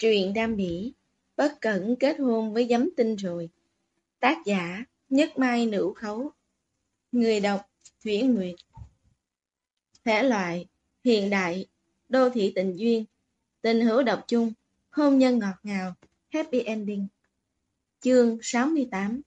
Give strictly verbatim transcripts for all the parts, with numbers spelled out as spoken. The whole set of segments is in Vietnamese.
Truyện đam mỹ, bất cẩn kết hôn với giấm tinh rồi. Tác giả, Nhất Mai Nữ Khấu. Người đọc, Thủy Nguyệt. Thể loại, hiện đại, đô thị tình duyên, tình hữu độc chung, hôn nhân ngọt ngào, happy ending. Chương sáu mươi tám.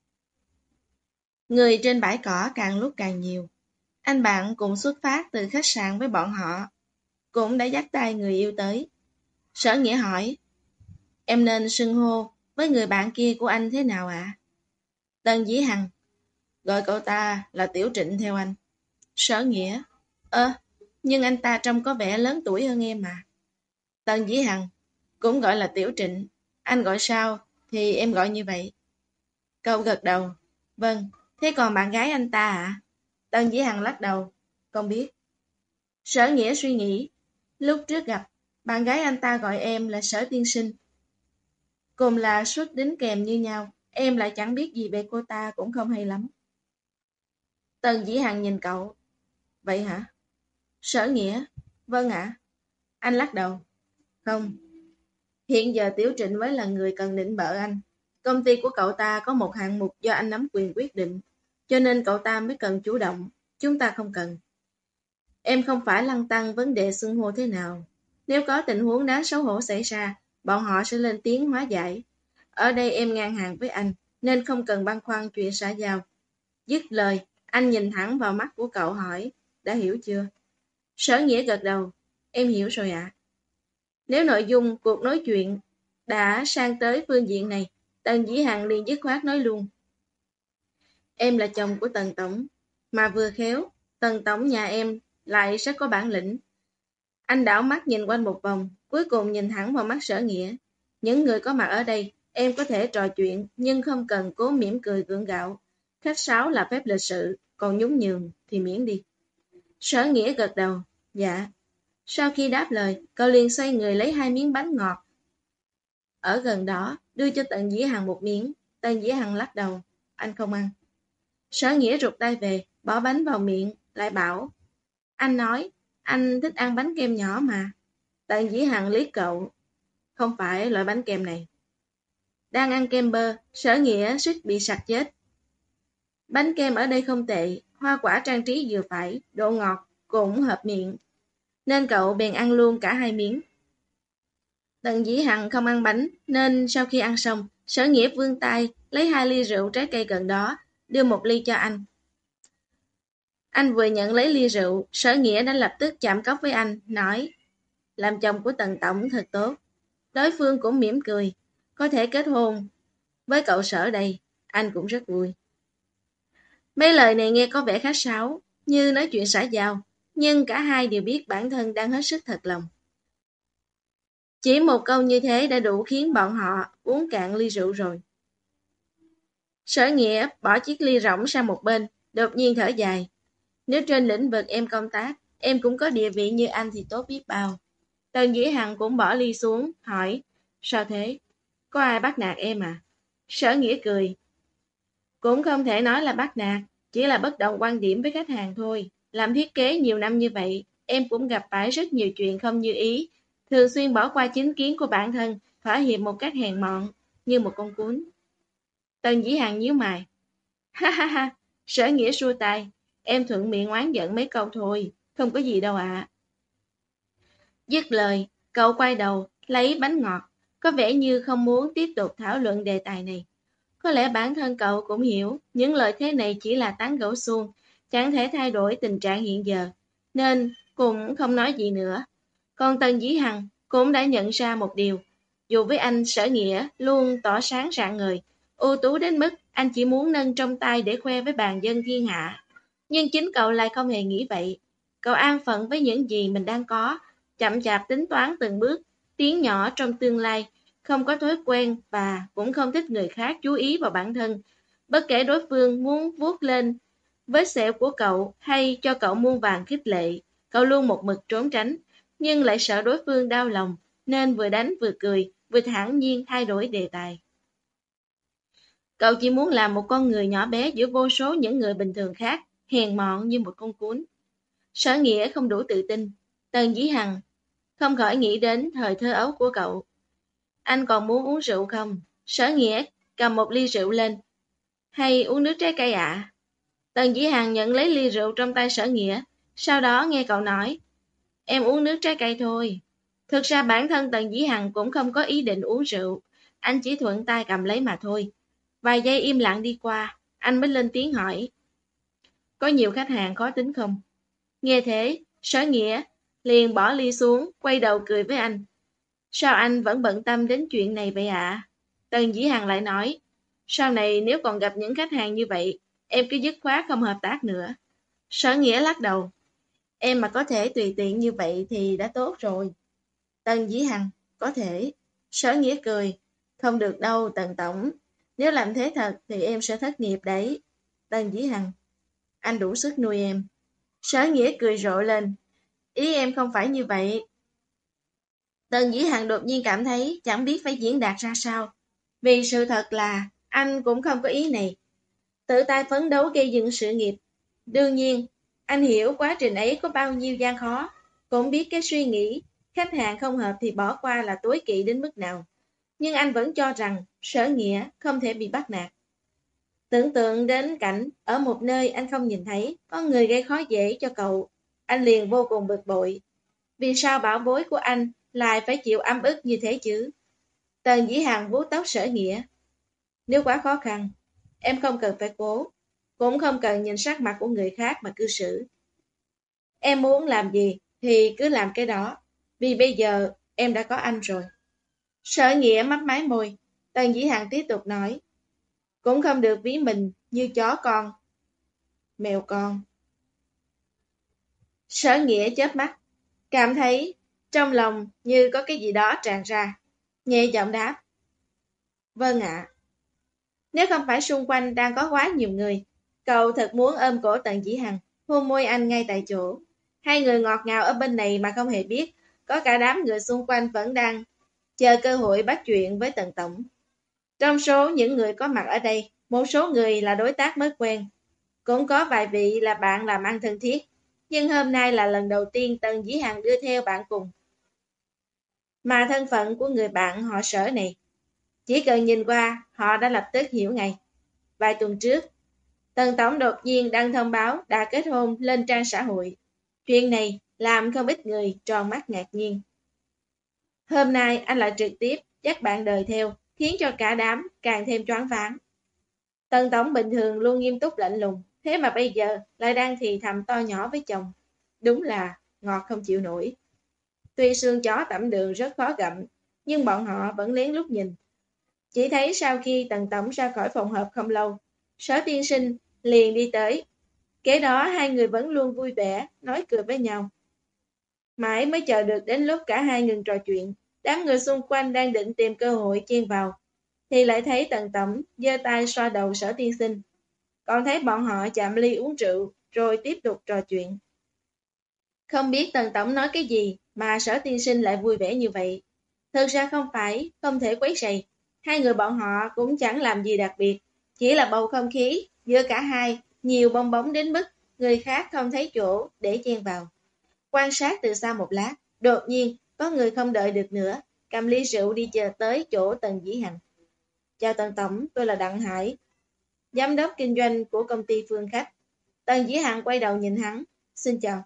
Người trên bãi cỏ càng lúc càng nhiều. Anh bạn cùng xuất phát từ khách sạn với bọn họ, cũng đã dắt tay người yêu tới. Sở Nghĩa hỏi, em nên xưng hô với người bạn kia của anh thế nào ạ? À? Tân Dĩ Hằng, gọi cậu ta là Tiểu Trịnh theo anh. Sở Nghĩa, ơ, nhưng anh ta trông có vẻ lớn tuổi hơn em mà. Tân Dĩ Hằng, cũng gọi là Tiểu Trịnh, anh gọi sao thì em gọi như vậy. Cậu gật đầu, vâng, thế còn bạn gái anh ta ạ? À? Tân Dĩ Hằng lắc đầu, không biết. Sở Nghĩa suy nghĩ, lúc trước gặp, bạn gái anh ta gọi em là Sở Tiên Sinh. Cùng là suất đính kèm như nhau, em lại chẳng biết gì về cô ta cũng không hay lắm. Tần Dĩ Hằng nhìn cậu. Vậy hả? Sở Nghĩa. Vâng ạ. Anh lắc đầu. Không. Hiện giờ Tiểu Trịnh mới là người cần nịnh bợ anh. Công ty của cậu ta có một hạng mục do anh nắm quyền quyết định, cho nên cậu ta mới cần chủ động. Chúng ta không cần. Em không phải lăn tăn vấn đề xưng hô thế nào. Nếu có tình huống đáng xấu hổ xảy ra, bọn họ sẽ lên tiếng hóa giải. Ở đây em ngang hàng với anh, nên không cần băn khoăn chuyện xã giao. Dứt lời, anh nhìn thẳng vào mắt của cậu hỏi, đã hiểu chưa? Sở Nghĩa gật đầu, em hiểu rồi ạ. À. Nếu nội dung cuộc nói chuyện đã sang tới phương diện này, Tần Dĩ Hằng liền dứt khoát nói luôn. Em là chồng của Tần Tổng, mà vừa khéo, Tần Tổng nhà em lại rất có bản lĩnh. Anh đảo mắt nhìn quanh một vòng, cuối cùng nhìn thẳng vào mắt Sở Nghĩa. Những người có mặt ở đây, em có thể trò chuyện, nhưng không cần cố mỉm cười gượng gạo. Khách sáo là phép lịch sự, còn nhún nhường thì miễn đi. Sở Nghĩa gật đầu, dạ. Sau khi đáp lời, cậu liền xoay người lấy hai miếng bánh ngọt. Ở gần đó, đưa cho Tần Dĩ Hằng một miếng. Tần Dĩ Hằng lắc đầu, anh không ăn. Sở Nghĩa rụt tay về, bỏ bánh vào miệng, lại bảo. Anh nói, anh thích ăn bánh kem nhỏ mà. Tần Dĩ Hằng liếc cậu, không phải loại bánh kem này. Đang ăn kem bơ, Sở Nghĩa suýt bị sặc chết. Bánh kem ở đây không tệ, hoa quả trang trí vừa phải, độ ngọt cũng hợp miệng. Nên cậu bèn ăn luôn cả hai miếng. Tần Dĩ Hằng không ăn bánh, nên sau khi ăn xong, Sở Nghĩa vươn tay, lấy hai ly rượu trái cây gần đó, đưa một ly cho anh. Anh vừa nhận lấy ly rượu, Sở Nghĩa đã lập tức chạm cốc với anh, nói, làm chồng của Tần Tổng thật tốt. Đối phương cũng mỉm cười, có thể kết hôn. Với cậu Sở đây, anh cũng rất vui. Mấy lời này nghe có vẻ khá sáo, như nói chuyện xã giao, nhưng cả hai đều biết bản thân đang hết sức thật lòng. Chỉ một câu như thế đã đủ khiến bọn họ uống cạn ly rượu rồi. Sở Nghĩa bỏ chiếc ly rỗng sang một bên, đột nhiên thở dài. Nếu trên lĩnh vực em công tác, em cũng có địa vị như anh thì tốt biết bao. Tần Dĩ Hằng cũng bỏ ly xuống, hỏi, sao thế? Có ai bắt nạt em à? Sở Nghĩa cười. Cũng không thể nói là bắt nạt, chỉ là bất đồng quan điểm với khách hàng thôi. Làm thiết kế nhiều năm như vậy, em cũng gặp phải rất nhiều chuyện không như ý, thường xuyên bỏ qua chính kiến của bản thân, thỏa hiệp một cách hèn mọn, như một con cún. Tần Dĩ Hằng nhíu mày. Ha ha ha, Sở Nghĩa xua tay, em thuận miệng oán giận mấy câu thôi, không có gì đâu ạ. À. Dứt lời, cậu quay đầu, lấy bánh ngọt, có vẻ như không muốn tiếp tục thảo luận đề tài này. Có lẽ bản thân cậu cũng hiểu, những lời thế này chỉ là tán gẫu suông, chẳng thể thay đổi tình trạng hiện giờ, nên cũng không nói gì nữa. Còn Tần Dĩ Hằng cũng đã nhận ra một điều, dù với anh Sở Nghĩa luôn tỏ sáng rạng ngời, ưu tú đến mức anh chỉ muốn nâng trong tay để khoe với bàn dân thiên hạ. Nhưng chính cậu lại không hề nghĩ vậy. Cậu an phận với những gì mình đang có, chậm chạp tính toán từng bước, tiến nhỏ trong tương lai, không có thói quen và cũng không thích người khác chú ý vào bản thân. Bất kể đối phương muốn vuốt lên vết sẹo của cậu hay cho cậu muôn vàng khích lệ, cậu luôn một mực trốn tránh, nhưng lại sợ đối phương đau lòng, nên vừa đánh vừa cười, vừa thản nhiên thay đổi đề tài. Cậu chỉ muốn làm một con người nhỏ bé giữa vô số những người bình thường khác, hèn mọn như một con cún. Sở Nghĩa không đủ tự tin. Tần Dĩ Hằng không khỏi nghĩ đến thời thơ ấu của cậu. Anh còn muốn uống rượu không? Sở Nghĩa cầm một ly rượu lên. Hay uống nước trái cây ạ? À? Tần Dĩ Hằng nhận lấy ly rượu trong tay Sở Nghĩa, sau đó nghe cậu nói, em uống nước trái cây thôi. Thực ra bản thân Tần Dĩ Hằng cũng không có ý định uống rượu, anh chỉ thuận tay cầm lấy mà thôi. Vài giây im lặng đi qua, anh mới lên tiếng hỏi, có nhiều khách hàng khó tính không? Nghe thế, Sở Nghĩa liền bỏ ly xuống, quay đầu cười với anh. Sao anh vẫn bận tâm đến chuyện này vậy ạ? À? Tần Dĩ Hằng lại nói, sau này nếu còn gặp những khách hàng như vậy, em cứ dứt khoát không hợp tác nữa. Sở Nghĩa lắc đầu, em mà có thể tùy tiện như vậy thì đã tốt rồi. Tần Dĩ Hằng, có thể. Sở Nghĩa cười, không được đâu Tần Tổng, nếu làm thế thật thì em sẽ thất nghiệp đấy. Tần Dĩ Hằng, anh đủ sức nuôi em. Sở Nghĩa cười rộ lên, ý em không phải như vậy. Tần Dĩ Hằng đột nhiên cảm thấy chẳng biết phải diễn đạt ra sao. Vì sự thật là anh cũng không có ý này. Tự tay phấn đấu gây dựng sự nghiệp. Đương nhiên, anh hiểu quá trình ấy có bao nhiêu gian khó. Cũng biết cái suy nghĩ khách hàng không hợp thì bỏ qua là tối kỵ đến mức nào. Nhưng anh vẫn cho rằng Sở Nghĩa không thể bị bắt nạt. Tưởng tượng đến cảnh ở một nơi anh không nhìn thấy có người gây khó dễ cho cậu. Anh liền vô cùng bực bội. Vì sao bảo bối của anh lại phải chịu ấm ức như thế chứ? Tần Dĩ Hằng vuốt tóc Sở Nghĩa. Nếu quá khó khăn, em không cần phải cố, cũng không cần nhìn sắc mặt của người khác mà cư xử. Em muốn làm gì thì cứ làm cái đó, vì bây giờ em đã có anh rồi. Sở Nghĩa mấp máy môi, Tần Dĩ Hằng tiếp tục nói, cũng không được ví mình như chó con, mèo con. Sở Nghĩa chớp mắt, cảm thấy trong lòng như có cái gì đó tràn ra, nhẹ giọng đáp. Vâng ạ. Nếu không phải xung quanh đang có quá nhiều người, cậu thật muốn ôm cổ Tần Dĩ Hằng, hôn môi anh ngay tại chỗ. Hai người ngọt ngào ở bên này mà không hề biết, có cả đám người xung quanh vẫn đang chờ cơ hội bắt chuyện với Tần Tổng. Trong số những người có mặt ở đây, một số người là đối tác mới quen, cũng có vài vị là bạn làm ăn thân thiết, nhưng hôm nay là lần đầu tiên Tần Dĩ Hằng đưa theo bạn cùng. Mà thân phận của người bạn họ Sở này, chỉ cần nhìn qua, họ đã lập tức hiểu ngay. Vài tuần trước, Tần Tổng đột nhiên đăng thông báo đã kết hôn lên trang xã hội. Chuyện này làm không ít người tròn mắt ngạc nhiên. Hôm nay anh lại trực tiếp dắt bạn đời theo, khiến cho cả đám càng thêm choáng váng. Tần Tổng bình thường luôn nghiêm túc lạnh lùng, thế mà bây giờ lại đang thì thầm to nhỏ với chồng. Đúng là ngọt không chịu nổi. Tuy xương chó tẩm đường rất khó gặm, nhưng bọn họ vẫn lén lút nhìn. Chỉ thấy sau khi Tần Tổng ra khỏi phòng họp không lâu, Sở Tiên Sinh liền đi tới. Kế đó hai người vẫn luôn vui vẻ, nói cười với nhau. Mãi mới chờ được đến lúc cả hai ngừng trò chuyện, đám người xung quanh đang định tìm cơ hội chen vào, thì lại thấy Tần Tổng giơ tay xoa đầu Sở Tiên Sinh. Còn thấy bọn họ chạm ly uống rượu, rồi tiếp tục trò chuyện. Không biết Tần Tổng nói cái gì mà Sở Tiên Sinh lại vui vẻ như vậy. Thực ra không phải, không thể quấy rầy. Hai người bọn họ cũng chẳng làm gì đặc biệt, chỉ là bầu không khí giữa cả hai nhiều bong bóng đến mức người khác không thấy chỗ để chen vào. Quan sát từ xa một lát, đột nhiên có người không đợi được nữa, cầm ly rượu đi chờ tới chỗ Tần Dĩ Hằng. Chào Tần Tổng, tôi là Đặng Hải, giám đốc kinh doanh của công ty Phương Khách. Tần Dĩ Hằng quay đầu nhìn hắn, xin chào.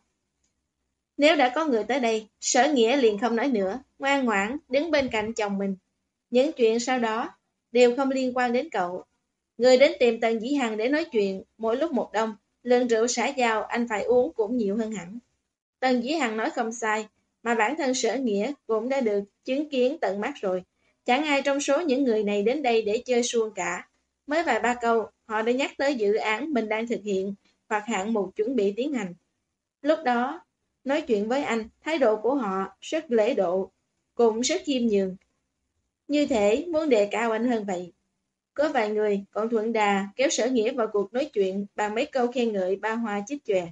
Nếu đã có người tới đây, Sở Nghĩa liền không nói nữa, ngoan ngoãn đứng bên cạnh chồng mình. Những chuyện sau đó đều không liên quan đến cậu. Người đến tìm Tần Dĩ Hằng để nói chuyện, mỗi lúc một đông, lượng rượu xã giao anh phải uống cũng nhiều hơn hẳn. Tần Dĩ Hằng nói không sai, mà bản thân Sở Nghĩa cũng đã được chứng kiến tận mắt rồi. Chẳng ai trong số những người này đến đây để chơi suông cả. Mới vài ba câu, họ đã nhắc tới dự án mình đang thực hiện, hoặc hạng mục chuẩn bị tiến hành. Lúc đó, nói chuyện với anh, thái độ của họ rất lễ độ, cũng rất khiêm nhường. Như thể muốn đề cao anh hơn vậy. Có vài người còn thuận đà kéo Sở Nghĩa vào cuộc nói chuyện bằng mấy câu khen ngợi ba hoa chích chòe.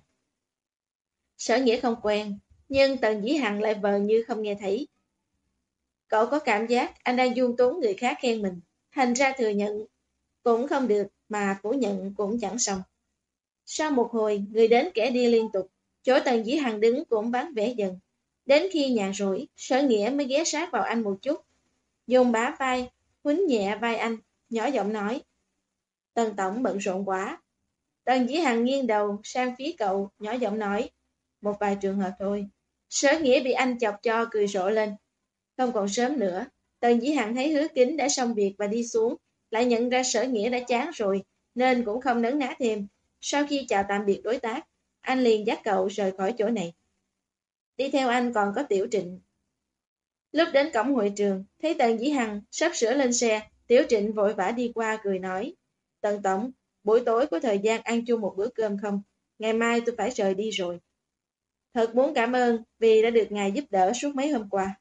Sở Nghĩa không quen, nhưng Tần Dĩ Hằng lại vờ như không nghe thấy. Cậu có cảm giác anh đang dung túng người khác khen mình, thành ra thừa nhận cũng không được, mà phủ nhận cũng chẳng xong. Sau một hồi, người đến kẻ đi liên tục, chỗ Tần Dĩ Hằng đứng cũng vắng vẻ dần. Đến khi nhàn rỗi, Sở Nghĩa mới ghé sát vào anh một chút. dùng bả vai, huýnh nhẹ vai anh, nhỏ giọng nói. Tần tổng bận rộn quá. Tần Dĩ Hằng nghiêng đầu sang phía cậu, nhỏ giọng nói. Một vài trường hợp thôi. Sở Nghĩa bị anh chọc cho cười rộ lên. Không còn sớm nữa. Tần Dĩ Hằng thấy Hứa Kính đã xong việc và đi xuống, lại nhận ra Sở Nghĩa đã chán rồi, nên cũng không nấn ná thêm. Sau khi chào tạm biệt đối tác, anh liền dắt cậu rời khỏi chỗ này. Đi theo anh còn có Tiểu Trịnh. Lúc đến cổng hội trường, thấy Tần Dĩ Hằng sắp sửa lên xe, Tiểu Trịnh vội vã đi qua cười nói. Tần tổng, buổi tối có thời gian ăn chung một bữa cơm không? Ngày mai tôi phải rời đi rồi. Thật muốn cảm ơn vì đã được ngài giúp đỡ suốt mấy hôm qua.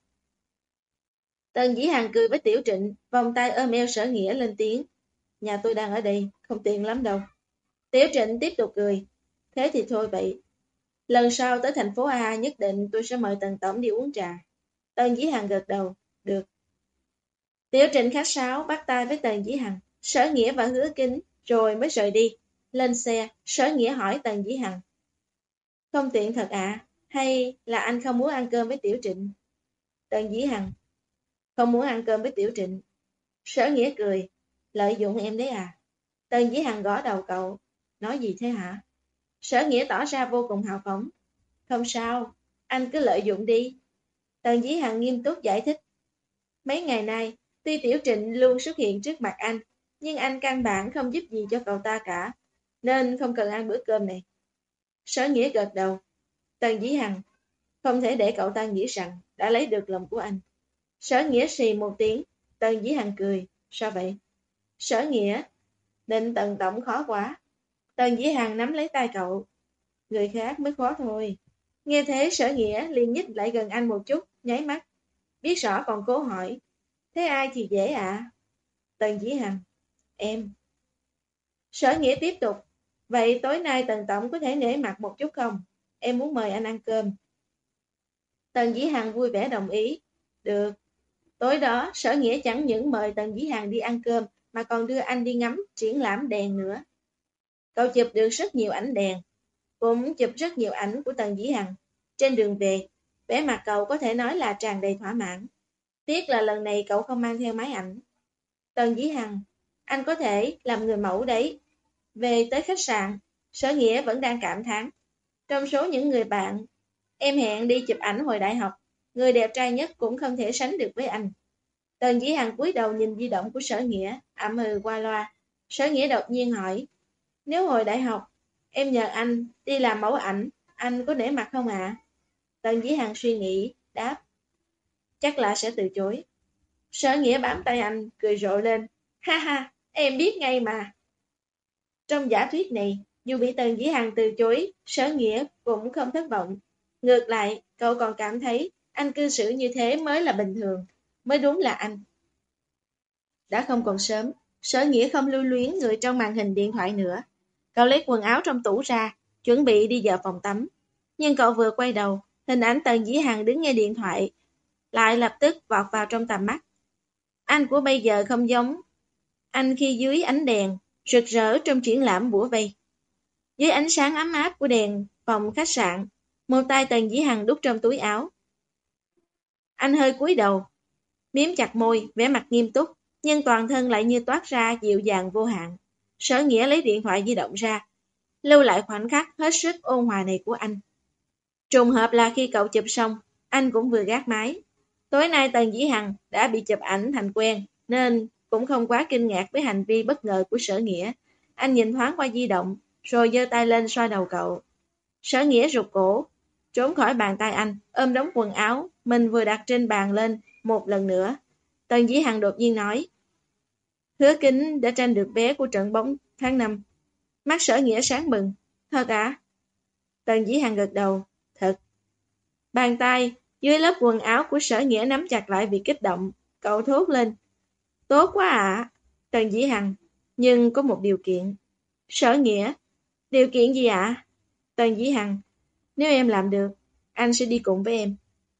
Tần Dĩ Hằng cười với Tiểu Trịnh, vòng tay ôm eo Sở Nghĩa lên tiếng. Nhà tôi đang ở đây, không tiện lắm đâu. Tiểu Trịnh tiếp tục cười. Thế thì thôi vậy. Lần sau tới thành phố A nhất định tôi sẽ mời Tần tổng đi uống trà. Tần Dĩ Hằng gật đầu. Được. Tiểu Trịnh khách sáo bắt tay với Tần Dĩ Hằng, Sở Nghĩa và Hứa Kính, rồi mới rời đi. Lên xe, Sở Nghĩa hỏi Tần Dĩ Hằng. Không tiện thật ạ, à? Hay là anh không muốn ăn cơm với Tiểu Trịnh? Tần Dĩ Hằng. Không muốn ăn cơm với Tiểu Trịnh. Sở Nghĩa cười. Lợi dụng em đấy à? Tần Dĩ Hằng gõ đầu cậu. Nói gì thế hả? Sở Nghĩa tỏ ra vô cùng hào phóng. Không sao, anh cứ lợi dụng đi. Tần Dĩ Hằng nghiêm túc giải thích. Mấy ngày nay, tuy Tiểu Trịnh luôn xuất hiện trước mặt anh, nhưng anh căn bản không giúp gì cho cậu ta cả, nên không cần ăn bữa cơm này. Sở Nghĩa gật đầu. Tần Dĩ Hằng, không thể để cậu ta nghĩ rằng đã lấy được lòng của anh. Sở Nghĩa xì một tiếng. Tần Dĩ Hằng cười. Sao vậy? Sở Nghĩa, định Tần tổng khó quá. Tần Dĩ Hằng nắm lấy tay cậu. Người khác mới khó thôi. Nghe thế Sở Nghĩa liền nhích lại gần anh một chút, nháy mắt. Biết rõ còn cố hỏi. Thế ai thì dễ ạ? À? Tần Dĩ Hằng. Em. Sở Nghĩa tiếp tục. Vậy tối nay Tần tổng có thể nể mặt một chút không? Em muốn mời anh ăn cơm. Tần Dĩ Hằng vui vẻ đồng ý. Được. Tối đó, Sở Nghĩa chẳng những mời Tần Dĩ Hằng đi ăn cơm, mà còn đưa anh đi ngắm triển lãm đèn nữa. Cậu chụp được rất nhiều ảnh đèn, cũng chụp rất nhiều ảnh của Tần Dĩ Hằng. Trên đường về, vẻ mặt cậu có thể nói là tràn đầy thỏa mãn. Tiếc là lần này cậu không mang theo máy ảnh. Tần Dĩ Hằng, anh có thể làm người mẫu đấy. Về tới khách sạn, Sở Nghĩa vẫn đang cảm thán. Trong số những người bạn, em hẹn đi chụp ảnh hồi đại học, người đẹp trai nhất cũng không thể sánh được với anh. Tần Dĩ Hằng cúi đầu nhìn di động của Sở Nghĩa, ậm ừ qua loa. Sở Nghĩa đột nhiên hỏi, nếu hồi đại học, em nhờ anh đi làm mẫu ảnh, anh có nể mặt không ạ? À? Tần Dĩ Hằng suy nghĩ, đáp, chắc là sẽ từ chối. Sở Nghĩa bám tay anh, cười rộ lên, ha ha, em biết ngay mà. Trong giả thuyết này, dù bị Tần Dĩ Hằng từ chối, Sở Nghĩa cũng không thất vọng. Ngược lại, cậu còn cảm thấy anh cư xử như thế mới là bình thường, mới đúng là anh. Đã không còn sớm, Sở Nghĩa không lưu luyến người trong màn hình điện thoại nữa. Cậu lấy quần áo trong tủ ra, chuẩn bị đi vào phòng tắm. Nhưng cậu vừa quay đầu, hình ảnh Tần Dĩ Hằng đứng nghe điện thoại, lại lập tức vọt vào trong tầm mắt. Anh của bây giờ không giống anh khi dưới ánh đèn, rực rỡ trong triển lãm bủa vây. Dưới ánh sáng ấm áp của đèn phòng khách sạn, một tay Tần Dĩ Hằng đút trong túi áo. Anh hơi cúi đầu, miếm chặt môi, vẻ mặt nghiêm túc, nhưng toàn thân lại như toát ra dịu dàng vô hạn. Sở Nghĩa lấy điện thoại di động ra, lưu lại khoảnh khắc hết sức ôn hòa này của anh. Trùng hợp là khi cậu chụp xong, anh cũng vừa gác máy. Tối nay Tần Dĩ Hằng đã bị chụp ảnh thành quen, nên cũng không quá kinh ngạc với hành vi bất ngờ của Sở Nghĩa. Anh nhìn thoáng qua di động, rồi giơ tay lên xoa đầu cậu. Sở Nghĩa rụt cổ, trốn khỏi bàn tay anh, ôm đống quần áo mình vừa đặt trên bàn lên một lần nữa. Tần Dĩ Hằng đột nhiên nói, Hứa Kính đã tranh được vé của trận bóng tháng năm. Mắt Sở Nghĩa sáng bừng. Thật à? Tần Dĩ Hằng gật đầu. Thật. Bàn tay dưới lớp quần áo của Sở Nghĩa nắm chặt lại vì kích động. Cậu thốt lên. Tốt quá ạ. À. Tần Dĩ Hằng. Nhưng có một điều kiện. Sở Nghĩa. Điều kiện gì ạ? À? Tần Dĩ Hằng. Nếu em làm được, anh sẽ đi cùng với em.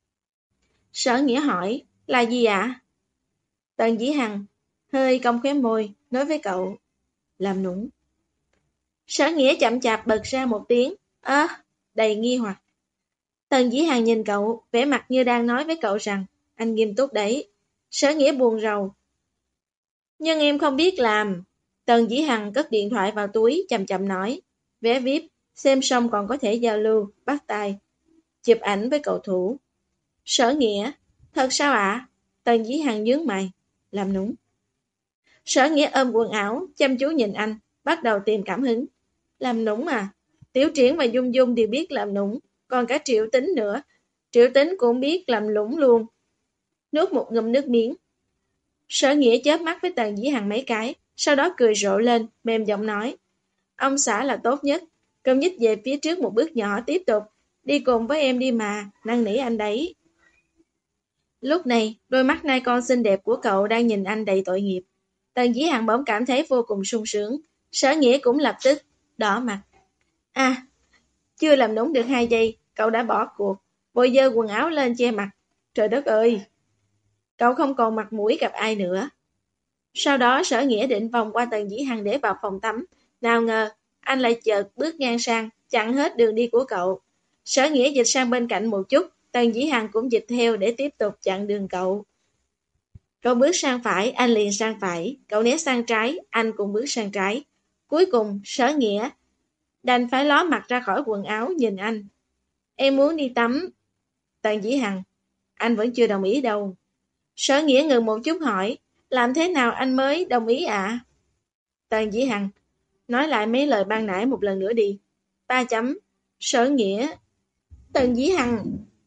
Sở Nghĩa hỏi. Là gì ạ? À? Tần Dĩ Hằng hơi cong khóe môi, nói với cậu. Làm nũng. Sở Nghĩa chậm chạp bật ra một tiếng. Ơ, à, đầy nghi hoặc. Tần Dĩ Hằng nhìn cậu, vẻ mặt như đang nói với cậu rằng, anh nghiêm túc đấy. Sở Nghĩa buồn rầu. Nhưng em không biết làm. Tần Dĩ Hằng cất điện thoại vào túi, chậm chậm nói. Vé vi ai pi, xem xong còn có thể giao lưu, bắt tay, chụp ảnh với cầu thủ. Sở Nghĩa, thật sao ạ? Tần Dĩ Hằng nhướng mày, làm nũng. Sở Nghĩa ôm quần áo, chăm chú nhìn anh, bắt đầu tìm cảm hứng. Làm nũng à? Tiểu Triển và Dung Dung đều biết làm nũng, còn cả Triệu Tính nữa. Triệu Tính cũng biết làm lũng luôn. Nuốt một ngụm nước miếng. Sở Nghĩa chớp mắt với Tần Dĩ Hằng mấy cái, sau đó cười rộ lên, mềm giọng nói. Ông xã là tốt nhất, công nhích về phía trước một bước nhỏ tiếp tục. Đi cùng với em đi mà, năn nỉ anh đấy. Lúc này, đôi mắt nai con xinh đẹp của cậu đang nhìn anh đầy tội nghiệp. Tần Dĩ Hằng bỗng cảm thấy vô cùng sung sướng. Sở Nghĩa cũng lập tức đỏ mặt. À, chưa làm nũng được hai giây, cậu đã bỏ cuộc, vội giơ quần áo lên che mặt. Trời đất ơi! Cậu không còn mặt mũi gặp ai nữa. Sau đó Sở Nghĩa định vòng qua Tần Dĩ Hằng để vào phòng tắm. Nào ngờ, anh lại chợt bước ngang sang, chặn hết đường đi của cậu. Sở Nghĩa dịch sang bên cạnh một chút, Tần Dĩ Hằng cũng dịch theo để tiếp tục chặn đường cậu. Cậu bước sang phải, anh liền sang phải. Cậu né sang trái, anh cũng bước sang trái. Cuối cùng, Sở Nghĩa đành phải ló mặt ra khỏi quần áo nhìn anh. Em muốn đi tắm. Tần Dĩ Hằng, anh vẫn chưa đồng ý đâu. Sở Nghĩa ngừng một chút hỏi, làm thế nào anh mới đồng ý ạ? À? Tần Dĩ Hằng, nói lại mấy lời ban nãy một lần nữa đi. Ba chấm. Sở Nghĩa. Tần Dĩ Hằng.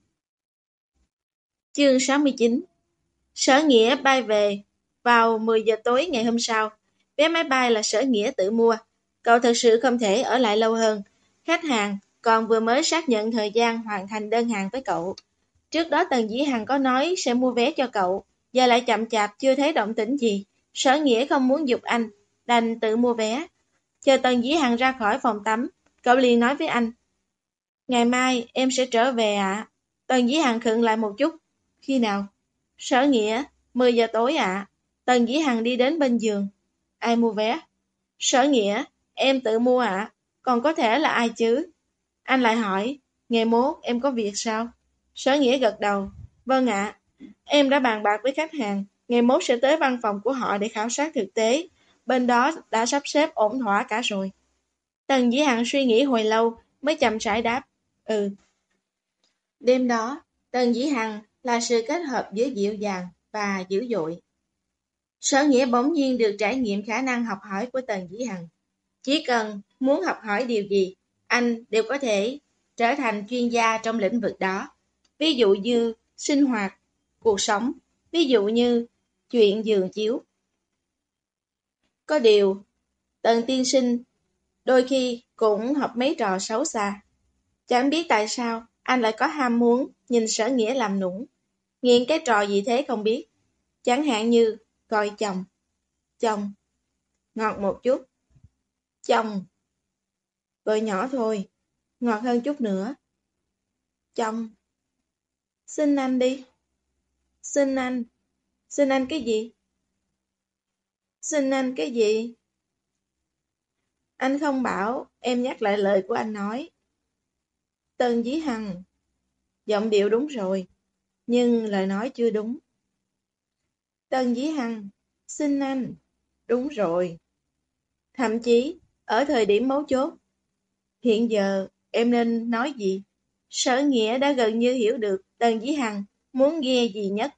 Chương sáu mươi chín. Sở Nghĩa bay về vào mười giờ tối ngày hôm sau. Vé máy bay là Sở Nghĩa tự mua. Cậu thật sự không thể ở lại lâu hơn. Khách hàng còn vừa mới xác nhận thời gian hoàn thành đơn hàng với cậu. Trước đó Tần Dĩ Hằng có nói sẽ mua vé cho cậu, giờ lại chậm chạp chưa thấy động tĩnh gì. Sở Nghĩa không muốn giục anh, đành tự mua vé. Chờ Tần Dĩ Hằng ra khỏi phòng tắm, cậu liền nói với anh. Ngày mai em sẽ trở về ạ. À? Tần Dĩ Hằng khựng lại một chút. Khi nào? Sở Nghĩa, mười giờ tối ạ. À? Tần Dĩ Hằng đi đến bên giường. Ai mua vé? Sở Nghĩa, em tự mua ạ. À? Còn có thể là ai chứ? Anh lại hỏi, ngày mốt em có việc sao? Sở Nghĩa gật đầu. Vâng ạ. À, em đã bàn bạc với khách hàng, ngày mốt sẽ tới văn phòng của họ để khảo sát thực tế. Bên đó đã sắp xếp ổn thỏa cả rồi. Tần Dĩ Hằng suy nghĩ hồi lâu mới chậm rãi đáp. Ừ. Đêm đó, Tần Dĩ Hằng là sự kết hợp giữa dịu dàng và dữ dội. Sở Nghĩa bỗng nhiên được trải nghiệm khả năng học hỏi của Tần Dĩ Hằng. Chỉ cần muốn học hỏi điều gì, anh đều có thể trở thành chuyên gia trong lĩnh vực đó. Ví dụ như sinh hoạt, cuộc sống, ví dụ như chuyện giường chiếu. Có điều, Tần tiên sinh đôi khi cũng học mấy trò xấu xa. Chẳng biết tại sao anh lại có ham muốn nhìn Sở Nghĩa làm nũng. Nghiện cái trò gì thế không biết. Chẳng hạn như coi chồng. Chồng. Ngọt một chút. Chồng. Gọi nhỏ thôi. Ngọt hơn chút nữa. Chồng. Xin anh đi. Xin anh. Xin anh cái gì? Xin anh cái gì? Anh không bảo, em nhắc lại lời của anh nói. Tần Dĩ Hằng. Giọng điệu đúng rồi, nhưng lời nói chưa đúng. Tần Dĩ Hằng. Xin anh. Đúng rồi. Thậm chí, ở thời điểm mấu chốt, hiện giờ em nên nói gì? Sở Nghĩa đã gần như hiểu được Tần Dĩ Hằng muốn nghe gì nhất.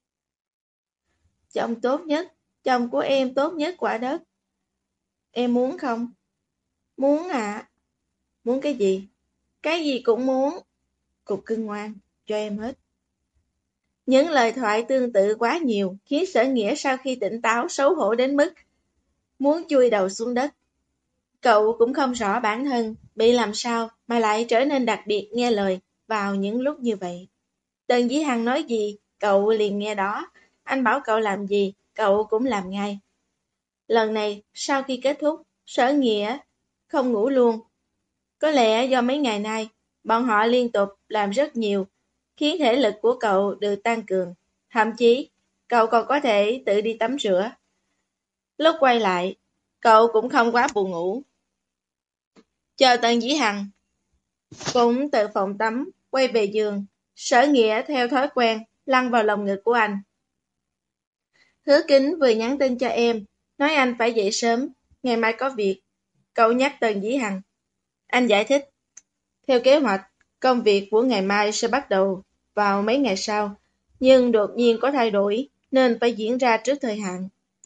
Chồng tốt nhất, chồng của em tốt nhất quả đất. Em muốn không? Muốn ạ. À? Muốn cái gì? Cái gì cũng muốn. Cục cưng ngoan, cho em hết. Những lời thoại tương tự quá nhiều khiến Sở Nghĩa sau khi tỉnh táo xấu hổ đến mức muốn chui đầu xuống đất. Cậu cũng không rõ bản thân bị làm sao mà lại trở nên đặc biệt nghe lời vào những lúc như vậy. Tần Dĩ Hằng nói gì, cậu liền nghe đó. Anh bảo cậu làm gì, cậu cũng làm ngay. Lần này, sau khi kết thúc, Sở Nghĩa không ngủ luôn. Có lẽ do mấy ngày nay, bọn họ liên tục làm rất nhiều, khiến thể lực của cậu được tăng cường. Thậm chí, cậu còn có thể tự đi tắm rửa. Lúc quay lại, cậu cũng không quá buồn ngủ. Chờ Tần Dĩ Hằng cũng từ phòng tắm quay về giường. Sở Nghĩa theo thói quen lăn vào lòng ngực của anh. Hứa Kính vừa nhắn tin cho em, nói anh phải dậy sớm, ngày mai có việc. Cậu nhắc Tần Dĩ Hằng. Anh giải thích, theo kế hoạch, công việc của ngày mai sẽ bắt đầu vào mấy ngày sau, nhưng đột nhiên có thay đổi nên phải diễn ra trước thời hạn.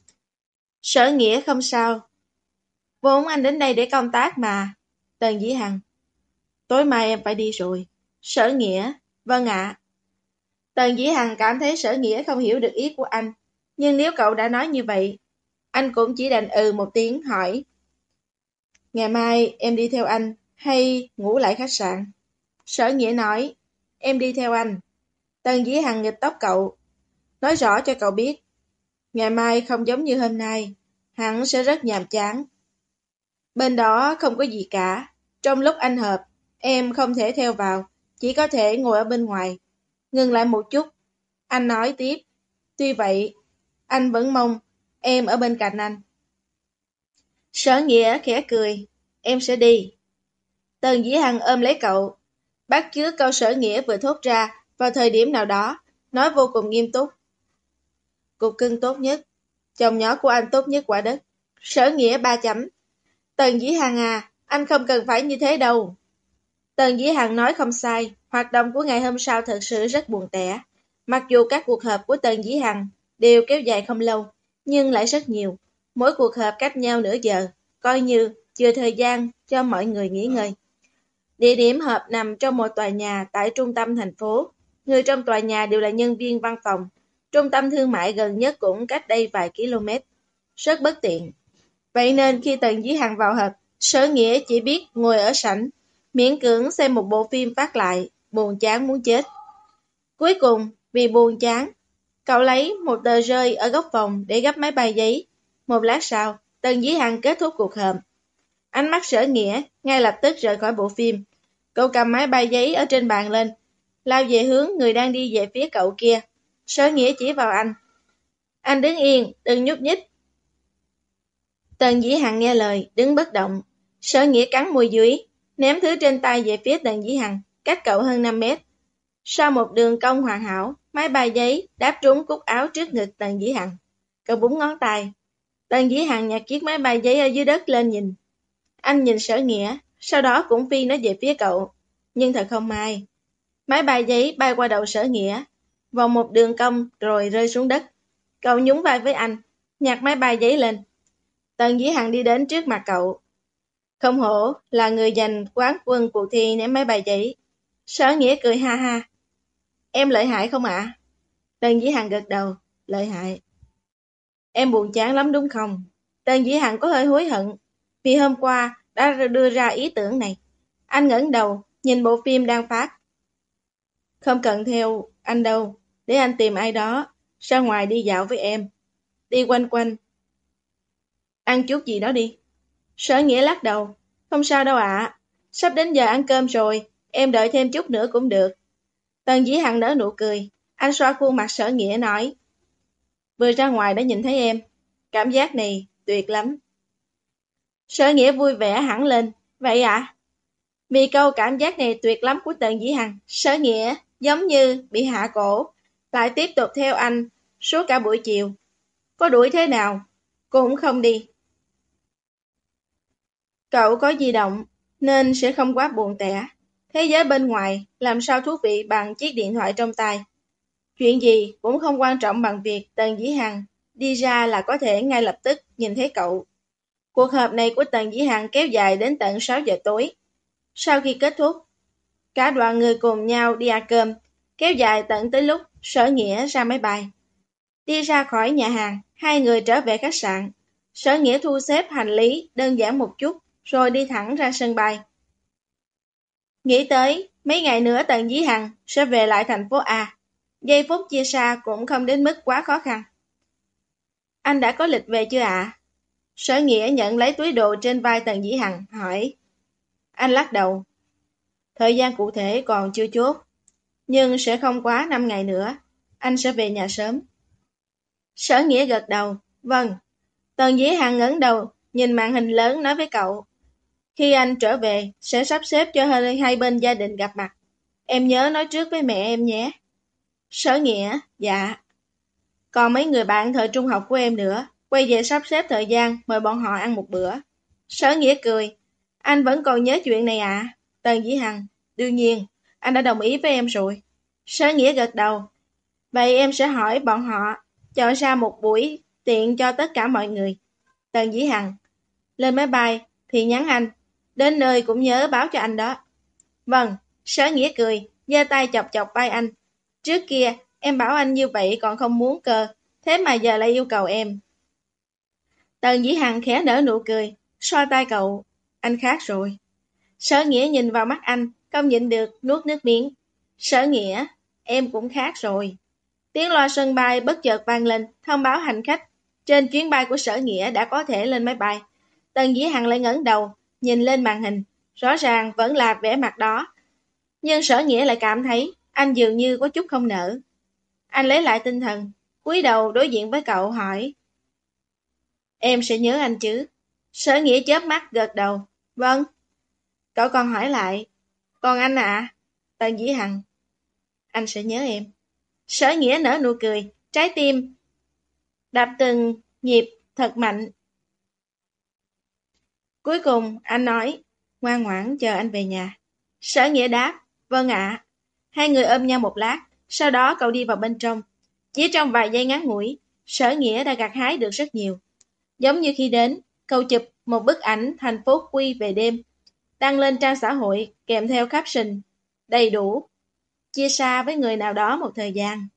Sở Nghĩa không sao. Vốn anh đến đây để công tác mà. Tần Dĩ Hằng. Tối mai em phải đi rồi. Sở Nghĩa. Vâng ạ. Tần Dĩ Hằng cảm thấy Sở Nghĩa không hiểu được ý của anh. Nhưng nếu cậu đã nói như vậy, anh cũng chỉ đành ừ một tiếng hỏi. Ngày mai em đi theo anh hay ngủ lại khách sạn? Sở Nghĩa nói. Em đi theo anh. Tần Dĩ Hằng nghịch tóc cậu. Nói rõ cho cậu biết. Ngày mai không giống như hôm nay. Hắn sẽ rất nhàm chán. Bên đó không có gì cả. Trong lúc anh họp, em không thể theo vào, chỉ có thể ngồi ở bên ngoài. Ngừng lại một chút, anh nói tiếp. Tuy vậy, anh vẫn mong em ở bên cạnh anh. Sở Nghĩa khẽ cười. Em sẽ đi. Tần Dĩ Hằng ôm lấy cậu, bắt chước câu Sở Nghĩa vừa thốt ra vào thời điểm nào đó, nói vô cùng nghiêm túc. Cục cưng tốt nhất, chồng nhỏ của anh tốt nhất quả đất. Sở Nghĩa ba chấm. Tần Dĩ Hằng à, anh không cần phải như thế đâu. Tần Dĩ Hằng nói không sai, hoạt động của ngày hôm sau thật sự rất buồn tẻ. Mặc dù các cuộc họp của Tần Dĩ Hằng đều kéo dài không lâu, nhưng lại rất nhiều. Mỗi cuộc họp cách nhau nửa giờ, coi như chưa thời gian cho mọi người nghỉ ngơi. Địa điểm họp nằm trong một tòa nhà tại trung tâm thành phố. Người trong tòa nhà đều là nhân viên văn phòng. Trung tâm thương mại gần nhất cũng cách đây vài km. Rất bất tiện. Vậy nên khi Tần Dĩ Hằng vào họp, Sở Nghĩa chỉ biết ngồi ở sảnh, miễn cưỡng xem một bộ phim phát lại, buồn chán muốn chết. Cuối cùng, vì buồn chán, cậu lấy một tờ rơi ở góc phòng để gấp máy bay giấy. Một lát sau, Tần Dĩ Hằng kết thúc cuộc họp. Ánh mắt Sở Nghĩa ngay lập tức rời khỏi bộ phim. Cậu cầm máy bay giấy ở trên bàn lên, lao về hướng người đang đi về phía cậu kia. Sở Nghĩa chỉ vào anh. Anh đứng yên, đừng nhúc nhích. Tần Dĩ Hằng nghe lời, đứng bất động. Sở Nghĩa cắn môi dưới, ném thứ trên tay về phía Tần Dĩ Hằng, cách cậu hơn năm mét. Sau một đường cong hoàn hảo, máy bay giấy đáp trúng cúc áo trước ngực Tần Dĩ Hằng. Cậu búng ngón tay. Tần Dĩ Hằng nhặt chiếc máy bay giấy ở dưới đất lên nhìn. Anh nhìn Sở Nghĩa, sau đó cũng phi nó về phía cậu. Nhưng thật không may. Máy bay giấy bay qua đầu Sở Nghĩa, vòng một đường cong rồi rơi xuống đất. Cậu nhún vai với anh, nhặt máy bay giấy lên. Tần Dĩ Hằng đi đến trước mặt cậu. Không hổ là người giành quán quân cuộc thi ném máy bay giấy. Sở Nghĩa cười ha ha. Em lợi hại không ạ? Tần Dĩ Hằng gật đầu. Lợi hại. Em buồn chán lắm đúng không? Tần Dĩ Hằng có hơi hối hận vì hôm qua đã đưa ra ý tưởng này. Anh ngẩng đầu nhìn bộ phim đang phát. Không cần theo anh đâu, để anh tìm ai đó ra ngoài đi dạo với em. Đi quanh quanh. Ăn chút gì đó đi. Sở Nghĩa lắc đầu. Không sao đâu ạ. Sắp đến giờ ăn cơm rồi, em đợi thêm chút nữa cũng được. Tần Dĩ Hằng nở nụ cười. Anh xoa khuôn mặt Sở Nghĩa nói. Vừa ra ngoài đã nhìn thấy em. Cảm giác này tuyệt lắm. Sở Nghĩa vui vẻ hẳn lên. Vậy ạ? À? Vì câu cảm giác này tuyệt lắm của Tần Dĩ Hằng, Sở Nghĩa giống như bị hạ cổ, lại tiếp tục theo anh suốt cả buổi chiều. Có đuổi thế nào, cũng không đi. Cậu có di động, nên sẽ không quá buồn tẻ. Thế giới bên ngoài làm sao thú vị bằng chiếc điện thoại trong tay. Chuyện gì cũng không quan trọng bằng việc Tần Dĩ Hằng đi ra là có thể ngay lập tức nhìn thấy cậu. Cuộc họp này của Tần Dĩ Hằng kéo dài đến tận sáu giờ tối. Sau khi kết thúc, cả đoàn người cùng nhau đi ăn cơm, kéo dài tận tới lúc Sở Nghĩa ra máy bay. Đi ra khỏi nhà hàng, hai người trở về khách sạn. Sở Nghĩa thu xếp hành lý đơn giản một chút, rồi đi thẳng ra sân bay. Nghĩ tới, mấy ngày nữa Tần Dĩ Hằng sẽ về lại thành phố A. Giây phút chia xa cũng không đến mức quá khó khăn. Anh đã có lịch về chưa ạ? Sở Nghĩa nhận lấy túi đồ trên vai Tần Dĩ Hằng, hỏi. Anh lắc đầu. Thời gian cụ thể còn chưa chốt, nhưng sẽ không quá năm ngày nữa. Anh sẽ về nhà sớm. Sở Nghĩa gật đầu. Vâng. Tần Dĩ Hằng ngẩng đầu, nhìn màn hình lớn nói với cậu. Khi anh trở về, sẽ sắp xếp cho hai bên gia đình gặp mặt. Em nhớ nói trước với mẹ em nhé. Sở Nghĩa, dạ. Còn mấy người bạn thời trung học của em nữa, quay về sắp xếp thời gian mời bọn họ ăn một bữa. Sở Nghĩa cười. Anh vẫn còn nhớ chuyện này à? Tần Dĩ Hằng. Đương nhiên, anh đã đồng ý với em rồi. Sở Nghĩa gật đầu. Vậy em sẽ hỏi bọn họ chọn ra một buổi tiện cho tất cả mọi người. Tần Dĩ Hằng. Lên máy bay thì nhắn anh. Đến nơi cũng nhớ báo cho anh đó. Vâng. Sở Nghĩa cười, giơ tay chọc chọc vai anh. Trước kia, em bảo anh như vậy còn không muốn cơ. Thế mà giờ lại yêu cầu em. Tần Dĩ Hằng khẽ nở nụ cười, xoa tay cậu. Anh khác rồi. Sở Nghĩa nhìn vào mắt anh, không nhịn được, nuốt nước miếng. Sở Nghĩa, em cũng khác rồi. Tiếng loa sân bay bất chợt vang lên, thông báo hành khách. Trên chuyến bay của Sở Nghĩa đã có thể lên máy bay. Tần Dĩ Hằng lại ngẩng đầu, nhìn lên màn hình. Rõ ràng vẫn là vẻ mặt đó. Nhưng Sở Nghĩa lại cảm thấy anh dường như có chút không nỡ. Anh lấy lại tinh thần, cúi đầu đối diện với cậu hỏi. Em sẽ nhớ anh chứ? Sở Nghĩa chớp mắt gật đầu. Vâng. Cậu còn hỏi lại. Còn anh ạ? À? Tần Dĩ Hằng. Anh sẽ nhớ em. Sở Nghĩa nở nụ cười, trái tim đập từng nhịp thật mạnh. Cuối cùng anh nói, ngoan ngoãn chờ anh về nhà. Sở Nghĩa đáp, vâng ạ. Hai người ôm nhau một lát, sau đó cậu đi vào bên trong. Chỉ trong vài giây ngắn ngủi, Sở Nghĩa đã gặt hái được rất nhiều. Giống như khi đến, cậu chụp một bức ảnh thành phố Quy về đêm, đăng lên trang xã hội kèm theo caption đầy đủ, chia xa với người nào đó một thời gian.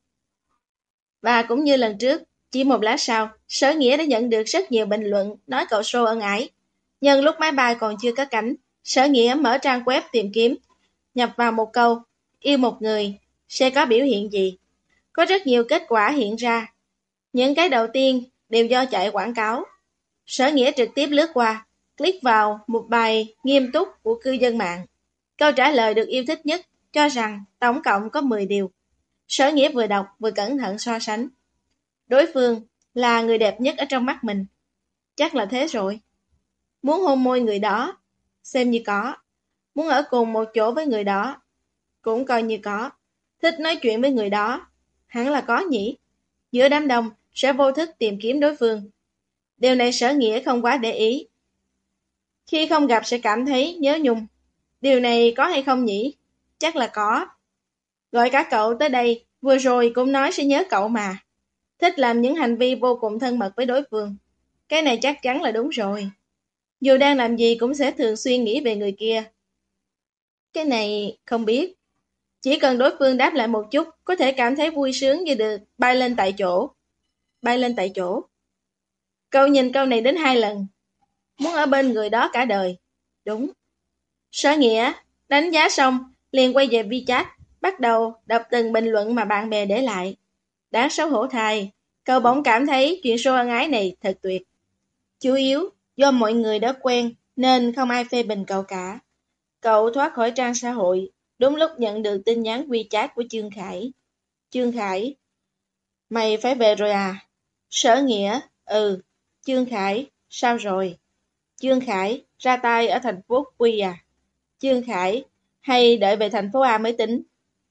Và cũng như lần trước, chỉ một lát sau, Sở Nghĩa đã nhận được rất nhiều bình luận nói cậu show ân ái. Nhân lúc máy bay còn chưa cất cánh, Sở Nghĩa mở trang web tìm kiếm, nhập vào một câu, yêu một người, sẽ có biểu hiện gì? Có rất nhiều kết quả hiện ra. Những cái đầu tiên đều do chạy quảng cáo. Sở Nghĩa trực tiếp lướt qua, click vào một bài nghiêm túc của cư dân mạng. Câu trả lời được yêu thích nhất cho rằng tổng cộng có mười điều. Sở Nghĩa vừa đọc vừa cẩn thận so sánh. Đối phương là người đẹp nhất ở trong mắt mình. Chắc là thế rồi. Muốn hôn môi người đó, xem như có. Muốn ở cùng một chỗ với người đó, cũng coi như có. Thích nói chuyện với người đó, hẳn là có nhỉ. Giữa đám đông sẽ vô thức tìm kiếm đối phương. Điều này Sở Nghĩa không quá để ý. Khi không gặp sẽ cảm thấy nhớ nhung. Điều này có hay không nhỉ? Chắc là có. Gọi cả cậu tới đây, vừa rồi cũng nói sẽ nhớ cậu mà. Thích làm những hành vi vô cùng thân mật với đối phương. Cái này chắc chắn là đúng rồi. Dù đang làm gì cũng sẽ thường xuyên nghĩ về người kia. Cái này không biết. Chỉ cần đối phương đáp lại một chút, có thể cảm thấy vui sướng như được bay lên tại chỗ. Bay lên tại chỗ. Cậu nhìn câu này đến hai lần. Muốn ở bên người đó cả đời. Đúng. Sở Nghĩa đánh giá xong, liền quay về WeChat, bắt đầu đọc từng bình luận mà bạn bè để lại. Đáng xấu hổ thay, cậu bỗng cảm thấy chuyện show ân ái này thật tuyệt. Chủ yếu, do mọi người đã quen nên không ai phê bình cậu cả. Cậu thoát khỏi trang xã hội, đúng lúc nhận được tin nhắn WeChat của Trương Khải. Trương Khải, mày phải về rồi à? Sở Nghĩa, ừ. Trương Khải, sao rồi? Trương Khải, ra tay ở thành phố Quy à? Trương Khải, hay đợi về thành phố A mới tính?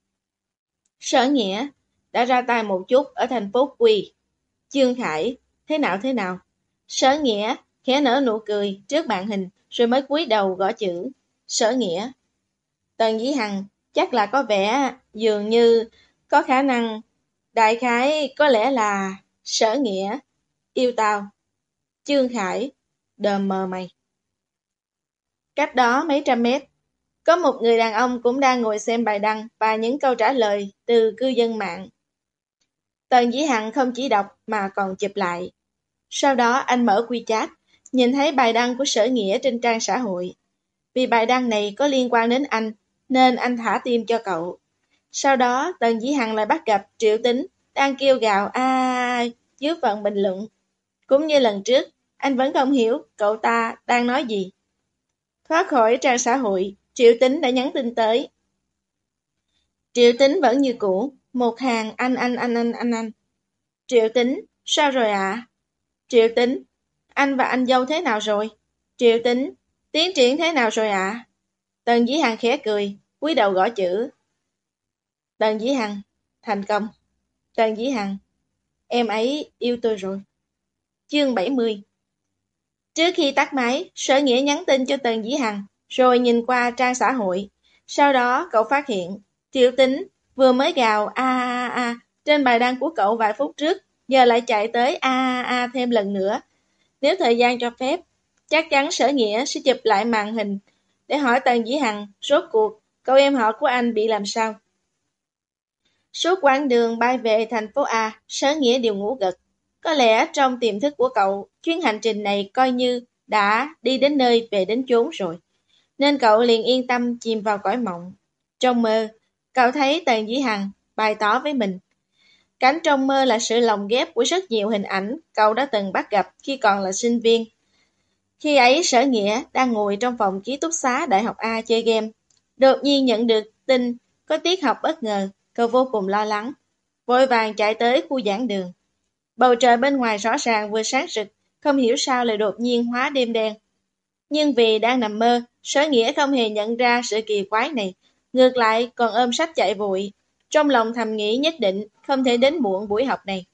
Sở Nghĩa, đã ra tay một chút ở thành phố Quy. Trương Khải, thế nào thế nào? Sở Nghĩa, khẽ nở nụ cười trước màn hình, rồi mới cúi đầu gõ chữ. Sở Nghĩa. Tần Dĩ Hằng, chắc là có vẻ dường như có khả năng, đại khái có lẽ là Sở Nghĩa. Yêu tao. Trương Khải, đờ mờ mày. Cách đó mấy trăm mét, có một người đàn ông cũng đang ngồi xem bài đăng và những câu trả lời từ cư dân mạng. Tần Dĩ Hằng không chỉ đọc mà còn chụp lại. Sau đó anh mở WeChat, nhìn thấy bài đăng của Sở Nghĩa trên trang xã hội. Vì bài đăng này có liên quan đến anh, nên anh thả tim cho cậu. Sau đó Tần Dĩ Hằng lại bắt gặp Triệu Tính đang kêu gào a dưới phần bình luận. Cũng như lần trước, anh vẫn không hiểu cậu ta đang nói gì. Thoát khỏi trang xã hội, Triệu Tính đã nhắn tin tới. Triệu Tính vẫn như cũ, một hàng anh anh anh anh anh anh. Triệu Tính, sao rồi ạ? À? Triệu Tính, anh và anh dâu thế nào rồi? Triệu Tính, tiến triển thế nào rồi ạ? À? Tần Dĩ Hằng khẽ cười, cúi đầu gõ chữ. Tần Dĩ Hằng, thành công. Tần Dĩ Hằng, Em ấy yêu tôi rồi. Chương bảy mươi. Trước khi tắt máy, Sở Nghĩa nhắn tin cho Tần Dĩ Hằng, rồi nhìn qua trang xã hội. Sau đó cậu phát hiện, Triệu Tính vừa mới gào a a a trên bài đăng của cậu vài phút trước, giờ lại chạy tới a a a thêm lần nữa. Nếu thời gian cho phép, chắc chắn Sở Nghĩa sẽ chụp lại màn hình để hỏi Tần Dĩ Hằng rốt cuộc cậu em họ của anh bị làm sao. Suốt quãng đường bay về thành phố A, Sở Nghĩa đều ngủ gật. Có lẽ trong tiềm thức của cậu, chuyến hành trình này coi như đã đi đến nơi về đến chốn rồi. Nên cậu liền yên tâm chìm vào cõi mộng. Trong mơ, cậu thấy Tần Dĩ Hằng bày tỏ với mình. Cảnh trong mơ là sự lồng ghép của rất nhiều hình ảnh cậu đã từng bắt gặp khi còn là sinh viên. Khi ấy Sở Nghĩa đang ngồi trong phòng ký túc xá Đại học A chơi game. Đột nhiên nhận được tin có tiết học bất ngờ, cậu vô cùng lo lắng. Vội vàng chạy tới khu giảng đường. Bầu trời bên ngoài rõ ràng vừa sáng rực, không hiểu sao lại đột nhiên hóa đêm đen. Nhưng vì đang nằm mơ, Sở Nghĩa không hề nhận ra sự kỳ quái này, ngược lại còn ôm sách chạy vội. Trong lòng thầm nghĩ nhất định không thể đến muộn buổi học này.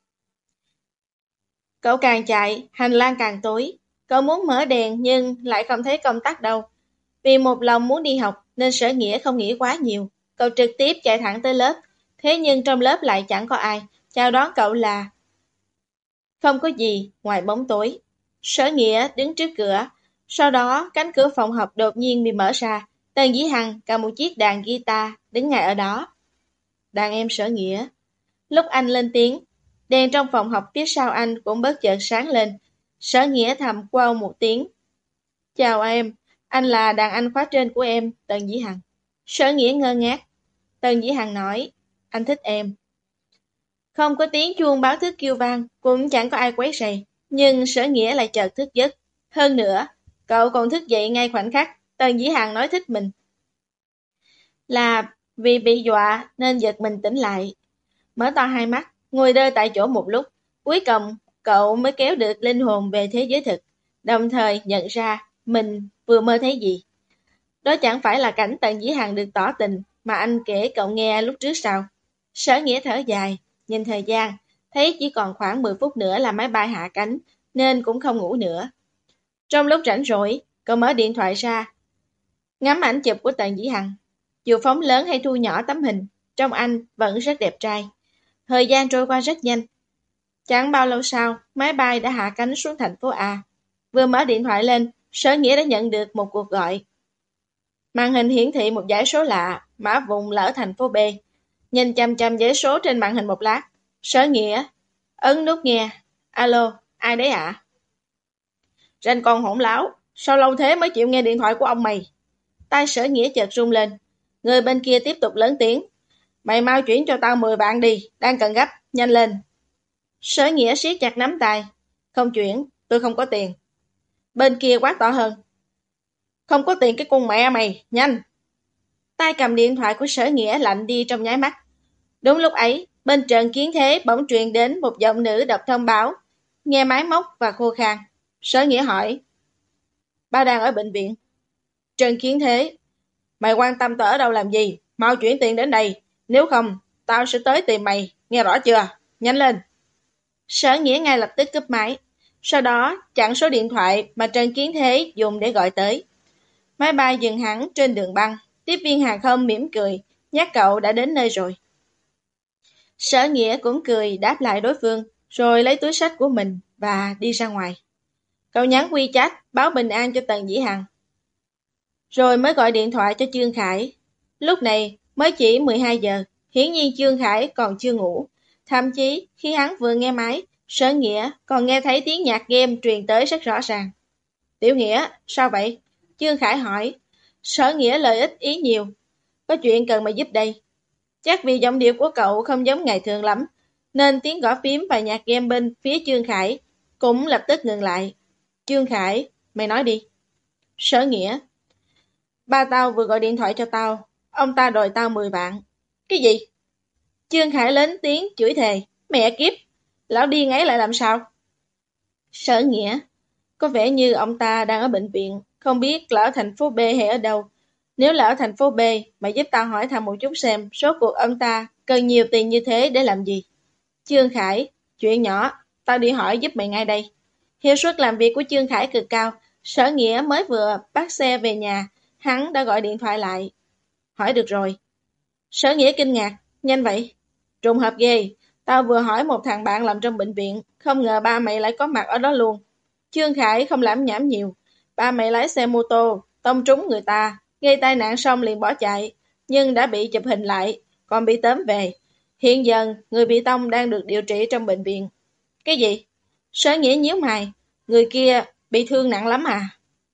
Cậu càng chạy, hành lang càng tối. Cậu muốn mở đèn nhưng lại không thấy công tắc đâu. Vì một lòng muốn đi học nên Sở Nghĩa không nghĩ quá nhiều. Cậu trực tiếp chạy thẳng tới lớp. Thế nhưng trong lớp lại chẳng có ai. Chào đón cậu là không có gì ngoài bóng tối. Sở Nghĩa đứng trước cửa. Sau đó cánh cửa phòng học đột nhiên bị mở ra. Tần Dĩ Hằng cầm một chiếc đàn guitar đứng ngay ở đó. Đàn em Sở Nghĩa. Lúc anh lên tiếng, đèn trong phòng học phía sau anh cũng bất chợt sáng lên. Sở Nghĩa thầm quao một tiếng. Chào em, anh là đàn anh khóa trên của em, Tần Dĩ Hằng. Sở Nghĩa ngơ ngác. Tần Dĩ Hằng nói, anh thích em. Không có tiếng chuông báo thức kêu vang, cũng chẳng có ai quấy rầy, nhưng Sở Nghĩa lại chợt thức giấc. Hơn nữa, cậu còn thức dậy ngay khoảnh khắc Tần Dĩ Hằng nói thích mình. Là vì bị dọa nên giật mình tỉnh lại. Mở to hai mắt, ngồi đơ tại chỗ một lúc, cuối cùng cậu mới kéo được linh hồn về thế giới thực, đồng thời nhận ra mình vừa mơ thấy gì. Đó chẳng phải là cảnh Tần Dĩ Hằng được tỏ tình mà anh kể cậu nghe lúc trước sao. Sở Nghĩa thở dài, nhìn thời gian, thấy chỉ còn khoảng mười phút nữa là máy bay hạ cánh, nên cũng không ngủ nữa. Trong lúc rảnh rỗi, cậu mở điện thoại ra, ngắm ảnh chụp của Tần Dĩ Hằng. Dù phóng lớn hay thu nhỏ tấm hình, trông anh vẫn rất đẹp trai. Thời gian trôi qua rất nhanh. Chẳng bao lâu sau, máy bay đã hạ cánh xuống thành phố A. Vừa mở điện thoại lên, Sở Nghĩa đã nhận được một cuộc gọi. Màn hình hiển thị một dãy số lạ, mã vùng là ở thành phố B. Nhìn chăm chăm dãy số trên màn hình một lát, Sở Nghĩa ấn nút nghe. Alo, ai đấy ạ? À? Ranh con hỗn láo, sao lâu thế mới chịu nghe điện thoại của ông mày? Tai Sở Nghĩa chợt rung lên. Người bên kia tiếp tục lớn tiếng. Mày mau chuyển cho tao mười vạn đi, đang cần gấp, nhanh lên. Sở Nghĩa siết chặt nắm tay. Không chuyển, tôi không có tiền. Bên kia quát to hơn. Không có tiền cái con mẹ mày, nhanh. Tay cầm điện thoại của Sở Nghĩa lạnh đi trong nháy mắt. Đúng lúc ấy, bên Trần Kiến Thế bỗng truyền đến một giọng nữ đọc thông báo, nghe máy móc và khô khan. Sở Nghĩa hỏi. Ba đang ở bệnh viện. Trần Kiến Thế. Mày quan tâm tao ở đâu làm gì? Mau chuyển tiền đến đây. Nếu không, tao sẽ tới tìm mày. Nghe rõ chưa? Nhanh lên. Sở Nghĩa ngay lập tức cúp máy. Sau đó chặn số điện thoại mà Trần Kiến Thế dùng để gọi tới. Máy bay dừng hẳn trên đường băng. Tiếp viên hàng không mỉm cười, nhắc cậu đã đến nơi rồi. Sở Nghĩa cũng cười đáp lại đối phương, rồi lấy túi xách của mình và đi ra ngoài. Cậu nhắn WeChat báo bình an cho Tần Dĩ Hằng. Rồi mới gọi điện thoại cho Trương Khải. Lúc này mới chỉ mười hai giờ, hiển nhiên Trương Khải còn chưa ngủ. Thậm chí khi hắn vừa nghe máy, Sở Nghĩa còn nghe thấy tiếng nhạc game truyền tới rất rõ ràng. Tiểu Nghĩa, sao vậy? Trương Khải hỏi. Sở Nghĩa lời ít ý nhiều. Có chuyện cần mày giúp đây. Chắc vì giọng điệu của cậu không giống ngày thường lắm, nên tiếng gõ phím và nhạc game bên phía Trương Khải cũng lập tức ngừng lại. Trương Khải, mày nói đi. Sở Nghĩa. Ba tao vừa gọi điện thoại cho tao, ông ta đòi tao mười vạn. Cái gì? Trương Khải lớn tiếng chửi thề. Mẹ kiếp, lão điên ấy lại làm sao? Sở Nghĩa. Có vẻ như ông ta đang ở bệnh viện, không biết là ở thành phố B hay ở đâu. Nếu là ở thành phố B, mày giúp tao hỏi thăm một chút xem số cuộc ông ta cần nhiều tiền như thế để làm gì. Trương Khải. Chuyện nhỏ, tao đi hỏi giúp mày ngay đây. Hiệu suất làm việc của Chương Khải cực cao. Sở Nghĩa mới vừa bắt xe về nhà, hắn đã gọi điện thoại lại. Hỏi được rồi. Sở Nghĩa kinh ngạc, nhanh vậy. Trùng hợp ghê, tao vừa hỏi một thằng bạn làm trong bệnh viện, không ngờ ba mày lại có mặt ở đó luôn. Chương Khải không lãm nhảm nhiều. Ba mày lái xe mô tô, tông trúng người ta, gây tai nạn xong liền bỏ chạy, nhưng đã bị chụp hình lại, còn bị tóm về. Hiện giờ, người bị tông đang được điều trị trong bệnh viện. Cái gì? Sở Nghĩa nhíu mày, người kia bị thương nặng lắm à?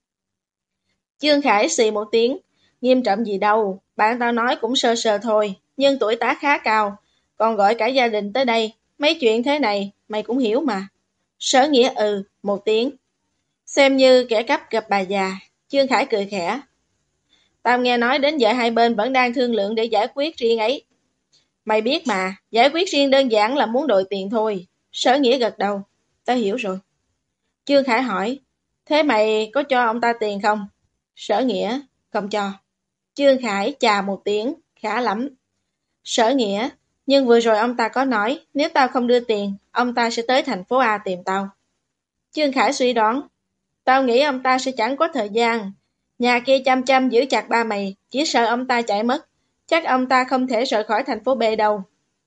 Chương Khải xì một tiếng, nghiêm trọng gì đâu, bạn tao nói cũng sơ sơ thôi, nhưng tuổi tác khá cao, còn gọi cả gia đình tới đây, mấy chuyện thế này mày cũng hiểu mà. Sở Nghĩa ừ, một tiếng. Xem như kẻ cắp gặp bà già, Chương Khải cười khẽ. Tao nghe nói đến giờ hai bên vẫn đang thương lượng để giải quyết riêng ấy. Mày biết mà, giải quyết riêng đơn giản là muốn đòi tiền thôi. Sở Nghĩa gật đầu, tao hiểu rồi. Chương Khải hỏi, thế mày có cho ông ta tiền không? Sở Nghĩa, không cho. Chương Khải chà một tiếng, khá lắm. Sở Nghĩa, nhưng vừa rồi ông ta có nói, nếu tao không đưa tiền, ông ta sẽ tới thành phố A tìm tao. Chương Khải suy đoán, tao nghĩ ông ta sẽ chẳng có thời gian. Nhà kia chăm chăm giữ chặt ba mày, chỉ sợ ông ta chạy mất. Chắc ông ta không thể rời khỏi thành phố B đâu.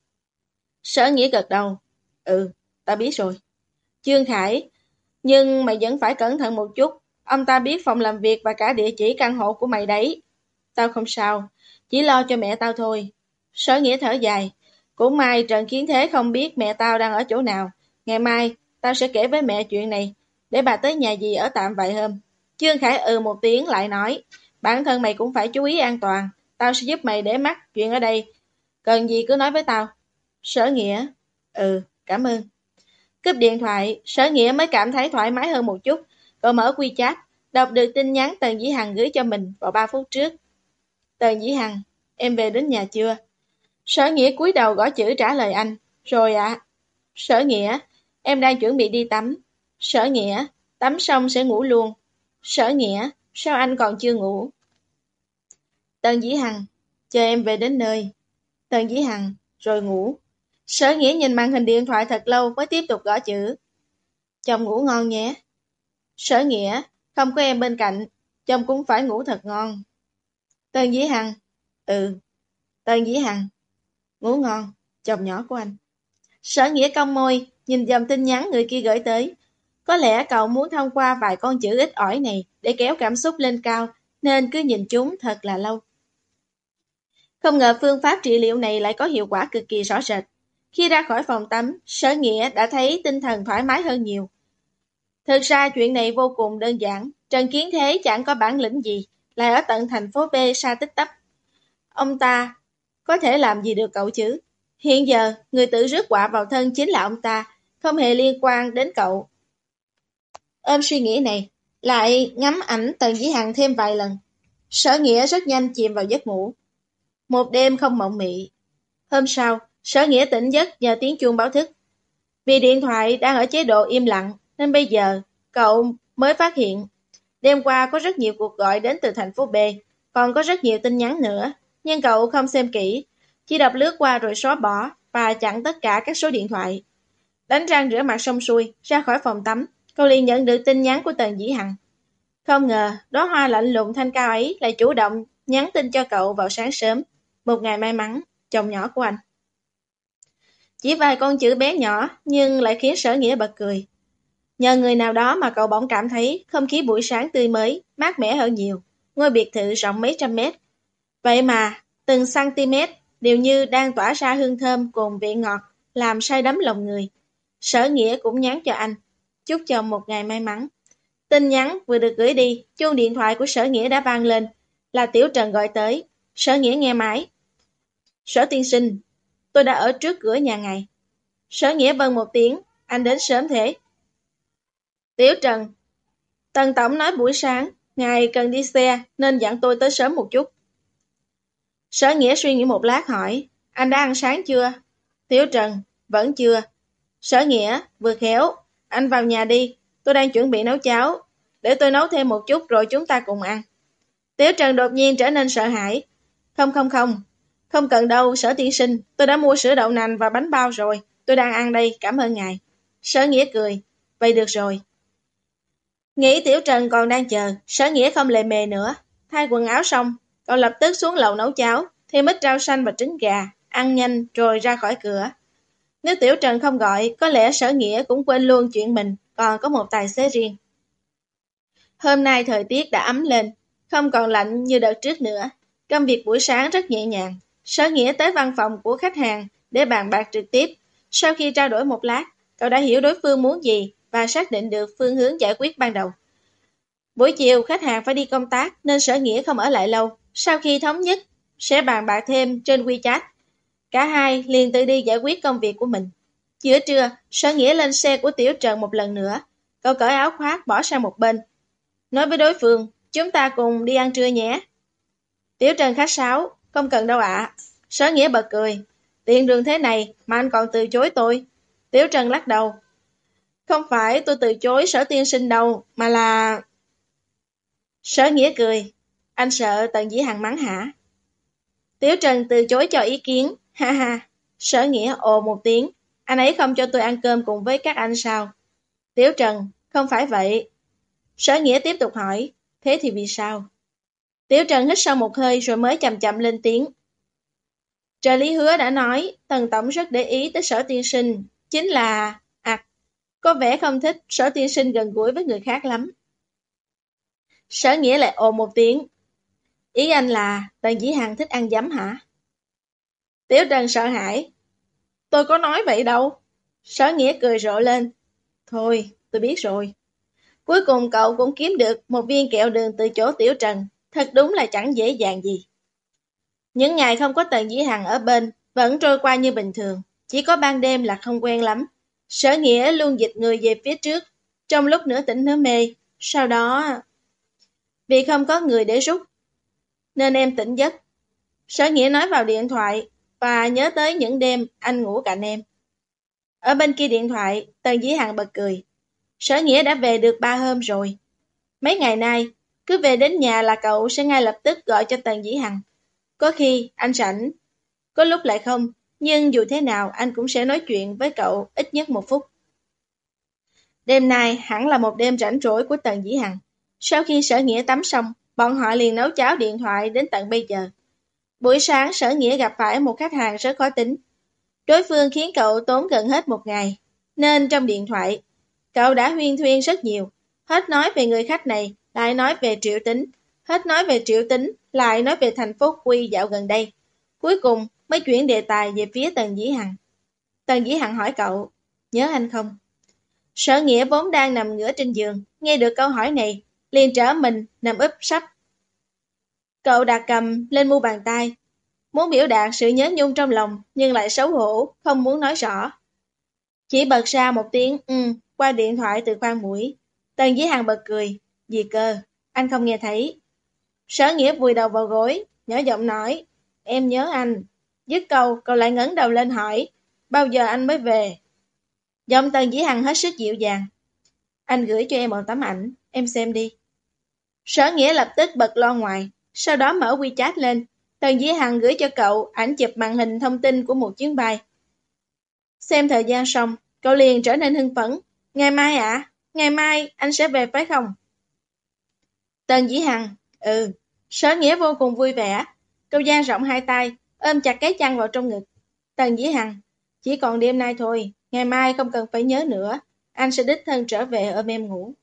Sở Nghĩa gật đầu. Ừ, tao biết rồi. Chương Khải, nhưng mày vẫn phải cẩn thận một chút. Ông ta biết phòng làm việc và cả địa chỉ căn hộ của mày đấy. Tao không sao, chỉ lo cho mẹ tao thôi. Sở Nghĩa thở dài. Cũng may Trần Kiến Thế không biết mẹ tao đang ở chỗ nào. Ngày mai, tao sẽ kể với mẹ chuyện này, để bà tới nhà dì ở tạm vài hôm. Chương Khải ừ một tiếng lại nói, bản thân mày cũng phải chú ý an toàn. Tao sẽ giúp mày để mắt chuyện ở đây. Cần gì cứ nói với tao. Sở Nghĩa, ừ, cảm ơn. Cúp điện thoại, Sở Nghĩa mới cảm thấy thoải mái hơn một chút. Cậu mở WeChat, đọc được tin nhắn Tần Dĩ Hằng gửi cho mình vào ba phút trước. Tần Dĩ Hằng, em về đến nhà chưa? Sở Nghĩa cúi đầu gõ chữ trả lời anh. Rồi ạ. À. Sở Nghĩa, em đang chuẩn bị đi tắm. Sở Nghĩa, tắm xong sẽ ngủ luôn. Sở Nghĩa, sao anh còn chưa ngủ? Tần Dĩ Hằng, chờ em về đến nơi. Tần Dĩ Hằng, rồi ngủ. Sở Nghĩa nhìn màn hình điện thoại thật lâu mới tiếp tục gõ chữ. Chồng ngủ ngon nhé. Sở Nghĩa, không có em bên cạnh, chồng cũng phải ngủ thật ngon. Tần Dĩ Hằng, ừ. Tần Dĩ Hằng, ngủ ngon, chồng nhỏ của anh. Sở Nghĩa cong môi, nhìn dòng tin nhắn người kia gửi tới. Có lẽ cậu muốn thông qua vài con chữ ít ỏi này để kéo cảm xúc lên cao, nên cứ nhìn chúng thật là lâu. Không ngờ phương pháp trị liệu này lại có hiệu quả cực kỳ rõ rệt. Khi ra khỏi phòng tắm, Sở Nghĩa đã thấy tinh thần thoải mái hơn nhiều. Thực ra chuyện này vô cùng đơn giản. Trần Kiến Thế chẳng có bản lĩnh gì, lại ở tận thành phố B xa tích tắp. Ông ta có thể làm gì được cậu chứ? Hiện giờ, người tự rước họa vào thân chính là ông ta, không hề liên quan đến cậu. Ôm suy nghĩ này, lại ngắm ảnh Tần Dĩ Hằng thêm vài lần. Sở Nghĩa rất nhanh chìm vào giấc ngủ. Một đêm không mộng mị. Hôm sau, Sở Nghĩa tỉnh giấc nhờ tiếng chuông báo thức. Vì điện thoại đang ở chế độ im lặng, nên bây giờ cậu mới phát hiện. Đêm qua có rất nhiều cuộc gọi đến từ thành phố B, còn có rất nhiều tin nhắn nữa, nhưng cậu không xem kỹ, chỉ đọc lướt qua rồi xóa bỏ và chặn tất cả các số điện thoại. Đánh răng rửa mặt xong xuôi, ra khỏi phòng tắm, cậu liền nhận được tin nhắn của Tần Dĩ Hằng. Không ngờ, đóa hoa lạnh lùng thanh cao ấy lại chủ động nhắn tin cho cậu vào sáng sớm. Một ngày may mắn, chồng nhỏ của anh. Chỉ vài con chữ bé nhỏ nhưng lại khiến Sở Nghĩa bật cười. Nhờ người nào đó mà cậu bỗng cảm thấy không khí buổi sáng tươi mới, mát mẻ hơn nhiều. Ngôi biệt thự rộng mấy trăm mét. Vậy mà, từng cm đều như đang tỏa ra hương thơm cùng vị ngọt, làm say đắm lòng người. Sở Nghĩa cũng nhắn cho anh, chúc chồng một ngày may mắn. Tin nhắn vừa được gửi đi, chuông điện thoại của Sở Nghĩa đã vang lên, là Tiểu Trần gọi tới. Sở Nghĩa nghe máy. Sở tiên sinh, tôi đã ở trước cửa nhà ngài. Sở Nghĩa vâng một tiếng, anh đến sớm thế. Tiểu Trần, Tần Tổng nói buổi sáng, ngài cần đi xe nên dặn tôi tới sớm một chút. Sở Nghĩa suy nghĩ một lát hỏi, anh đã ăn sáng chưa? Tiểu Trần, vẫn chưa. Sở Nghĩa, vừa khéo, anh vào nhà đi, tôi đang chuẩn bị nấu cháo, để tôi nấu thêm một chút rồi chúng ta cùng ăn. Tiểu Trần đột nhiên trở nên sợ hãi. Không không không, không cần đâu Sở tiên sinh, tôi đã mua sữa đậu nành và bánh bao rồi, tôi đang ăn đây, cảm ơn ngài. Sở Nghĩa cười, vậy được rồi. Nghĩ Tiểu Trần còn đang chờ, Sở Nghĩa không lề mề nữa. Thay quần áo xong, cậu lập tức xuống lầu nấu cháo, thêm ít rau xanh và trứng gà, ăn nhanh rồi ra khỏi cửa. Nếu Tiểu Trần không gọi, có lẽ Sở Nghĩa cũng quên luôn chuyện mình còn có một tài xế riêng. Hôm nay thời tiết đã ấm lên, không còn lạnh như đợt trước nữa. Công việc buổi sáng rất nhẹ nhàng. Sở Nghĩa tới văn phòng của khách hàng để bàn bạc trực tiếp. Sau khi trao đổi một lát, cậu đã hiểu đối phương muốn gì và xác định được phương hướng giải quyết ban đầu. Buổi chiều khách hàng phải đi công tác nên Sở Nghĩa không ở lại lâu. Sau khi thống nhất, sẽ bàn bạc thêm trên WeChat. Cả hai liền tự đi giải quyết công việc của mình. Giữa trưa, Sở Nghĩa lên xe của Tiểu Trần một lần nữa. Cậu cởi áo khoác bỏ sang một bên. Nói với đối phương, chúng ta cùng đi ăn trưa nhé. Tiểu Trần khách sáo, không cần đâu ạ. Sở Nghĩa bật cười, tiện đường thế này mà anh còn từ chối tôi. Tiểu Trần lắc đầu, không phải tôi từ chối Sở tiên sinh đâu, mà là... Sở Nghĩa cười, anh sợ Tần Dĩ Hằng mắng hả? Tiểu Trần từ chối cho ý kiến, ha ha. Sở Nghĩa ồ một tiếng, anh ấy không cho tôi ăn cơm cùng với các anh sao? Tiểu Trần, không phải vậy. Sở Nghĩa tiếp tục hỏi, thế thì vì sao? Tiểu Trần hít sâu một hơi rồi mới chậm chậm lên tiếng. Trợ lý Hứa đã nói, Tần Tổng rất để ý tới Sở tiên sinh, chính là... À, có vẻ không thích Sở tiên sinh gần gũi với người khác lắm. Sở Nghĩa lại ồ một tiếng. Ý anh là Tần Dĩ Hằng thích ăn giấm hả? Tiểu Trần sợ hãi. Tôi có nói vậy đâu. Sở Nghĩa cười rộ lên. Thôi, tôi biết rồi. Cuối cùng cậu cũng kiếm được một viên kẹo đường từ chỗ Tiểu Trần. Thật đúng là chẳng dễ dàng gì. Những ngày không có Tần Dĩ Hằng ở bên vẫn trôi qua như bình thường. Chỉ có ban đêm là không quen lắm. Sở Nghĩa luôn dịch người về phía trước. Trong lúc nửa tỉnh nửa mê. Sau đó... Vì không có người để rút nên em tỉnh giấc. Sở Nghĩa nói vào điện thoại và nhớ tới những đêm anh ngủ cạnh em. Ở bên kia điện thoại, Tần Dĩ Hằng bật cười. Sở Nghĩa đã về được ba hôm rồi. Mấy ngày nay, cứ về đến nhà là cậu sẽ ngay lập tức gọi cho Tần Dĩ Hằng. Có khi anh rảnh, có lúc lại không, nhưng dù thế nào anh cũng sẽ nói chuyện với cậu ít nhất một phút. Đêm nay hẳn là một đêm rảnh rỗi của Tần Dĩ Hằng. Sau khi Sở Nghĩa tắm xong, bọn họ liền nấu cháo điện thoại đến tận bây giờ. Buổi sáng Sở Nghĩa gặp phải một khách hàng rất khó tính. Đối phương khiến cậu tốn gần hết một ngày, nên trong điện thoại, cậu đã huyên thuyên rất nhiều. Hết nói về người khách này, lại nói về Triệu Tính. Hết nói về Triệu Tính, lại nói về thành phố Quy dạo gần đây. Cuối cùng mới chuyển đề tài về phía Tần Dĩ Hằng. Tần Dĩ Hằng hỏi cậu, nhớ anh không? Sở Nghĩa vốn đang nằm ngửa trên giường, nghe được câu hỏi này, liền trở mình nằm úp sấp. Cậu đặt cầm lên mu bàn tay, muốn biểu đạt sự nhớ nhung trong lòng, nhưng lại xấu hổ, không muốn nói rõ. Chỉ bật ra một tiếng ừ qua điện thoại từ khoang mũi. Tần Dĩ Hằng bật cười, gì cơ, anh không nghe thấy. Sở Nghĩa vùi đầu vào gối, nhỏ giọng nói, em nhớ anh. Dứt câu, cậu lại ngẩng đầu lên hỏi, bao giờ anh mới về? Giọng Tần Dĩ Hằng hết sức dịu dàng. Anh gửi cho em một tấm ảnh, em xem đi. Sở Nghĩa lập tức bật loa ngoài, sau đó mở WeChat lên. Tần Dĩ Hằng gửi cho cậu ảnh chụp màn hình thông tin của một chuyến bay. Xem thời gian xong, cậu liền trở nên hưng phấn. Ngày mai ạ? À? Ngày mai anh sẽ về phải không? Tần Dĩ Hằng, ừ. Sở Nghĩa vô cùng vui vẻ. Cậu dang rộng hai tay, ôm chặt cái chăn vào trong ngực. Tần Dĩ Hằng, chỉ còn đêm nay thôi, ngày mai không cần phải nhớ nữa. Anh sẽ đích thân trở về ôm em ngủ.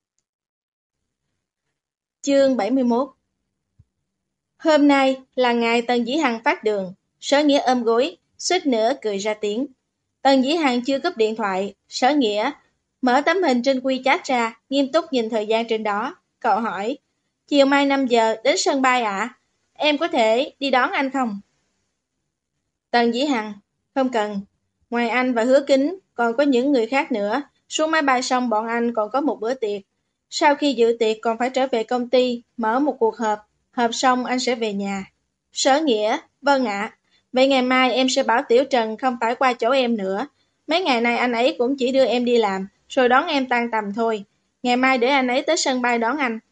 Chương bảy mươi mốt. Hôm nay là ngày Tần Dĩ Hằng phát đường. Sở Nghĩa ôm gối, suýt nữa cười ra tiếng. Tần Dĩ Hằng chưa cúp điện thoại. Sở Nghĩa mở tấm hình trên WeChat ra, nghiêm túc nhìn thời gian trên đó. Cậu hỏi, chiều mai năm giờ đến sân bay ạ? À? Em có thể đi đón anh không? Tần Dĩ Hằng, không cần. Ngoài anh và Hứa Kính, còn có những người khác nữa. Xuống máy bay xong bọn anh còn có một bữa tiệc. Sau khi dự tiệc còn phải trở về công ty, mở một cuộc họp. Họp xong anh sẽ về nhà. Sở Nghĩa, vâng ạ. Vậy ngày mai em sẽ bảo Tiểu Trần không phải qua chỗ em nữa. Mấy ngày nay anh ấy cũng chỉ đưa em đi làm, rồi đón em tan tầm thôi. Ngày mai để anh ấy tới sân bay đón anh.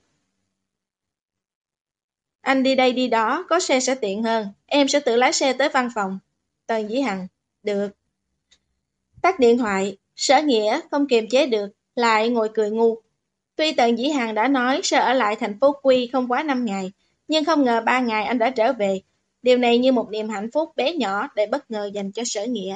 Anh đi đây đi đó, có xe sẽ tiện hơn. Em sẽ tự lái xe tới văn phòng. Tần Dĩ Hằng, được. Tắt điện thoại, Sở Nghĩa không kiềm chế được, lại ngồi cười ngu. Tuy Tần Dĩ Hằng đã nói sẽ ở lại thành phố Quy không quá năm ngày, nhưng không ngờ ba ngày anh đã trở về. Điều này như một niềm hạnh phúc bé nhỏ để bất ngờ dành cho Sở Nghĩa.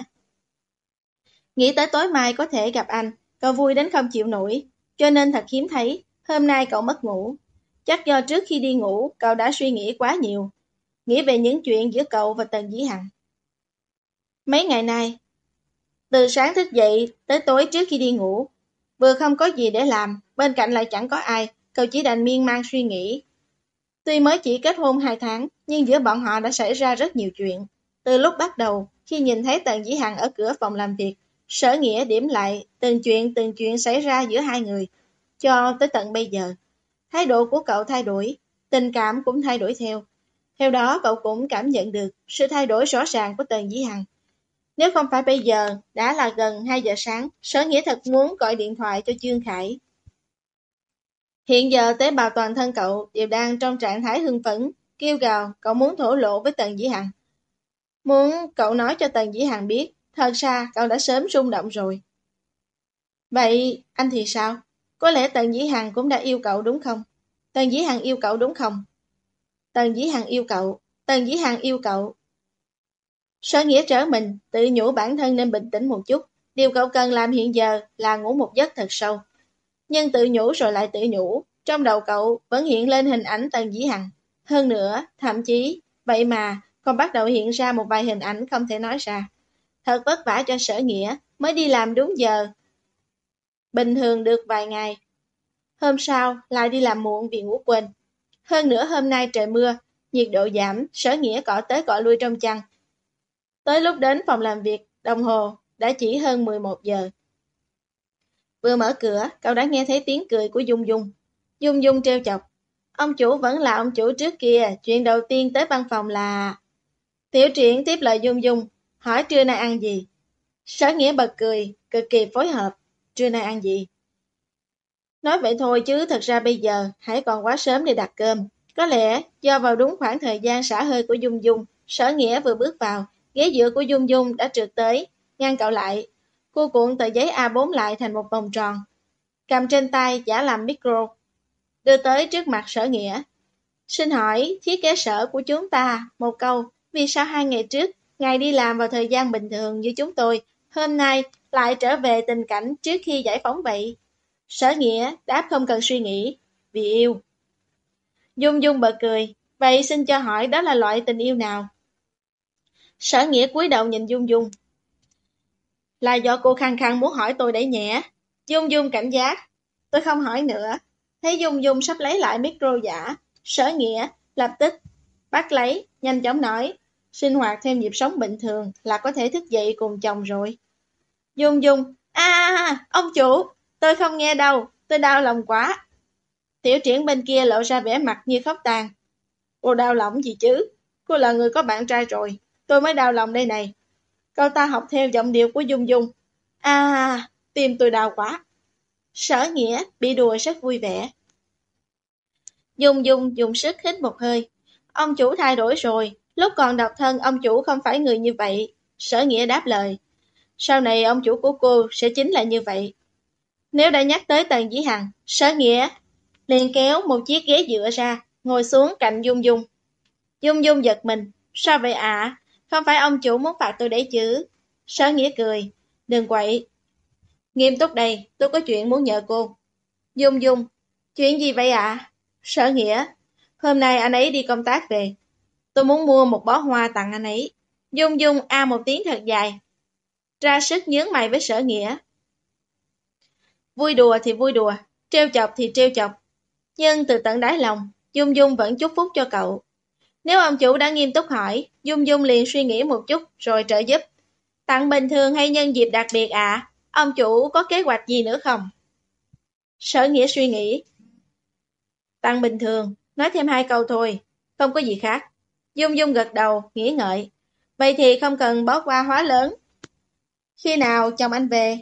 Nghĩ tới tối mai có thể gặp anh, cậu vui đến không chịu nổi, cho nên thật hiếm thấy, hôm nay cậu mất ngủ. Chắc do trước khi đi ngủ, cậu đã suy nghĩ quá nhiều, nghĩ về những chuyện giữa cậu và Tần Dĩ Hằng. Mấy ngày nay, từ sáng thức dậy tới tối trước khi đi ngủ, vừa không có gì để làm, bên cạnh lại chẳng có ai, cậu chỉ đành miên man suy nghĩ. Tuy mới chỉ kết hôn hai tháng, nhưng giữa bọn họ đã xảy ra rất nhiều chuyện. Từ lúc bắt đầu, khi nhìn thấy Tần Dĩ Hằng ở cửa phòng làm việc, Sở Nghĩa điểm lại từng chuyện từng chuyện xảy ra giữa hai người, cho tới tận bây giờ. Thái độ của cậu thay đổi, tình cảm cũng thay đổi theo. Theo đó cậu cũng cảm nhận được sự thay đổi rõ ràng của Tần Dĩ Hằng. Nếu không phải bây giờ, đã là gần hai giờ sáng, Sở Nghĩa thật muốn gọi điện thoại cho Trương Khải. Hiện giờ tế bào toàn thân cậu đều đang trong trạng thái hưng phấn, kêu gào, cậu muốn thổ lộ với Tần Dĩ Hằng. Muốn cậu nói cho Tần Dĩ Hằng biết, thật ra cậu đã sớm rung động rồi. Vậy anh thì sao? Có lẽ Tần Dĩ Hằng cũng đã yêu cậu đúng không? Tần Dĩ Hằng yêu cậu đúng không? Tần Dĩ Hằng yêu cậu, Tần Dĩ Hằng yêu cậu. Sở Nghĩa trở mình, tự nhủ bản thân nên bình tĩnh một chút. Điều cậu cần làm hiện giờ là ngủ một giấc thật sâu. Nhưng tự nhủ rồi lại tự nhủ, trong đầu cậu vẫn hiện lên hình ảnh Tần Dĩ Hằng. Hơn nữa, thậm chí, vậy mà còn bắt đầu hiện ra một vài hình ảnh không thể nói ra. Thật vất vả cho Sở Nghĩa mới đi làm đúng giờ. Bình thường được vài ngày. Hôm sau lại đi làm muộn vì ngủ quên. Hơn nữa hôm nay trời mưa, nhiệt độ giảm, Sở Nghĩa cọ tới cọ lui trong chăn. Tới lúc đến phòng làm việc, đồng hồ đã chỉ hơn mười một giờ. Vừa mở cửa, cậu đã nghe thấy tiếng cười của Dung Dung. Dung Dung trêu chọc. Ông chủ vẫn là ông chủ trước kia, chuyện đầu tiên tới văn phòng là... Tiểu Triển tiếp lời Dung Dung, hỏi trưa nay ăn gì? Sở Nghĩa bật cười, cực kỳ phối hợp. Trưa nay ăn gì? Nói vậy thôi chứ thật ra bây giờ hãy còn quá sớm để đặt cơm. Có lẽ do vào đúng khoảng thời gian xả hơi của Dung Dung, Sở Nghĩa vừa bước vào, ghế dựa của Dung Dung đã trượt tới, ngăn cậu lại. Cô cuộn tờ giấy a bốn lại thành một vòng tròn, cầm trên tay giả làm micro, đưa tới trước mặt Sở Nghĩa. Xin hỏi thiết kế sở của chúng ta một câu, vì sao hai ngày trước, ngài đi làm vào thời gian bình thường như chúng tôi, hôm nay lại trở về tình cảnh trước khi giải phóng vậy? Sở Nghĩa đáp không cần suy nghĩ, vì yêu. Dung Dung bật cười, vậy xin cho hỏi đó là loại tình yêu nào? Sở Nghĩa cúi đầu nhìn Dung Dung. Là do cô khăng khăng muốn hỏi tôi để nhẹ. Dung Dung cảnh giác. Tôi không hỏi nữa. Thấy Dung Dung sắp lấy lại micro giả, Sở Nghĩa lập tức bắt lấy, nhanh chóng nói. Sinh hoạt theo nhịp sống bình thường là có thể thức dậy cùng chồng rồi. Dung Dung, a à, ông chủ, tôi không nghe đâu, tôi đau lòng quá. Tiểu Triển bên kia lộ ra vẻ mặt như khóc tàn. Cô đau lòng gì chứ? Cô là người có bạn trai rồi, tôi mới đau lòng đây này. Cậu ta học theo giọng điệu của Dung Dung. À, tim tôi đau quá. Sở Nghĩa bị đùa rất vui vẻ. Dung Dung dùng sức hít một hơi. Ông chủ thay đổi rồi, lúc còn độc thân ông chủ không phải người như vậy. Sở Nghĩa đáp lời. Sau này ông chủ của cô sẽ chính là như vậy. Nếu đã nhắc tới Tần Dĩ Hằng, Sở Nghĩa liền kéo một chiếc ghế dựa ra, ngồi xuống cạnh Dung Dung. Dung Dung giật mình. Sao vậy ạ? À? Không phải ông chủ muốn phạt tôi đấy chứ? Sở Nghĩa cười. Đừng quậy. Nghiêm túc đây, tôi có chuyện muốn nhờ cô. Dung Dung. Chuyện gì vậy ạ? À? Sở Nghĩa. Hôm nay anh ấy đi công tác về. Tôi muốn mua một bó hoa tặng anh ấy. Dung Dung a một tiếng thật dài. Ra sức nhướng mày với Sở Nghĩa. Vui đùa thì vui đùa, trêu chọc thì trêu chọc. Nhưng từ tận đáy lòng, Dung Dung vẫn chúc phúc cho cậu. Nếu ông chủ đã nghiêm túc hỏi, Dung Dung liền suy nghĩ một chút rồi trợ giúp. Tặng bình thường hay nhân dịp đặc biệt ạ? À? Ông chủ có kế hoạch gì nữa không? Sở Nghĩa suy nghĩ. Tặng bình thường, nói thêm hai câu thôi, không có gì khác. Dung Dung gật đầu, nghĩ ngợi. Vậy thì không cần bó hoa hóa lớn. Khi nào chồng anh về?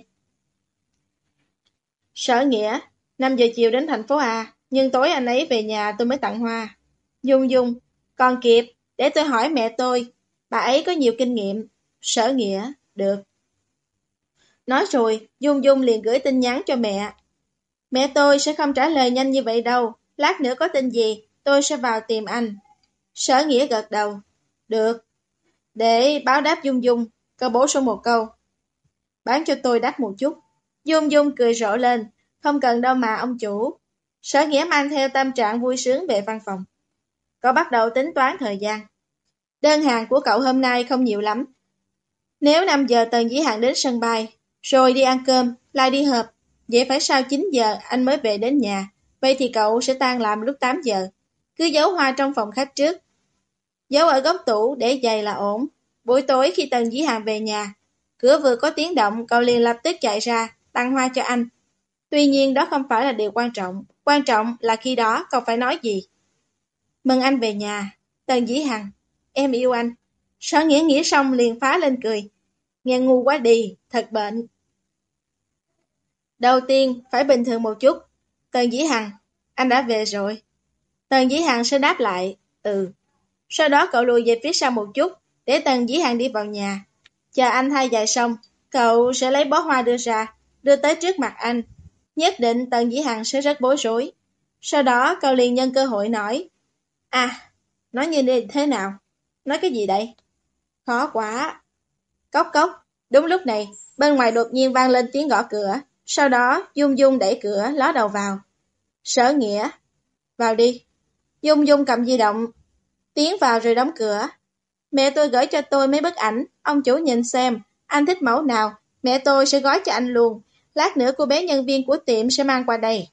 Sở Nghĩa, năm giờ chiều đến thành phố A, nhưng tối anh ấy về nhà tôi mới tặng hoa. Dung Dung, còn kịp, để tôi hỏi mẹ tôi, bà ấy có nhiều kinh nghiệm. Sở Nghĩa, được. Nói rồi, Dung Dung liền gửi tin nhắn cho mẹ. Mẹ tôi sẽ không trả lời nhanh như vậy đâu, lát nữa có tin gì, tôi sẽ vào tìm anh. Sở Nghĩa gật đầu. Được. Để báo đáp Dung Dung, cậu bổ sung một câu. Bán cho tôi đắt một chút. Dung Dung cười rộ lên. Không cần đâu mà ông chủ. Sở Nghĩa mang theo tâm trạng vui sướng về văn phòng. Cậu bắt đầu tính toán thời gian. Đơn hàng của cậu hôm nay không nhiều lắm. Nếu năm giờ Tần Dĩ Hằng đến sân bay, rồi đi ăn cơm, lại đi họp, vậy phải sau chín giờ anh mới về đến nhà. Vậy thì cậu sẽ tan làm lúc tám giờ. Cứ giấu hoa trong phòng khách trước. Giấu ở góc tủ để giày là ổn. Buổi tối khi Tần Dĩ Hằng về nhà, cửa vừa có tiếng động, cậu liền lập tức chạy ra, tặng hoa cho anh. Tuy nhiên đó không phải là điều quan trọng. Quan trọng là khi đó cậu phải nói gì. Mừng anh về nhà. Tần Dĩ Hằng, em yêu anh. Sở Nghĩa nghĩ xong liền phá lên cười. Nghe ngu quá đi, thật bệnh. Đầu tiên, phải bình thường một chút. Tần Dĩ Hằng, anh đã về rồi. Tần Dĩ Hằng sẽ đáp lại, ừ. Sau đó cậu lùi về phía sau một chút, để Tần Dĩ Hằng đi vào nhà. Chờ anh thay giày xong, cậu sẽ lấy bó hoa đưa ra, đưa tới trước mặt anh. Nhất định Tần Dĩ Hằng sẽ rất bối rối. Sau đó cậu liền nhân cơ hội nói, à, nói như thế nào? Nói cái gì đây? Khó quá. Cốc cốc. Đúng lúc này, bên ngoài đột nhiên vang lên tiếng gõ cửa. Sau đó, Dung Dung đẩy cửa, ló đầu vào. Sở Nghĩa. Vào đi. Dung Dung cầm di động, tiến vào rồi đóng cửa. Mẹ tôi gửi cho tôi mấy bức ảnh, ông chủ nhìn xem, anh thích mẫu nào, mẹ tôi sẽ gói cho anh luôn. Lát nữa cô bé nhân viên của tiệm sẽ mang qua đây.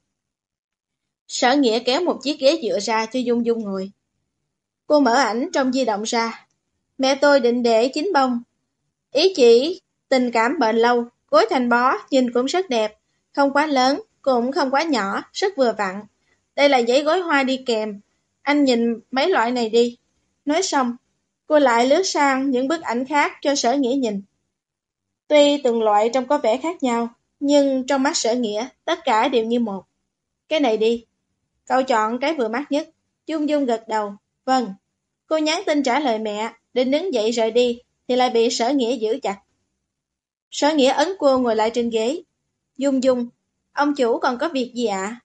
Sở Nghĩa kéo một chiếc ghế dựa ra cho Dung Dung ngồi. Cô mở ảnh trong di động ra. Mẹ tôi định để chín bông. Ý chỉ tình cảm bền lâu, gối thành bó, nhìn cũng rất đẹp. Không quá lớn, cũng không quá nhỏ, rất vừa vặn. Đây là giấy gối hoa đi kèm. Anh nhìn mấy loại này đi. Nói xong, cô lại lướt sang những bức ảnh khác cho Sở Nghĩa nhìn. Tuy từng loại trông có vẻ khác nhau, nhưng trong mắt Sở Nghĩa, tất cả đều như một. Cái này đi. Cậu chọn cái vừa mắt nhất. Dung Dung gật đầu. Vâng. Cô nhắn tin trả lời mẹ, định đứng dậy rời đi, thì lại bị Sở Nghĩa giữ chặt. Sở Nghĩa ấn cô ngồi lại trên ghế. Dung Dung, ông chủ còn có việc gì ạ?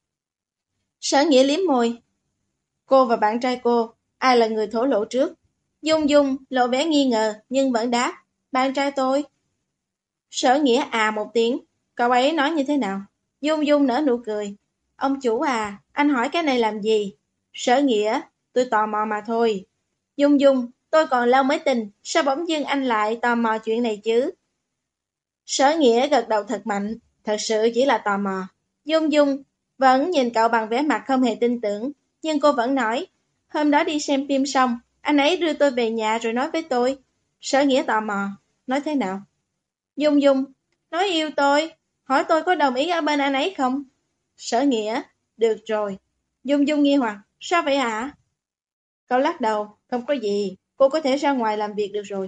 Sở Nghĩa liếm môi. Cô và bạn trai cô, ai là người thổ lộ trước? Dung Dung lộ vẻ nghi ngờ nhưng vẫn đáp. Bạn trai tôi. Sở Nghĩa à một tiếng. Cậu ấy nói như thế nào? Dung Dung nở nụ cười. Ông chủ à, anh hỏi cái này làm gì? Sở Nghĩa, tôi tò mò mà thôi. Dung Dung, tôi còn lâu mới tin, sao bỗng dưng anh lại tò mò chuyện này chứ? Sở Nghĩa gật đầu thật mạnh, thật sự chỉ là tò mò. Dung Dung vẫn nhìn cậu bằng vẻ mặt không hề tin tưởng, nhưng cô vẫn nói, hôm đó đi xem phim xong, anh ấy đưa tôi về nhà rồi nói với tôi. Sở Nghĩa tò mò, nói thế nào? Dung Dung, nói yêu tôi, hỏi tôi có đồng ý ở bên anh ấy không? Sở Nghĩa, được rồi. Dung Dung nghi hoặc, sao vậy hả? Cậu lắc đầu, không có gì, cô có thể ra ngoài làm việc được rồi.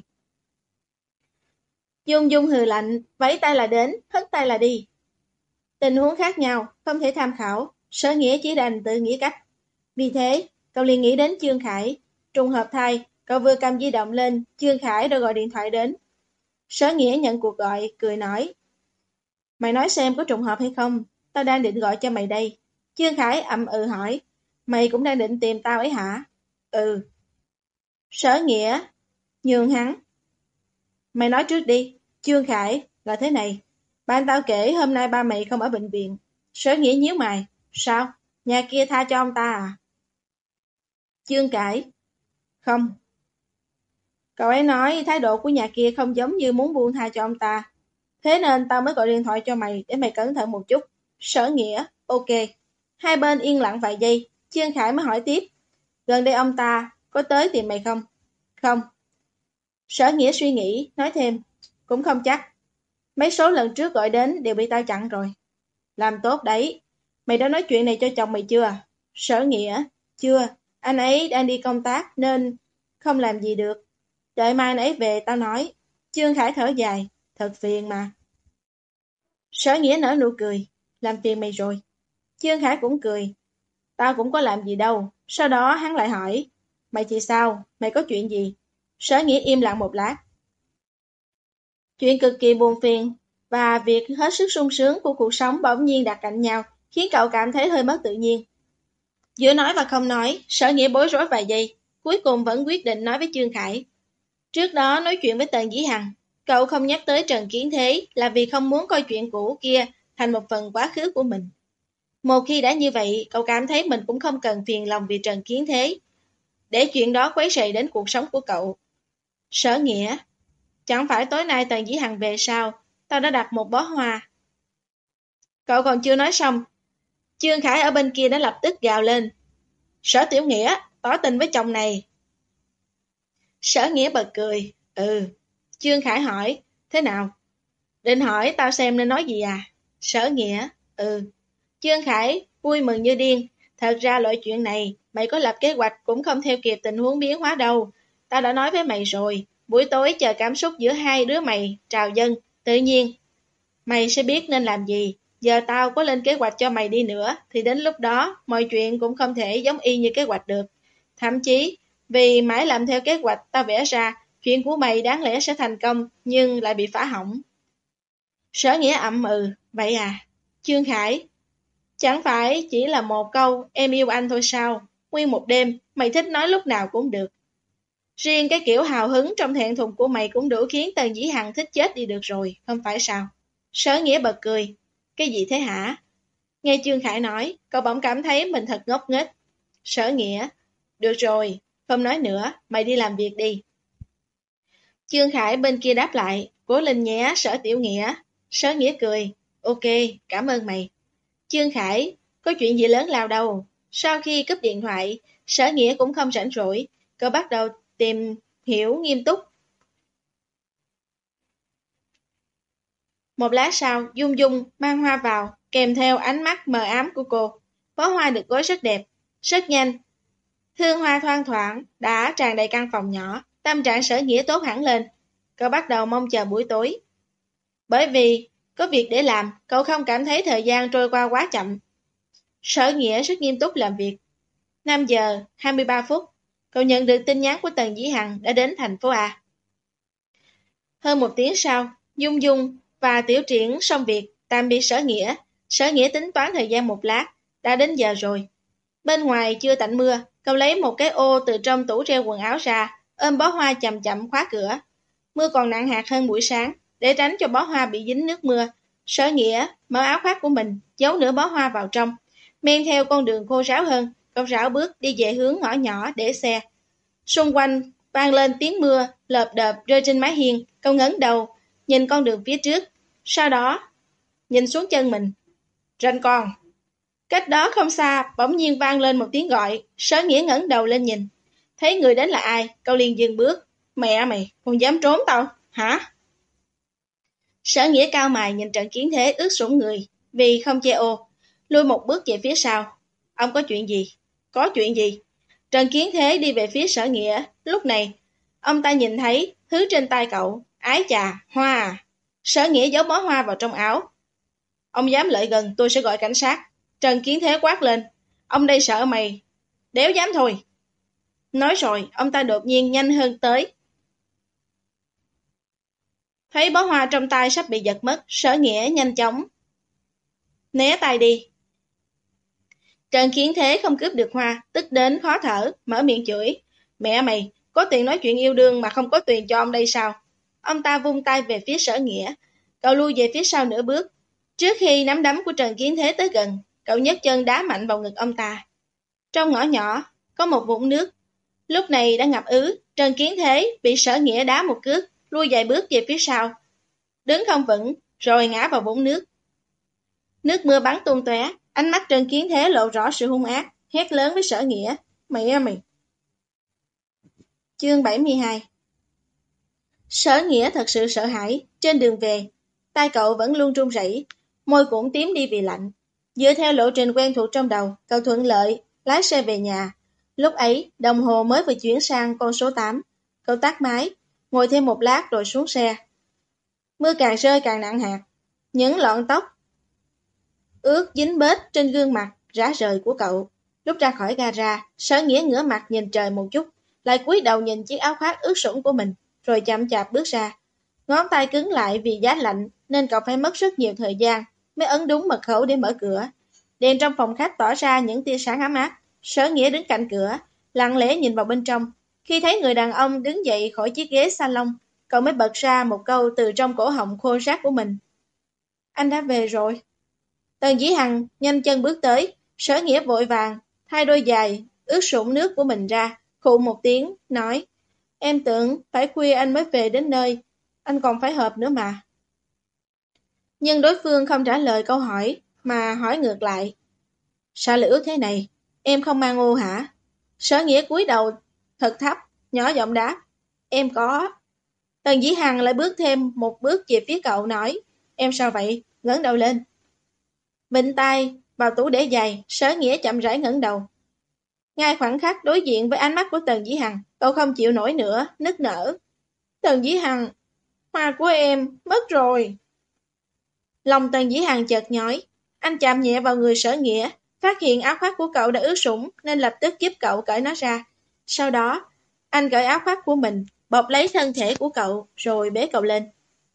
Dung Dung hừ lạnh, vẫy tay là đến, hất tay là đi. Tình huống khác nhau, không thể tham khảo, Sở Nghĩa chỉ đành tự nghĩ cách. Vì thế, cậu liền nghĩ đến Chương Khải. Trùng hợp thay, cậu vừa cầm di động lên, Chương Khải đã gọi điện thoại đến. Sở Nghĩa nhận cuộc gọi, cười nói. Mày nói xem có trùng hợp hay không, tao đang định gọi cho mày đây. Chương Khải ậm ừ hỏi, mày cũng đang định tìm tao ấy hả? Ừ. Sở Nghĩa, nhường hắn. Mày nói trước đi, Chương Khải, là thế này. Bạn tao kể hôm nay ba mày không ở bệnh viện. Sở Nghĩa nhíu mày. Sao? Nhà kia tha cho ông ta à? Chương Khải. Không. Cậu ấy nói thái độ của nhà kia không giống như muốn buông tha cho ông ta. Thế nên tao mới gọi điện thoại cho mày để mày cẩn thận một chút. Sở Nghĩa, ok. Hai bên yên lặng vài giây. Chương Khải mới hỏi tiếp. Gần đây ông ta có tới tìm mày không? Không. Sở Nghĩa suy nghĩ, nói thêm. Cũng không chắc. Mấy số lần trước gọi đến đều bị tao chặn rồi. Làm tốt đấy. Mày đã nói chuyện này cho chồng mày chưa? Sở Nghĩa, chưa. Anh ấy đang đi công tác nên không làm gì được. Đợi mai anh ấy về tao nói. Chương Khải thở dài. Thật phiền mà. Sở Nghĩa nở nụ cười. Làm phiền mày rồi. Chương Khải cũng cười. Tao cũng có làm gì đâu. Sau đó hắn lại hỏi. Mày thì sao? Mày có chuyện gì? Sở Nghĩa im lặng một lát. Chuyện cực kỳ buồn phiền và việc hết sức sung sướng của cuộc sống bỗng nhiên đặt cạnh nhau, khiến cậu cảm thấy hơi mất tự nhiên. Giữa nói và không nói, Sở Nghĩa bối rối vài giây, cuối cùng vẫn quyết định nói với Chương Khải. Trước đó nói chuyện với Tần Dĩ Hằng, cậu không nhắc tới Trần Kiến Thế là vì không muốn coi chuyện cũ kia thành một phần quá khứ của mình. Một khi đã như vậy, cậu cảm thấy mình cũng không cần phiền lòng vì Trần Kiến Thế, để chuyện đó quấy rầy đến cuộc sống của cậu. Sở Nghĩa, chẳng phải tối nay Tần Dĩ Hằng về sao, tao đã đặt một bó hoa. Cậu còn chưa nói xong, Chương Khải ở bên kia đã lập tức gào lên. Sở Tiểu Nghĩa, tỏ tình với chồng này. Sở Nghĩa bật cười. Ừ. Chương Khải hỏi, thế nào? Định hỏi tao xem nên nói gì à? Sở Nghĩa, ừ. Chương Khải vui mừng như điên. Thật ra loại chuyện này, mày có lập kế hoạch cũng không theo kịp tình huống biến hóa đâu. Tao đã nói với mày rồi, buổi tối chờ cảm xúc giữa hai đứa mày trào dâng, tự nhiên. Mày sẽ biết nên làm gì. Giờ tao có lên kế hoạch cho mày đi nữa, thì đến lúc đó, mọi chuyện cũng không thể giống y như kế hoạch được. Thậm chí, vì mãi làm theo kế hoạch tao vẽ ra, chuyện của mày đáng lẽ sẽ thành công, nhưng lại bị phá hỏng. Sở Nghĩa ậm ừ, vậy à? Chương Khải, chẳng phải chỉ là một câu em yêu anh thôi sao? Nguyên một đêm, mày thích nói lúc nào cũng được. Riêng cái kiểu hào hứng trong thẹn thùng của mày cũng đủ khiến Tần Dĩ Hằng thích chết đi được rồi, không phải sao? Sở Nghĩa bật cười. Cái gì thế hả? Nghe Chương Khải nói, cậu bỗng cảm thấy mình thật ngốc nghếch. Sở Nghĩa, được rồi, không nói nữa, mày đi làm việc đi. Chương Khải bên kia đáp lại, cố lên nhé Sở Tiểu Nghĩa. Sở Nghĩa cười, ok, cảm ơn mày. Chương Khải, có chuyện gì lớn lao đâu. Sau khi cúp điện thoại, Sở Nghĩa cũng không rảnh rỗi, cậu bắt đầu tìm hiểu nghiêm túc. Một lát sau, Dung Dung mang hoa vào, kèm theo ánh mắt mờ ám của cô. Bó hoa được gói rất đẹp, rất nhanh. Hương hoa thoang thoảng đã tràn đầy căn phòng nhỏ, tâm trạng Sở Nghĩa tốt hẳn lên. Cậu bắt đầu mong chờ buổi tối. Bởi vì có việc để làm, cậu không cảm thấy thời gian trôi qua quá chậm. Sở Nghĩa rất nghiêm túc làm việc. năm giờ hai mươi ba phút, cậu nhận được tin nhắn của Tần Dĩ Hằng đã đến thành phố A. Hơn một tiếng sau, Dung Dung và Tiểu Triển xong việc, tạm biệt Sở Nghĩa. Sở Nghĩa tính toán thời gian một lát, đã đến giờ rồi. Bên ngoài chưa tạnh mưa, cậu lấy một cái ô từ trong tủ treo quần áo ra, ôm bó hoa chậm chậm khóa cửa. Mưa còn nặng hạt hơn buổi sáng, để tránh cho bó hoa bị dính nước mưa. Sở Nghĩa mở áo khoác của mình, giấu nửa bó hoa vào trong. Men theo con đường khô ráo hơn, cậu rảo bước đi về hướng ngõ nhỏ để xe. Xung quanh vang lên tiếng mưa, lợp đợp rơi trên mái hiên, cậu ngẩng đầu, nhìn con đường phía trước. Sau đó, nhìn xuống chân mình. Ranh con. Cách đó không xa, bỗng nhiên vang lên một tiếng gọi. Sở Nghĩa ngẩng đầu lên nhìn. Thấy người đến là ai, cậu liền dừng bước. Mẹ mày, còn dám trốn tao, hả? Sở Nghĩa cao mày nhìn Trần Kiến Thế ướt sũng người, vì không che ô. Lui một bước về phía sau. Ông có chuyện gì? Có chuyện gì? Trần Kiến Thế đi về phía Sở Nghĩa. Lúc này, ông ta nhìn thấy thứ trên tay cậu. Ái chà, hoa à. Sở Nghĩa giấu bó hoa vào trong áo. Ông dám lại gần, tôi sẽ gọi cảnh sát. Trần Kiến Thế quát lên. Ông đây sợ mày. Đéo dám thôi. Nói rồi, ông ta đột nhiên nhanh hơn tới. Thấy bó hoa trong tay sắp bị giật mất, Sở Nghĩa nhanh chóng né tay đi. Trần Kiến Thế không cướp được hoa, tức đến khó thở, mở miệng chửi. Mẹ mày, có tiền nói chuyện yêu đương mà không có tiền cho ông đây sao? Ông ta vung tay về phía Sở Nghĩa. Cậu lui về phía sau nửa bước. Trước khi nắm đấm của Trần Kiến Thế tới gần, cậu nhấc chân đá mạnh vào ngực ông ta. Trong ngõ nhỏ, có một vũng nước. Lúc này đã ngập ứ, Trần Kiến Thế bị Sở Nghĩa đá một cước, lui vài bước về phía sau. Đứng không vững, rồi ngã vào vũng nước. Nước mưa bắn tung tóe, ánh mắt Trần Kiến Thế lộ rõ sự hung ác, hét lớn với Sở Nghĩa. Mẹ mày! Chương bảy mươi hai. Sở Nghĩa thật sự sợ hãi, trên đường về, tay cậu vẫn luôn run rẩy, môi cũng tím đi vì lạnh. Dựa theo lộ trình quen thuộc trong đầu, cậu thuận lợi, lái xe về nhà. Lúc ấy, đồng hồ mới vừa chuyển sang con số tám. Cậu tắt máy, ngồi thêm một lát rồi xuống xe. Mưa càng rơi càng nặng hạt, những lọn tóc ướt dính bết trên gương mặt rã rời của cậu. Lúc ra khỏi gara, Sở Nghĩa ngửa mặt nhìn trời một chút, lại cúi đầu nhìn chiếc áo khoác ướt sũng của mình, rồi chậm chạp bước ra. Ngón tay cứng lại vì giá lạnh nên cậu phải mất rất nhiều thời gian mới ấn đúng mật khẩu để mở cửa. Đèn trong phòng khách tỏ ra những tia sáng ấm áp. Sở Nghĩa đứng cạnh cửa, lặng lẽ nhìn vào bên trong. Khi thấy người đàn ông đứng dậy khỏi chiếc ghế salon, cậu mới bật ra một câu từ trong cổ họng khô ráp của mình. Anh đã về rồi. Tần Dĩ Hằng nhanh chân bước tới, Sở Nghĩa vội vàng, thay đôi giày, ướt sũng nước của mình ra, khụ một tiếng, nói, em tưởng phải khuya anh mới về đến nơi, anh còn phải họp nữa mà. Nhưng đối phương không trả lời câu hỏi, mà hỏi ngược lại. Sao lại ướt thế này? Em không mang ô hả? Sở Nghĩa cúi đầu thật thấp, nhỏ giọng đáp. Em có. Tần Dĩ Hằng lại bước thêm một bước về phía cậu nói. Em sao vậy? Ngẩng đầu lên. Vịnh tay vào tủ để giày, Sở Nghĩa chậm rãi ngẩng đầu. Ngay khoảnh khắc đối diện với ánh mắt của Tần Dĩ Hằng, cậu không chịu nổi nữa, nức nở. Tần Dĩ Hằng, hoa của em, mất rồi. Lòng Tần Dĩ Hằng chợt nhói, anh chạm nhẹ vào người Sở Nghĩa, phát hiện áo khoác của cậu đã ướt sũng nên lập tức giúp cậu cởi nó ra. Sau đó, anh cởi áo khoác của mình, bọc lấy thân thể của cậu rồi bế cậu lên.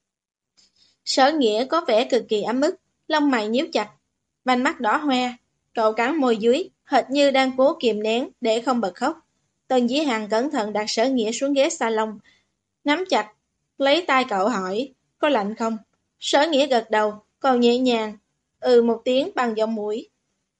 Sở Nghĩa có vẻ cực kỳ ấm ức, lông mày nhíu chặt, vành mắt đỏ hoe, cậu cắn môi dưới, hệt như đang cố kìm nén để không bật khóc. Tần Dĩ Hằng cẩn thận đặt Sở Nghĩa xuống ghế salon, nắm chặt, lấy tay cậu hỏi, có lạnh không? Sở Nghĩa gật đầu, còn nhẹ nhàng, ừ một tiếng bằng giọng mũi.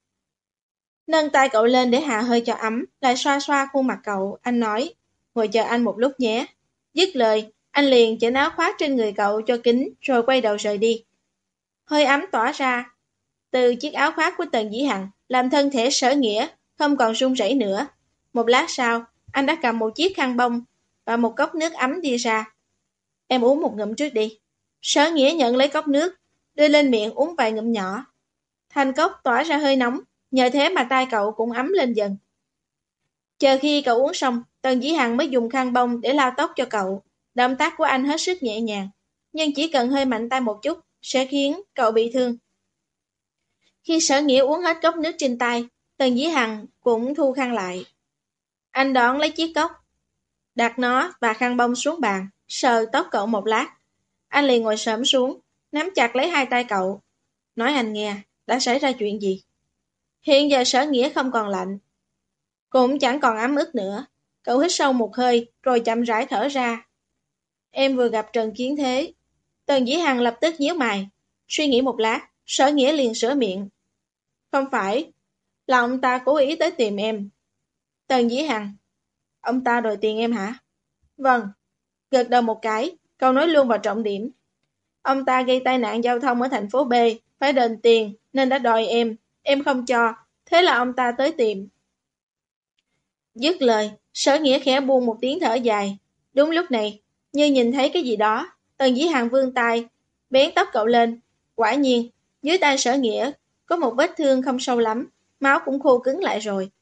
Nâng tay cậu lên để hạ hơi cho ấm, lại xoa xoa khuôn mặt cậu, anh nói, ngồi chờ anh một lúc nhé. Dứt lời, anh liền chỉnh áo khoác trên người cậu cho kín, rồi quay đầu rời đi. Hơi ấm tỏa ra từ chiếc áo khoác của Tần Dĩ Hằng, làm thân thể Sở Nghĩa không còn run rẩy nữa. Một lát sau, anh đã cầm một chiếc khăn bông và một cốc nước ấm đi ra. Em uống một ngụm trước đi. Sở Nghĩa nhận lấy cốc nước, đưa lên miệng uống vài ngụm nhỏ. Thành cốc tỏa ra hơi nóng, nhờ thế mà tay cậu cũng ấm lên dần. Chờ khi cậu uống xong, Tần Dĩ Hằng mới dùng khăn bông để lau tóc cho cậu. Động tác của anh hết sức nhẹ nhàng, nhưng chỉ cần hơi mạnh tay một chút sẽ khiến cậu bị thương. Khi Sở Nghĩa uống hết cốc nước trên tay, Tần Dĩ Hằng cũng thu khăn lại. Anh đón lấy chiếc cốc, đặt nó và khăn bông xuống bàn, sờ tóc cậu một lát. Anh liền ngồi xổm xuống, nắm chặt lấy hai tay cậu. Nói anh nghe, đã xảy ra chuyện gì? Hiện giờ Sở Nghĩa không còn lạnh, cũng chẳng còn ấm ức nữa. Cậu hít sâu một hơi, rồi chậm rãi thở ra. Em vừa gặp Trần Kiến Thế. Tần Dĩ Hằng lập tức nhíu mày. Suy nghĩ một lát, Sở Nghĩa liền sửa miệng. Không phải, là ông ta cố ý tới tìm em. Tần Dĩ Hằng, ông ta đòi tiền em hả? Vâng. Gật đầu một cái, câu nói luôn vào trọng điểm. Ông ta gây tai nạn giao thông ở thành phố B, phải đền tiền nên đã đòi em. Em không cho, thế là ông ta tới tìm. Dứt lời, Sở Nghĩa khẽ buông một tiếng thở dài. Đúng lúc này, như nhìn thấy cái gì đó, Tần Dĩ Hằng vươn tay, bén tóc cậu lên. Quả nhiên, dưới tay Sở Nghĩa có một vết thương không sâu lắm, máu cũng khô cứng lại rồi.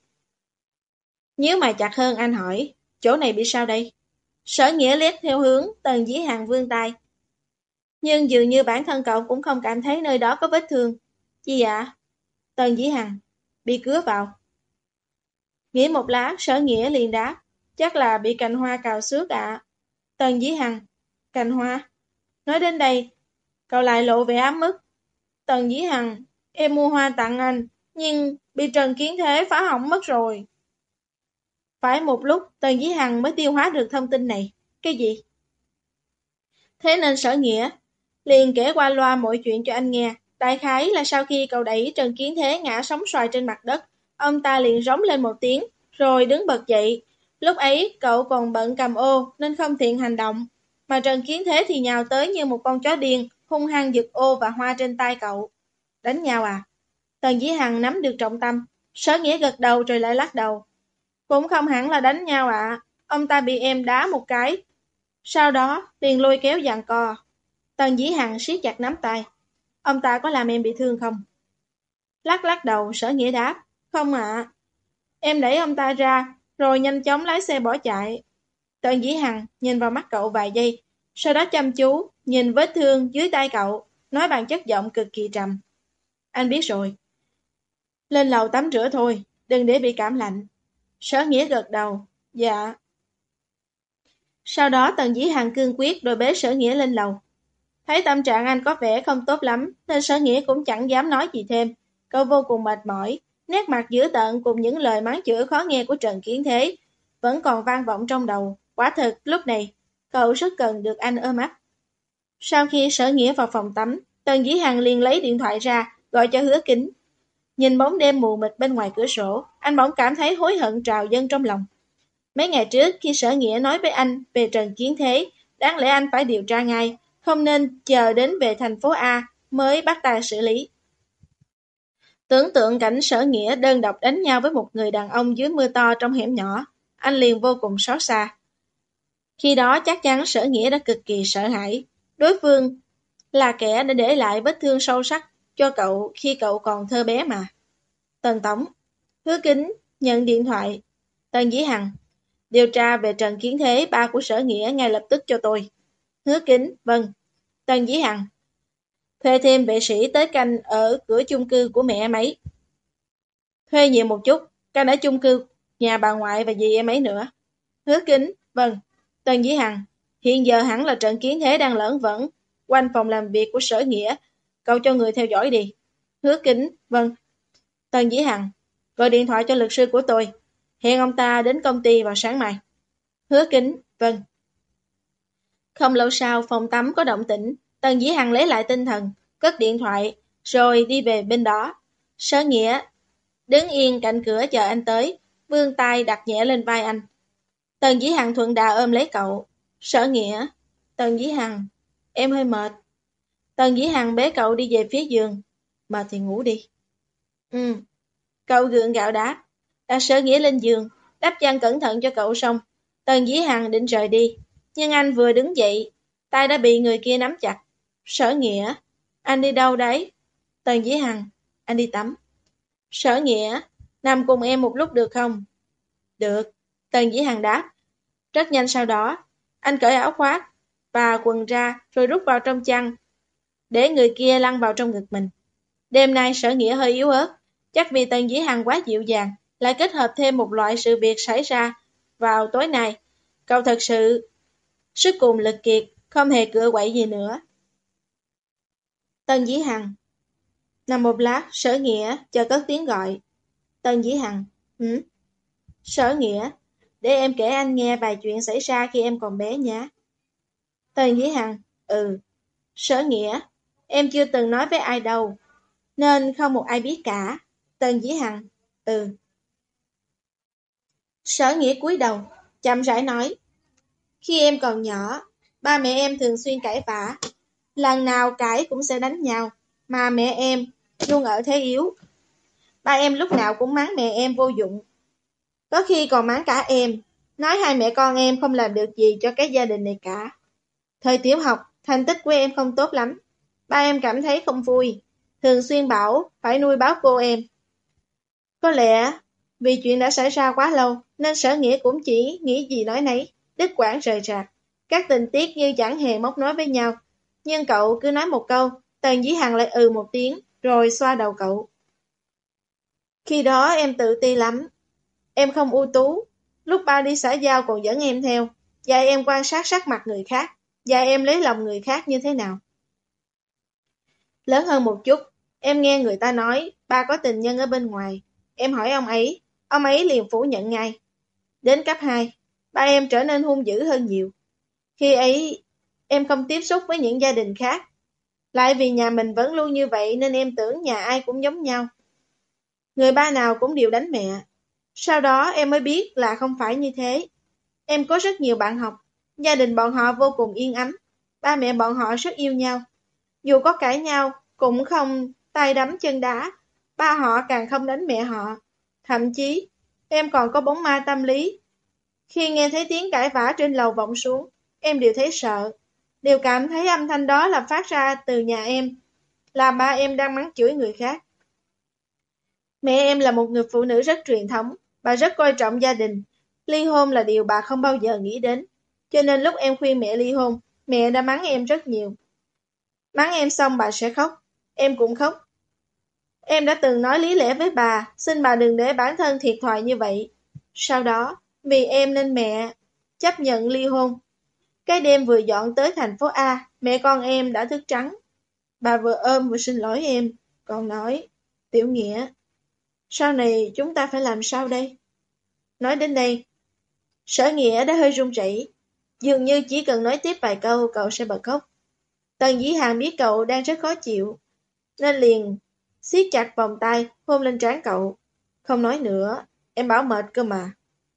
Nhíu mày chặt hơn, anh hỏi, chỗ này bị sao đây? Sở Nghĩa liếc theo hướng Tần Dĩ Hằng vươn tay. Nhưng dường như bản thân cậu cũng không cảm thấy nơi đó có vết thương. Gì ạ? Tần Dĩ Hằng, bị cứa vào. Nghĩ một lát, Sở Nghĩa liền đáp, chắc là bị cành hoa cào xước ạ. Tần Dĩ Hằng, cành hoa. Nói đến đây, cậu lại lộ vẻ ấm ức. Tần Dĩ Hằng, em mua hoa tặng anh, nhưng bị Trần Kiến Thế phá hỏng mất rồi. Phải một lúc, Tần Dĩ Hằng mới tiêu hóa được thông tin này. Cái gì? Thế nên Sở Nghĩa liền kể qua loa mọi chuyện cho anh nghe. Đại khái là sau khi cậu đẩy Trần Kiến Thế ngã sóng xoài trên mặt đất, ông ta liền rống lên một tiếng, rồi đứng bật dậy. Lúc ấy cậu còn bận cầm ô nên không tiện hành động, mà Trần Kiến Thế thì nhào tới như một con chó điên, hung hăng giật ô và hoa trên tay cậu. Đánh nhau à? Tần Dĩ Hằng nắm được trọng tâm, Sở Nghĩa gật đầu rồi lại lắc đầu. Cũng không hẳn là đánh nhau ạ, ông ta bị em đá một cái, sau đó liền lôi kéo giằng co. Tần Dĩ Hằng siết chặt nắm tay. Ông ta có làm em bị thương không? Lắc lắc đầu, Sở Nghĩa đáp. Không ạ. Em đẩy ông ta ra, rồi nhanh chóng lái xe bỏ chạy. Tần Dĩ Hằng nhìn vào mắt cậu vài giây, sau đó chăm chú nhìn vết thương dưới tay cậu, nói bằng chất giọng cực kỳ trầm. Anh biết rồi. Lên lầu tắm rửa thôi, đừng để bị cảm lạnh. Sở Nghĩa gật đầu. Dạ. Sau đó Tần Dĩ Hằng cương quyết rồi bế Sở Nghĩa lên lầu. Thấy tâm trạng anh có vẻ không tốt lắm, nên Sở Nghĩa cũng chẳng dám nói gì thêm. Cậu vô cùng mệt mỏi, nét mặt dữ tợn cùng những lời mắng chửi khó nghe của Trần Kiến Thế vẫn còn vang vọng trong đầu. Quả thực, lúc này, cậu rất cần được anh ôm ấp. Sau khi Sở Nghĩa vào phòng tắm, Tần Dĩ Hằng liền lấy điện thoại ra, gọi cho Hứa Kính. Nhìn bóng đêm mù mịt bên ngoài cửa sổ, anh bỗng cảm thấy hối hận trào dâng trong lòng. Mấy ngày trước khi Sở Nghĩa nói với anh về Trần Kiến Thế, đáng lẽ anh phải điều tra ngay, không nên chờ đến về thành phố A mới bắt tay xử lý. Tưởng tượng cảnh Sở Nghĩa đơn độc đánh nhau với một người đàn ông dưới mưa to trong hẻm nhỏ, anh liền vô cùng xót xa. Khi đó chắc chắn Sở Nghĩa đã cực kỳ sợ hãi. Đối phương là kẻ đã để lại vết thương sâu sắc cho cậu khi cậu còn thơ bé mà. Tần Tổng, Hứa Kính nhận điện thoại. Tần Dĩ Hằng, điều tra về Trần Kiến Thế, ba của Sở Nghĩa ngay lập tức cho tôi. Hứa Kính, vâng. Tần Dĩ Hằng, thuê thêm vệ sĩ tới canh ở cửa chung cư của mẹ em ấy. Thuê nhiều một chút, canh ở chung cư nhà bà ngoại và dì em ấy nữa. Hứa Kính, vâng. Tần Dĩ Hằng, hiện giờ hẳn là Trần Kiến Thế đang lởn vởn quanh phòng làm việc của Sở Nghĩa, cậu cho người theo dõi đi. Hứa Kính, vâng. Tần Dĩ Hằng, gọi điện thoại cho luật sư của tôi, hẹn ông ta đến công ty vào sáng mai. Hứa Kính, vâng. Không lâu sau, phòng tắm có động tĩnh, Tần Dĩ Hằng lấy lại tinh thần, cất điện thoại, rồi đi về bên đó. Sở Nghĩa đứng yên cạnh cửa chờ anh tới, vươn tay đặt nhẹ lên vai anh. Tần Dĩ Hằng thuận đà ôm lấy cậu. Sở Nghĩa, Tần Dĩ Hằng, em hơi mệt. Tần Dĩ Hằng bế cậu đi về phía giường. Mệt thì ngủ đi. Ừ. Cậu gượng gạo đáp. Đặt Sở Nghĩa lên giường, đắp chăn cẩn thận cho cậu xong. Tần Dĩ Hằng định rời đi, nhưng anh vừa đứng dậy, tay đã bị người kia nắm chặt. Sở Nghĩa, anh đi đâu đấy? Tần Dĩ Hằng, anh đi tắm. Sở Nghĩa, nằm cùng em một lúc được không? Được, Tần Dĩ Hằng đáp. Rất nhanh sau đó, anh cởi áo khoác và quần ra rồi rút vào trong chăn, để người kia lăn vào trong ngực mình. Đêm nay Sở Nghĩa hơi yếu ớt, chắc vì Tần Dĩ Hằng quá dịu dàng, lại kết hợp thêm một loại sự việc xảy ra vào tối nay. Cậu thật sự sức cùng lực kiệt, không hề cựa quậy gì nữa. Tần Dĩ Hằng. Nằm một lát, Sở Nghĩa chờ cất tiếng gọi. Tần Dĩ Hằng. Hử? Sở Nghĩa, để em kể anh nghe vài chuyện xảy ra khi em còn bé nhé. Tần Dĩ Hằng. Ừ. Sở Nghĩa, em chưa từng nói với ai đâu, nên không một ai biết cả. Tần Dĩ Hằng. Ừ. Sở Nghĩa cúi đầu, chậm rãi nói. Khi em còn nhỏ, ba mẹ em thường xuyên cãi vã. Lần nào cãi cũng sẽ đánh nhau, mà mẹ em luôn ở thế yếu. Ba em lúc nào cũng mắng mẹ em vô dụng. Có khi còn mắng cả em, nói hai mẹ con em không làm được gì cho cái gia đình này cả. Thời tiểu học, thành tích của em không tốt lắm. Ba em cảm thấy không vui, thường xuyên bảo phải nuôi báo cô em. Có lẽ vì chuyện đã xảy ra quá lâu, nên Sở Nghĩa cũng chỉ nghĩ gì nói nấy, đứt quãng rời rạc. Các tình tiết như chẳng hề móc nối với nhau. Nhưng cậu cứ nói một câu, Tần Dĩ Hằng lại ừ một tiếng, rồi xoa đầu cậu. Khi đó em tự ti lắm. Em không ưu tú. Lúc ba đi xã giao còn dẫn em theo, dạy em quan sát sắc mặt người khác, dạy em lấy lòng người khác như thế nào. Lớn hơn một chút, em nghe người ta nói ba có tình nhân ở bên ngoài. Em hỏi ông ấy, ông ấy liền phủ nhận ngay. Đến cấp hai, ba em trở nên hung dữ hơn nhiều. Khi ấy, em không tiếp xúc với những gia đình khác. Lại vì nhà mình vẫn luôn như vậy nên em tưởng nhà ai cũng giống nhau. Người ba nào cũng đều đánh mẹ. Sau đó em mới biết là không phải như thế. Em có rất nhiều bạn học, gia đình bọn họ vô cùng yên ấm. Ba mẹ bọn họ rất yêu nhau. Dù có cãi nhau, cũng không tay đấm chân đá. Ba họ càng không đánh mẹ họ. Thậm chí, em còn có bóng ma tâm lý. Khi nghe thấy tiếng cãi vã trên lầu vọng xuống, em đều thấy sợ. Đều cảm thấy âm thanh đó là phát ra từ nhà em, là ba em đang mắng chửi người khác. Mẹ em là một người phụ nữ rất truyền thống, bà rất coi trọng gia đình. Ly hôn là điều bà không bao giờ nghĩ đến. Cho nên lúc em khuyên mẹ ly hôn, mẹ đã mắng em rất nhiều. Mắng em xong bà sẽ khóc, em cũng khóc. Em đã từng nói lý lẽ với bà, xin bà đừng để bản thân thiệt thòi như vậy. Sau đó, vì em nên mẹ chấp nhận ly hôn. Cái đêm vừa dọn tới thành phố A, mẹ con em đã thức trắng. Bà vừa ôm vừa xin lỗi em, còn nói, Tiểu Nghĩa, sau này chúng ta phải làm sao đây? Nói đến đây, Sở Nghĩa đã hơi run rẩy, dường như chỉ cần nói tiếp vài câu cậu sẽ bật khóc. Tần Dĩ Hàn biết cậu đang rất khó chịu, nên liền siết chặt vòng tay hôn lên trán cậu. Không nói nữa, em bảo mệt cơ mà.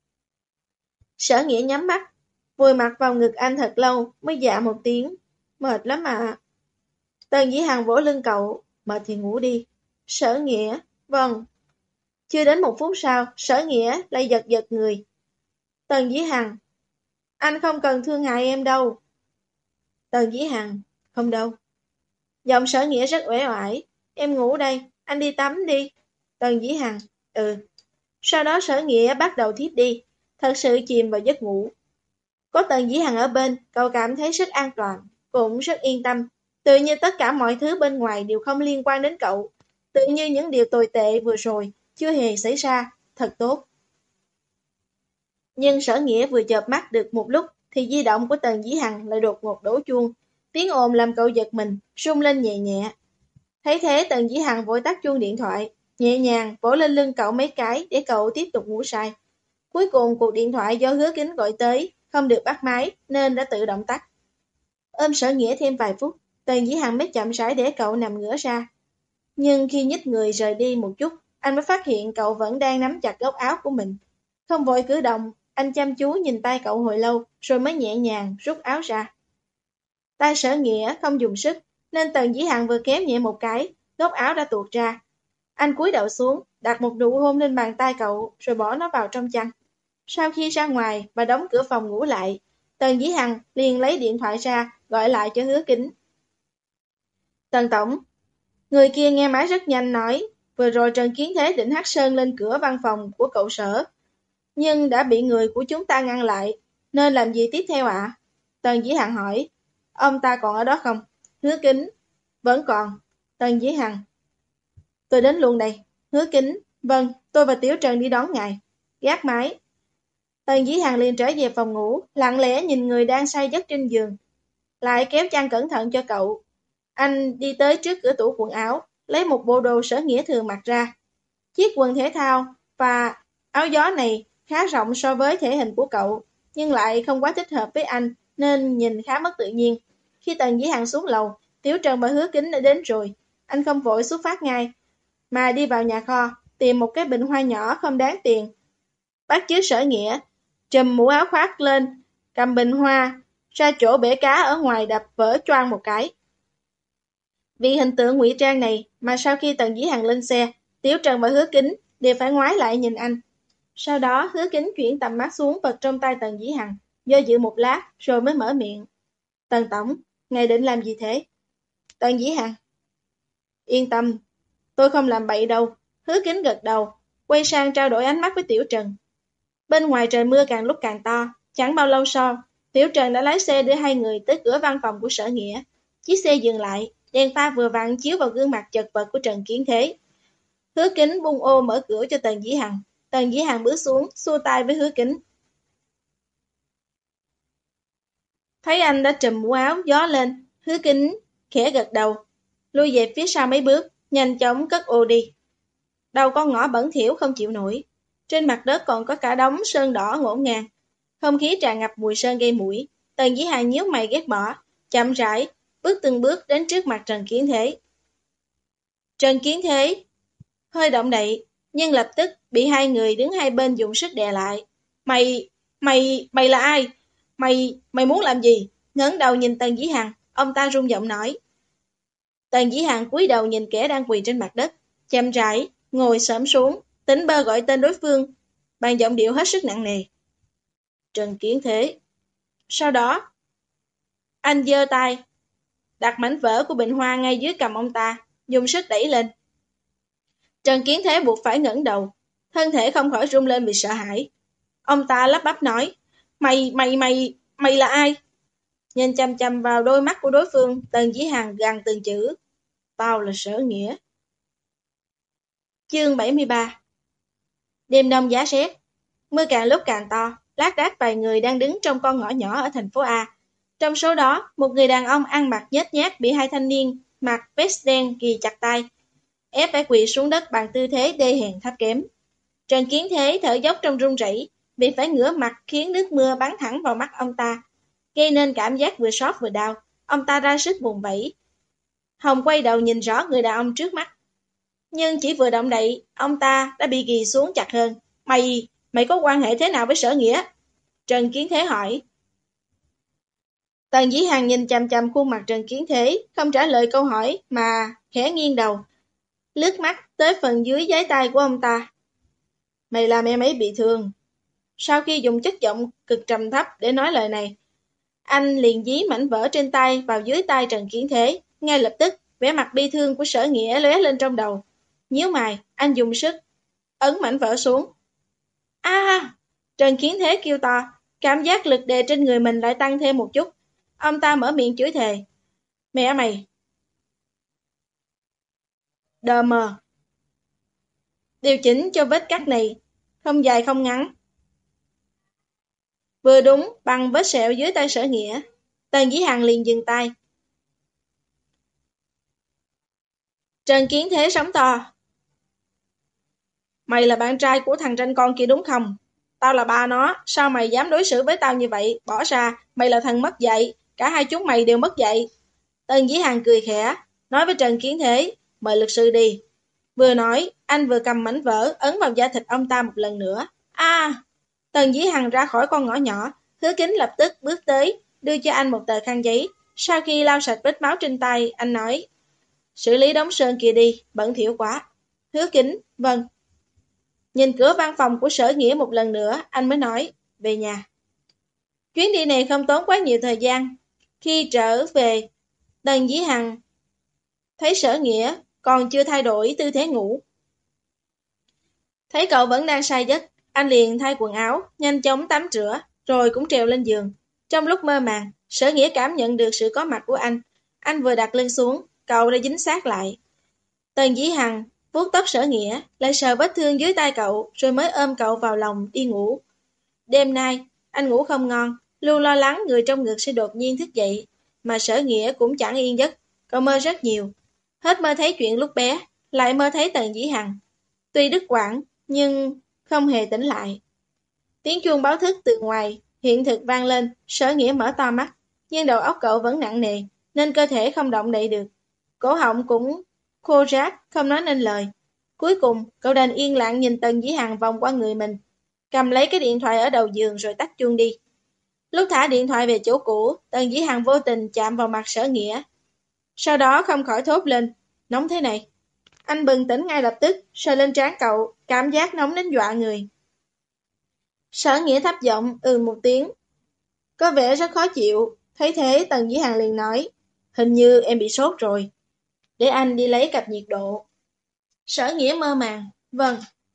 Sở Nghĩa nhắm mắt, vùi mặt vào ngực anh thật lâu mới dạ một tiếng. Mệt lắm à. Tần Dĩ Hàn vỗ lưng cậu, mệt thì ngủ đi. Sở Nghĩa, vâng. Chưa đến một phút sau, Sở Nghĩa lại giật giật người. Tần Dĩ Hàn, anh không cần thương hại em đâu. Tần Dĩ Hàn, không đâu. Giọng Sở Nghĩa rất uể oải. Em ngủ đây, anh đi tắm đi. Tần Dĩ Hàn, ừ. Sau đó Sở Nghĩa bắt đầu thiếp đi, thật sự chìm vào giấc ngủ. Có Tần Dĩ Hàn ở bên, cậu cảm thấy rất an toàn, cũng rất yên tâm. Tự như tất cả mọi thứ bên ngoài đều không liên quan đến cậu. Tự như những điều tồi tệ vừa rồi chưa hề xảy ra, thật tốt. Nhưng Sở Nghĩa vừa chợp mắt được một lúc thì di động của Tần Dĩ Hằng lại đột ngột đổ chuông. Tiếng ồn làm cậu giật mình, rung lên nhẹ nhẹ. Thấy thế Tần Dĩ Hằng vội tắt chuông điện thoại, nhẹ nhàng vỗ lên lưng cậu mấy cái để cậu tiếp tục ngủ say. Cuối cùng cuộc điện thoại do Hứa Kính gọi tới, không được bắt máy nên đã tự động tắt. Ôm Sở Nghĩa thêm vài phút, Tần Dĩ Hằng mới chậm rãi để cậu nằm ngửa ra. Nhưng khi nhích người rời đi một chút, anh mới phát hiện cậu vẫn đang nắm chặt góc áo của mình. Không vội cử động, anh chăm chú nhìn tay cậu hồi lâu, rồi mới nhẹ nhàng rút áo ra. Tay Sở Nghĩa không dùng sức, nên Tần Dĩ Hằng vừa kéo nhẹ một cái, góc áo đã tuột ra. Anh cúi đầu xuống, đặt một nụ hôn lên bàn tay cậu, rồi bỏ nó vào trong chăn. Sau khi ra ngoài và đóng cửa phòng ngủ lại, Tần Dĩ Hằng liền lấy điện thoại ra, gọi lại cho Hứa Kính. Tần Tổng, người kia nghe máy rất nhanh nói, vừa rồi Trần Kiến Thế định hắt sơn lên cửa văn phòng của cậu Sở, nhưng đã bị người của chúng ta ngăn lại, nên làm gì tiếp theo ạ? À? Tần Dĩ Hằng hỏi, ông ta còn ở đó không? Hứa Kính, vẫn còn. Tần Dĩ Hằng, tôi đến luôn đây. Hứa Kính, vâng, tôi và Tiểu Trần đi đón ngài. Gác máy. Tần Dĩ Hằng liền trở về phòng ngủ, lặng lẽ nhìn người đang say giấc trên giường, lại kéo chăn cẩn thận cho cậu. Anh đi tới trước cửa tủ quần áo, lấy một bộ đồ Sở Nghĩa thường mặc ra. Chiếc quần thể thao và áo gió này khá rộng so với thể hình của cậu, nhưng lại không quá thích hợp với anh, nên nhìn khá mất tự nhiên. Khi Tần Dĩ Hằng xuống lầu, Tiểu Trần và Hứa Kính đã đến rồi. Anh không vội xuất phát ngay, mà đi vào nhà kho, tìm một cái bình hoa nhỏ không đáng tiền. Bắt chước Sở Nghĩa, trùm mũ áo khoác lên, cầm bình hoa, ra chỗ bể cá ở ngoài đập vỡ choang một cái. Vì hình tượng ngụy trang này mà sau khi Tần Dĩ Hằng lên xe, Tiểu Trần và Hứa Kính đều phải ngoái lại nhìn anh. Sau đó Hứa Kính chuyển tầm mắt xuống vật trong tay Tần Dĩ Hằng, do dự một lát rồi mới mở miệng. Tần Tổng, ngài định làm gì thế? Tần Dĩ Hằng, yên tâm, tôi không làm bậy đâu. Hứa Kính gật đầu, quay sang trao đổi ánh mắt với Tiểu Trần. Bên ngoài trời mưa càng lúc càng to, chẳng bao lâu sau, Tiểu Trần đã lái xe đưa hai người tới cửa văn phòng của Sở Nghĩa. Chiếc xe dừng lại, đèn pha vừa vặn chiếu vào gương mặt chật vật của Trần Kiến Thế. Hứa Kính bung ô mở cửa cho Tần Dĩ Hằng. Tần Dĩ Hằng bước xuống, xua tay với Hứa Kính. Thấy anh đã trùm mũ áo gió lên, Hứa Kính khẽ gật đầu, lui về phía sau mấy bước, nhanh chóng cất ô đi. Đầu con ngõ bẩn thỉu không chịu nổi, trên mặt đất còn có cả đống sơn đỏ ngổn ngang, không khí tràn ngập mùi sơn gây mũi. Tần Dĩ Hằng nhíu mày ghét bỏ, chậm rãi bước từng bước đến trước mặt Trần Kiến Thế. Trần Kiến Thế hơi động đậy, nhưng lập tức bị hai người đứng hai bên dùng sức đè lại. Mày, mày, mày là ai? Mày, mày muốn làm gì? Ngẩng đầu nhìn Tần Dĩ Hằng, ông ta run giọng nói. Tần Dĩ Hằng cúi đầu nhìn kẻ đang quỳ trên mặt đất, chậm rãi ngồi xổm xuống, tính bơ gọi tên đối phương, bằng giọng điệu hết sức nặng nề. Trần Kiến Thế. Sau đó, anh giơ tay, đặt mảnh vỡ của bình hoa ngay dưới cầm ông ta, dùng sức đẩy lên. Trần Kiến Thế buộc phải ngẩng đầu, thân thể không khỏi rung lên vì sợ hãi. Ông ta lắp bắp nói, mày, mày, mày, mày là ai? Nhìn chăm chăm vào đôi mắt của đối phương, Tần Dĩ Hằng gằn từng chữ, tao là Sở Nghĩa. Chương bảy mươi ba. Đêm đông giá rét, mưa càng lúc càng to, lác đác vài người đang đứng trong con ngõ nhỏ ở thành phố A, Trong số đó, một người đàn ông ăn mặc nhếch nhác bị hai thanh niên mặc vest đen ghì chặt tay, ép phải quỳ xuống đất bằng tư thế đê hèn thấp kém. Trần Kiến Thế thở dốc trong run rẩy, bị phải ngửa mặt khiến nước mưa bắn thẳng vào mắt ông ta, gây nên cảm giác vừa xót vừa đau. Ông ta ra sức vùng vẫy. Hồng quay đầu nhìn rõ người đàn ông trước mắt. Nhưng chỉ vừa động đậy, ông ta đã bị ghì xuống chặt hơn. Mày, mày có quan hệ thế nào với Sở Nghĩa? Trần Kiến Thế hỏi. Tần Dĩ Hằng nhìn chằm chằm khuôn mặt Trần Kiến Thế, không trả lời câu hỏi mà khẽ nghiêng đầu, lướt mắt tới phần dưới giái tay của ông ta. Mày làm em ấy bị thương. Sau khi dùng chất giọng cực trầm thấp để nói lời này, anh liền dí mảnh vỡ trên tay vào dưới tay Trần Kiến Thế. Ngay lập tức, vẻ mặt bi thương của Sở Nghĩa lóe lên trong đầu. Nhíu mày, anh dùng sức ấn mảnh vỡ xuống. A! À, Trần Kiến Thế kêu to, cảm giác lực đè trên người mình lại tăng thêm một chút. Ông ta mở miệng chửi thề. Mẹ mày! Đờ mờ! Điều chỉnh cho vết cắt này, không dài không ngắn. Vừa đúng bằng vết sẹo dưới tay Sở Nghĩa. Tần Dĩ Hằng liền dừng tay. Trần Kiến Thế sóng to. Mày là bạn trai của thằng tranh con kia đúng không? Tao là ba nó, sao mày dám đối xử với tao như vậy? Bỏ ra, mày là thằng mất dạy, cả hai chúng mày đều mất dạy. Tần Dĩ Hằng cười khẽ, nói với Trần Kiến Thế, mời luật sư đi. Vừa nói, anh vừa cầm mảnh vỡ ấn vào da thịt ông ta một lần nữa. A! À, Tần Dĩ Hằng ra khỏi con ngõ nhỏ, Hứa Kính lập tức bước tới, đưa cho anh một tờ khăn giấy. Sau khi lau sạch vết máu trên tay, anh nói, xử lý đống sơn kia đi, bẩn thỉu quá. Hứa Kính, vâng. Nhìn cửa văn phòng của Sở Nghĩa một lần nữa, anh mới nói, về nhà. Chuyến đi này không tốn quá nhiều thời gian. Khi trở về, Tần Dĩ Hằng thấy Sở Nghĩa còn chưa thay đổi tư thế ngủ. Thấy cậu vẫn đang say giấc, anh liền thay quần áo, nhanh chóng tắm rửa, rồi cũng trèo lên giường. Trong lúc mơ màng, Sở Nghĩa cảm nhận được sự có mặt của anh. Anh vừa đặt lưng xuống, cậu đã dính sát lại. Tần Dĩ Hằng vuốt tóc Sở Nghĩa, lại sờ vết thương dưới tay cậu, rồi mới ôm cậu vào lòng đi ngủ. Đêm nay, anh ngủ không ngon, luôn lo lắng người trong ngực sẽ đột nhiên thức dậy, mà Sở Nghĩa cũng chẳng yên giấc, cậu mơ rất nhiều. Hết mơ thấy chuyện lúc bé, lại mơ thấy Tần Dĩ Hằng. Tuy đứt quãng, nhưng không hề tỉnh lại. Tiếng chuông báo thức từ ngoài, hiện thực vang lên, Sở Nghĩa mở to mắt, nhưng đầu óc cậu vẫn nặng nề, nên cơ thể không động đậy được. Cổ họng cũng khô ráp, không nói nên lời. Cuối cùng, cậu đành yên lặng nhìn Tần Dĩ Hằng vòng qua người mình, cầm lấy cái điện thoại ở đầu giường rồi tắt chuông đi. Lúc thả điện thoại về chỗ cũ, Tần Dĩ Hằng vô tình chạm vào mặt Sở Nghĩa. Sau đó không khỏi thốt lên, nóng thế này. Anh bừng tỉnh ngay lập tức, sờ lên trán cậu, cảm giác nóng đến dọa người. Sở Nghĩa thấp giọng, ừ một tiếng. Có vẻ rất khó chịu, thấy thế Tần Dĩ Hằng liền nói, hình như em bị sốt rồi. Để anh đi lấy cặp nhiệt độ. Sở Nghĩa mơ màng, vâng.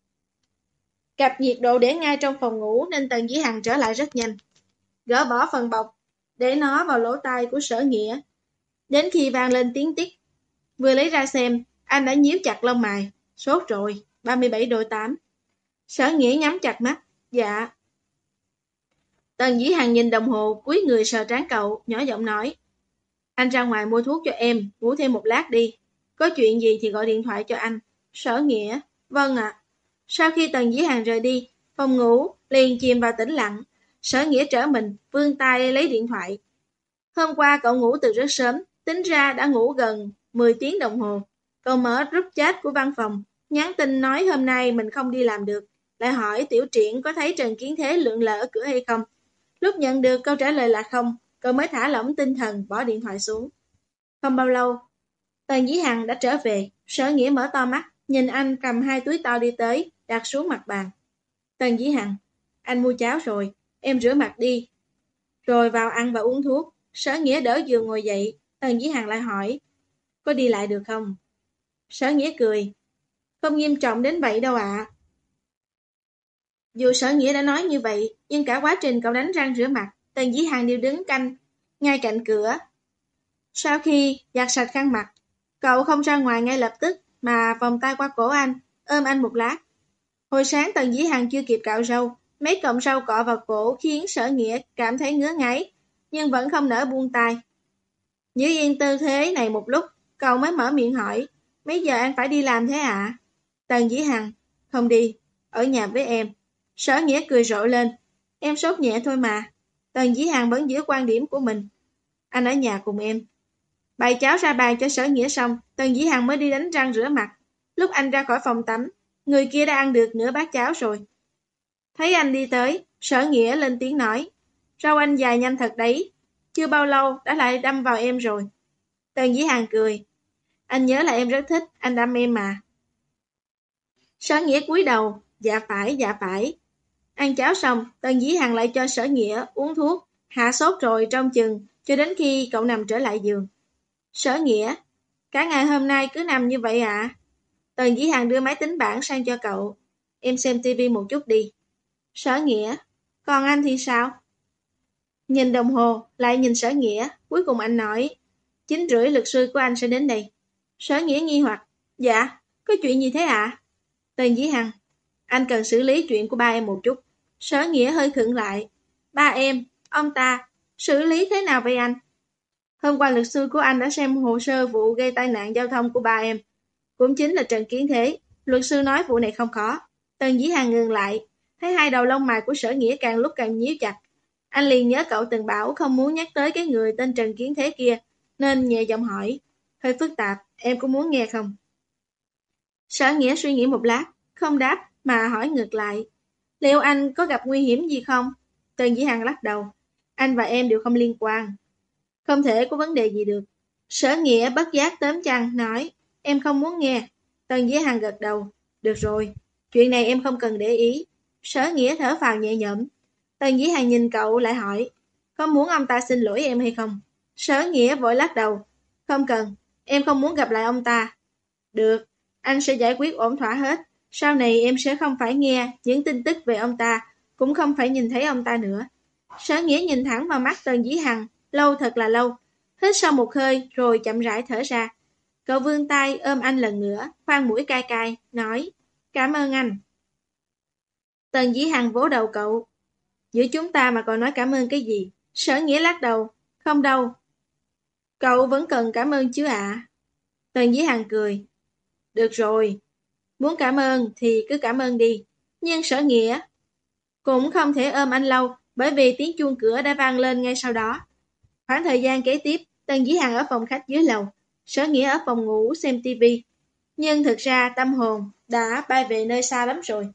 Cặp nhiệt độ để ngay trong phòng ngủ nên Tần Dĩ Hằng trở lại rất nhanh. Gỡ bỏ phần bọc, để nó vào lỗ tai của Sở Nghĩa. Đến khi vang lên tiếng tít, vừa lấy ra xem, anh đã nhíu chặt lông mày. Sốt rồi, ba mươi bảy độ tám. Sở Nghĩa nhắm chặt mắt, dạ. Tần Dĩ Hằng nhìn đồng hồ, cúi người sờ trán cậu, nhỏ giọng nói. Anh ra ngoài mua thuốc cho em, ngủ thêm một lát đi. Có chuyện gì thì gọi điện thoại cho anh. Sở Nghĩa, vâng ạ. Sau khi Tần Dĩ Hằng rời đi, phòng ngủ liền chìm vào tĩnh lặng. Sở Nghĩa trở mình, vươn tay lấy điện thoại. Hôm qua cậu ngủ từ rất sớm, tính ra đã ngủ gần mười tiếng đồng hồ. Cậu mở group chat của văn phòng, nhắn tin nói hôm nay mình không đi làm được, lại hỏi Tiểu Triển có thấy Trần Kiến Thế lượn lờ ở cửa hay không. Lúc nhận được câu trả lời là không, cậu mới thả lỏng tinh thần bỏ điện thoại xuống. Không bao lâu, Tần Dĩ Hằng đã trở về. Sở Nghĩa mở to mắt, nhìn anh cầm hai túi to đi tới, đặt xuống mặt bàn. Tần Dĩ Hằng, anh mua cháo rồi, em rửa mặt đi, rồi vào ăn và uống thuốc. Sở Nghĩa đỡ giường ngồi dậy. Tần Dĩ Hằng lại hỏi, có đi lại được không? Sở Nghĩa cười, không nghiêm trọng đến vậy đâu ạ. Dù Sở Nghĩa đã nói như vậy, nhưng cả quá trình cậu đánh răng rửa mặt, Tần Dĩ Hằng đều đứng canh ngay cạnh cửa. Sau khi giặt sạch khăn mặt, cậu không ra ngoài ngay lập tức mà vòng tay qua cổ anh, ôm anh một lát. Hồi sáng Tần Dĩ Hằng chưa kịp cạo râu, mấy cọng râu cọ vào cổ khiến Sở Nghĩa cảm thấy ngứa ngáy, nhưng vẫn không nỡ buông tay. Giữ yên tư thế này một lúc, cậu mới mở miệng hỏi, mấy giờ anh phải đi làm thế ạ? À? Tần Dĩ Hằng, không đi, ở nhà với em. Sở Nghĩa cười rộ lên, em sốt nhẹ thôi mà. Tần Dĩ Hằng vẫn giữ quan điểm của mình. Anh ở nhà cùng em. Bày cháo ra bàn cho Sở Nghĩa xong, Tần Dĩ Hằng mới đi đánh răng rửa mặt. Lúc anh ra khỏi phòng tắm, người kia đã ăn được nửa bát cháo rồi. Thấy anh đi tới, Sở Nghĩa lên tiếng nói, rau anh dài nhanh thật đấy, chưa bao lâu đã lại đâm vào em rồi. Tần Dĩ Hằng cười, anh nhớ là em rất thích, anh đâm em mà. Sở Nghĩa cúi đầu, dạ phải, dạ phải. Ăn cháo xong, Tần Dĩ Hằng lại cho Sở Nghĩa uống thuốc, hạ sốt rồi trong chừng, cho đến khi cậu nằm trở lại giường. Sở Nghĩa, cả ngày hôm nay cứ nằm như vậy ạ? À? Tần Dĩ Hằng đưa máy tính bảng sang cho cậu, em xem tivi một chút đi. Sở Nghĩa, còn anh thì sao? Nhìn đồng hồ, lại nhìn Sở Nghĩa, cuối cùng anh nói, chín rưỡi luật sư của anh sẽ đến đây. Sở Nghĩa nghi hoặc, dạ, có chuyện gì thế ạ? À? Tần Dĩ Hằng, anh cần xử lý chuyện của ba em một chút. Sở Nghĩa hơi khựng lại, ba em, ông ta, xử lý thế nào vậy anh? Hôm qua luật sư của anh đã xem hồ sơ vụ gây tai nạn giao thông của ba em, cũng chính là Trần Kiến Thế. Luật sư nói vụ này không khó. Tần Dĩ Hằng ngừng lại, thấy hai đầu lông mày của Sở Nghĩa càng lúc càng nhíu chặt. Anh liền nhớ cậu từng bảo không muốn nhắc tới cái người tên Trần Kiến Thế kia, nên nhẹ giọng hỏi, hơi phức tạp, em có muốn nghe không? Sở Nghĩa suy nghĩ một lát, không đáp mà hỏi ngược lại, liệu anh có gặp nguy hiểm gì không? Tần Dĩ Hằng lắc đầu, anh và em đều không liên quan, không thể có vấn đề gì được. Sở Nghĩa bất giác tóm chăn nói, em không muốn nghe. Tần Dĩ Hằng gật đầu, được rồi, chuyện này em không cần để ý. Sở Nghĩa thở phào nhẹ nhõm. Tần Dĩ Hằng nhìn cậu lại hỏi, có muốn ông ta xin lỗi em hay không? Sở Nghĩa vội lắc đầu, không cần, em không muốn gặp lại ông ta. Được, anh sẽ giải quyết ổn thỏa hết. Sau này em sẽ không phải nghe những tin tức về ông ta, cũng không phải nhìn thấy ông ta nữa. Sở Nghĩa nhìn thẳng vào mắt Tần Dĩ Hằng, lâu thật là lâu. Hít sâu một hơi rồi chậm rãi thở ra. Cậu vươn tay ôm anh lần nữa, khoan mũi cay cay, nói, cảm ơn anh. Tần Dĩ Hằng vỗ đầu cậu, giữa chúng ta mà còn nói cảm ơn cái gì? Sở Nghĩa lắc đầu, không đâu. Cậu vẫn cần cảm ơn chứ ạ. À? Tần Dĩ Hằng cười, được rồi, muốn cảm ơn thì cứ cảm ơn đi. Nhưng Sở Nghĩa cũng không thể ôm anh lâu, bởi vì tiếng chuông cửa đã vang lên ngay sau đó. Khoảng thời gian kế tiếp, Tần Dĩ Hằng ở phòng khách dưới lầu, Sở Nghĩa ở phòng ngủ xem tivi. Nhưng thực ra tâm hồn đã bay về nơi xa lắm rồi.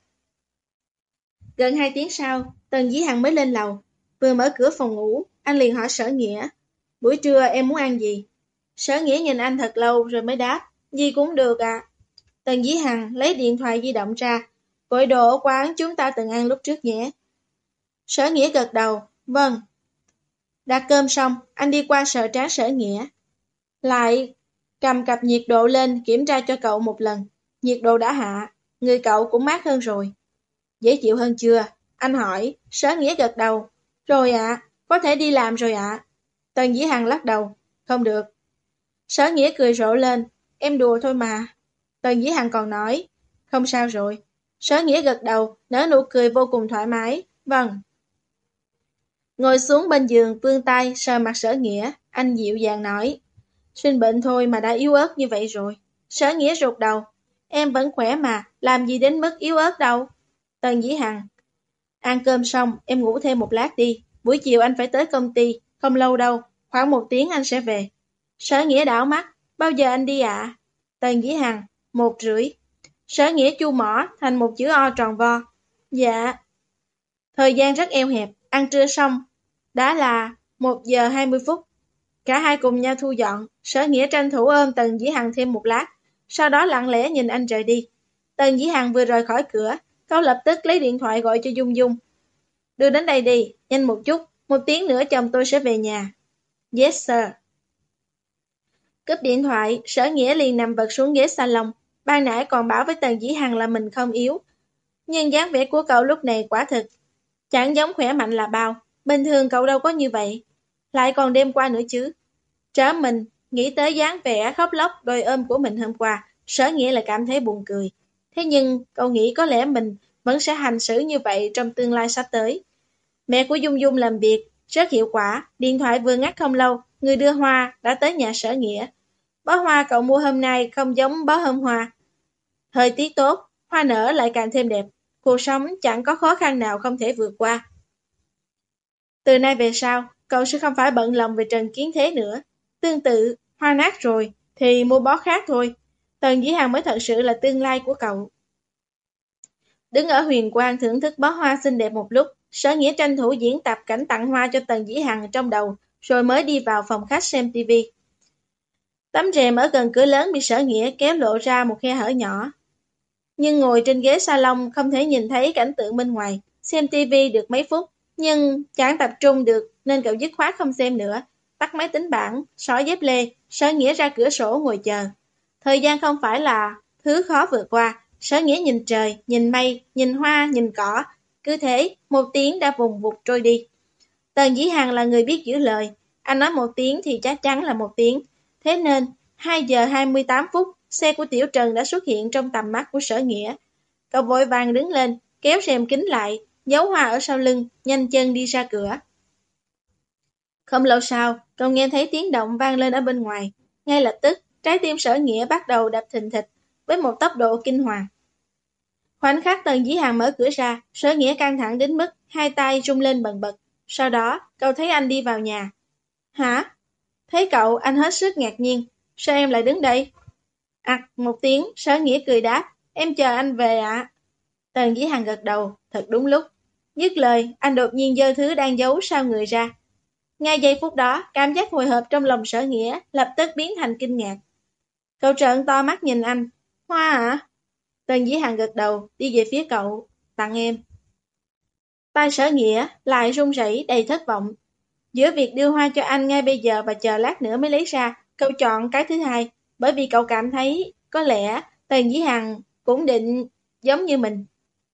Gần hai tiếng sau, Tần Dĩ Hằng mới lên lầu. Vừa mở cửa phòng ngủ, anh liền hỏi Sở Nghĩa, buổi trưa em muốn ăn gì? Sở Nghĩa nhìn anh thật lâu rồi mới đáp, gì cũng được ạ. À. Tần Dĩ Hằng lấy điện thoại di động ra, gọi đồ ở quán chúng ta từng ăn lúc trước nhé. Sở Nghĩa gật đầu, vâng. Đặt cơm xong, anh đi qua sợ trán Sở Nghĩa. Lại cầm cặp nhiệt độ lên kiểm tra cho cậu một lần. Nhiệt độ đã hạ, người cậu cũng mát hơn rồi. Dễ chịu hơn chưa? Anh hỏi. Sở Nghĩa gật đầu. Rồi ạ, à, có thể đi làm rồi ạ. À. Tần Dĩ Hằng lắc đầu. Không được. Sở Nghĩa cười rộ lên. Em đùa thôi mà. Tần Dĩ Hằng còn nói. Không sao rồi. Sở Nghĩa gật đầu, nở nụ cười vô cùng thoải mái. Vâng. Ngồi xuống bên giường, vươn tay sờ mặt Sở Nghĩa. Anh dịu dàng nói. Sinh bệnh thôi mà đã yếu ớt như vậy rồi. Sở Nghĩa rụt đầu. Em vẫn khỏe mà, làm gì đến mức yếu ớt đâu. Tần Dĩ Hằng. Ăn cơm xong, em ngủ thêm một lát đi. Buổi chiều anh phải tới công ty, không lâu đâu, khoảng một tiếng anh sẽ về. Sở Nghĩa đảo mắt. Bao giờ anh đi ạ? À? Tần Dĩ Hằng. Một rưỡi. Sở Nghĩa chu mỏ thành một chữ O tròn vo. Dạ. Thời gian rất eo hẹp, ăn trưa xong. Đã là một giờ hai mươi phút. Cả hai cùng nhau thu dọn. Sở Nghĩa tranh thủ ôm Tần Dĩ Hằng thêm một lát, sau đó lặng lẽ nhìn anh rời đi. Tần Dĩ Hằng vừa rời khỏi cửa, cậu lập tức lấy điện thoại gọi cho Dung Dung. Đưa đến đây đi, nhanh một chút, một tiếng nữa chồng tôi sẽ về nhà. Yes sir. Cúp điện thoại, Sở Nghĩa liền nằm vật xuống ghế salon. Ban nãy còn bảo với Tần Dĩ Hằng là mình không yếu. Nhưng dáng vẻ của cậu lúc này quả thực chẳng giống khỏe mạnh là bao. Bình thường cậu đâu có như vậy. Lại còn đêm qua nữa chứ. Trở mình, nghĩ tới dáng vẻ khóc lóc đôi ôm của mình hôm qua, Sở Nghĩa là cảm thấy buồn cười. Thế nhưng, cậu nghĩ có lẽ mình vẫn sẽ hành xử như vậy trong tương lai sắp tới. Mẹ của Dung Dung làm việc, Rất hiệu quả, điện thoại vừa ngắt không lâu, người đưa hoa đã tới nhà Sở Nghĩa. Bó hoa cậu mua hôm nay không giống bó hôm hoa. Thời tiết tốt, hoa nở lại càng thêm đẹp. Cuộc sống chẳng có khó khăn nào không thể vượt qua. Từ nay về sau, cậu sẽ không phải bận lòng về Trần Kiến Thế nữa. Tương tự, hoa nát rồi, thì mua bó khác thôi. Tần Dĩ Hằng mới thật sự là tương lai của cậu. Đứng ở huyền quang thưởng thức bó hoa xinh đẹp một lúc, Sở Nghĩa tranh thủ diễn tập cảnh tặng hoa cho Tần Dĩ Hằng trong đầu, rồi mới đi vào phòng khách xem tivi. Tấm rèm ở gần cửa lớn bị Sở Nghĩa kéo lộ ra một khe hở nhỏ. Nhưng ngồi trên ghế salon không thể nhìn thấy cảnh tượng bên ngoài, xem tivi được mấy phút, nhưng chẳng tập trung được nên cậu dứt khoát không xem nữa. Tắt máy tính bảng, xỏ dép lê, Sở Nghĩa ra cửa sổ ngồi chờ. Thời gian không phải là thứ khó vượt qua. Sở Nghĩa nhìn trời, nhìn mây, nhìn hoa, nhìn cỏ. Cứ thế, một tiếng đã vùng vụt trôi đi. Tần Dĩ Hằng là người biết giữ lời. Anh nói một tiếng thì chắc chắn là một tiếng. Thế nên, hai giờ hai mươi tám phút, xe của Tiểu Trần đã xuất hiện trong tầm mắt của Sở Nghĩa. Cậu vội vàng đứng lên, kéo rèm kính lại, giấu hoa ở sau lưng, nhanh chân đi ra cửa. Không lâu sau, cậu nghe thấy tiếng động vang lên ở bên ngoài. Ngay lập tức, trái tim Sở Nghĩa bắt đầu đập thình thịch với một tốc độ kinh hoàng. Khoảnh khắc Tần Dĩ Hằng mở cửa ra, Sở Nghĩa căng thẳng đến mức hai tay rung lên bần bật. Sau đó, cậu thấy anh đi vào nhà. Hả? Thấy cậu, anh hết sức ngạc nhiên. Sao em lại đứng đây? Ặc, một tiếng, Sở Nghĩa cười đáp. Em chờ anh về ạ. À? Tần Dĩ Hằng gật đầu, thật đúng lúc. Dứt lời, anh đột nhiên giơ thứ đang giấu sau người ra. Ngay giây phút đó, cảm giác hồi hộp trong lòng Sở Nghĩa lập tức biến thành kinh ngạc. Cậu trợn to mắt nhìn anh. Hoa hả? Tần Dĩ Hằng gật đầu, đi về phía cậu. Tặng em. Tay Sở Nghĩa lại run rẩy đầy thất vọng. Giữa việc đưa hoa cho anh ngay bây giờ và chờ lát nữa mới lấy ra, cậu chọn cái thứ hai, bởi vì cậu cảm thấy có lẽ Tần Dĩ Hằng cũng định giống như mình.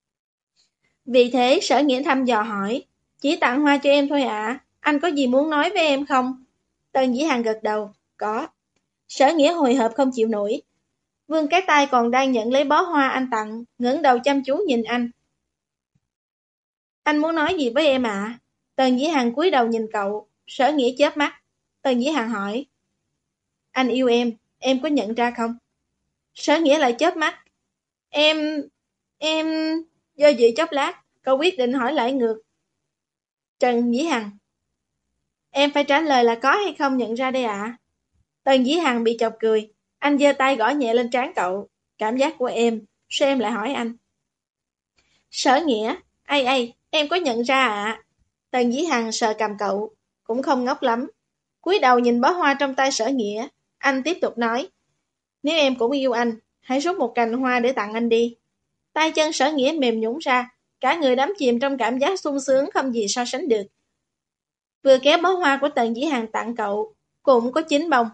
Vì thế Sở Nghĩa thăm dò hỏi, chỉ tặng hoa cho em thôi ạ, à? Anh có gì muốn nói với em không? Tần Dĩ Hằng gật đầu, có. Sở Nghĩa hồi hộp không chịu nổi. Vươn cái tay còn đang nhận lấy bó hoa anh tặng, ngẩng đầu chăm chú nhìn anh. Anh muốn nói gì với em ạ? À? Tần Dĩ Hằng cúi đầu nhìn cậu, Sở Nghĩa chớp mắt. Tần Dĩ Hằng hỏi, anh yêu em, em có nhận ra không? Sở Nghĩa lại chớp mắt. Em, em... Do dự chốc lát, cậu quyết định hỏi lại ngược. Tần Dĩ Hằng, em phải trả lời là có hay không nhận ra đây ạ? À? Tần Dĩ Hằng bị chọc cười, anh giơ tay gõ nhẹ lên trán cậu. Cảm giác của em, sao em lại hỏi anh? Sở Nghĩa, ai ai, em có nhận ra ạ? À? Tần Dĩ Hằng sờ cầm cậu, cũng không ngốc lắm. Cúi đầu nhìn bó hoa trong tay Sở Nghĩa, anh tiếp tục nói. Nếu em cũng yêu anh, hãy rút một cành hoa để tặng anh đi. Tay chân Sở Nghĩa mềm nhũn ra, cả người đắm chìm trong cảm giác sung sướng không gì so sánh được. Vừa kéo bó hoa của Tần Dĩ Hằng tặng cậu, cũng có chín bông.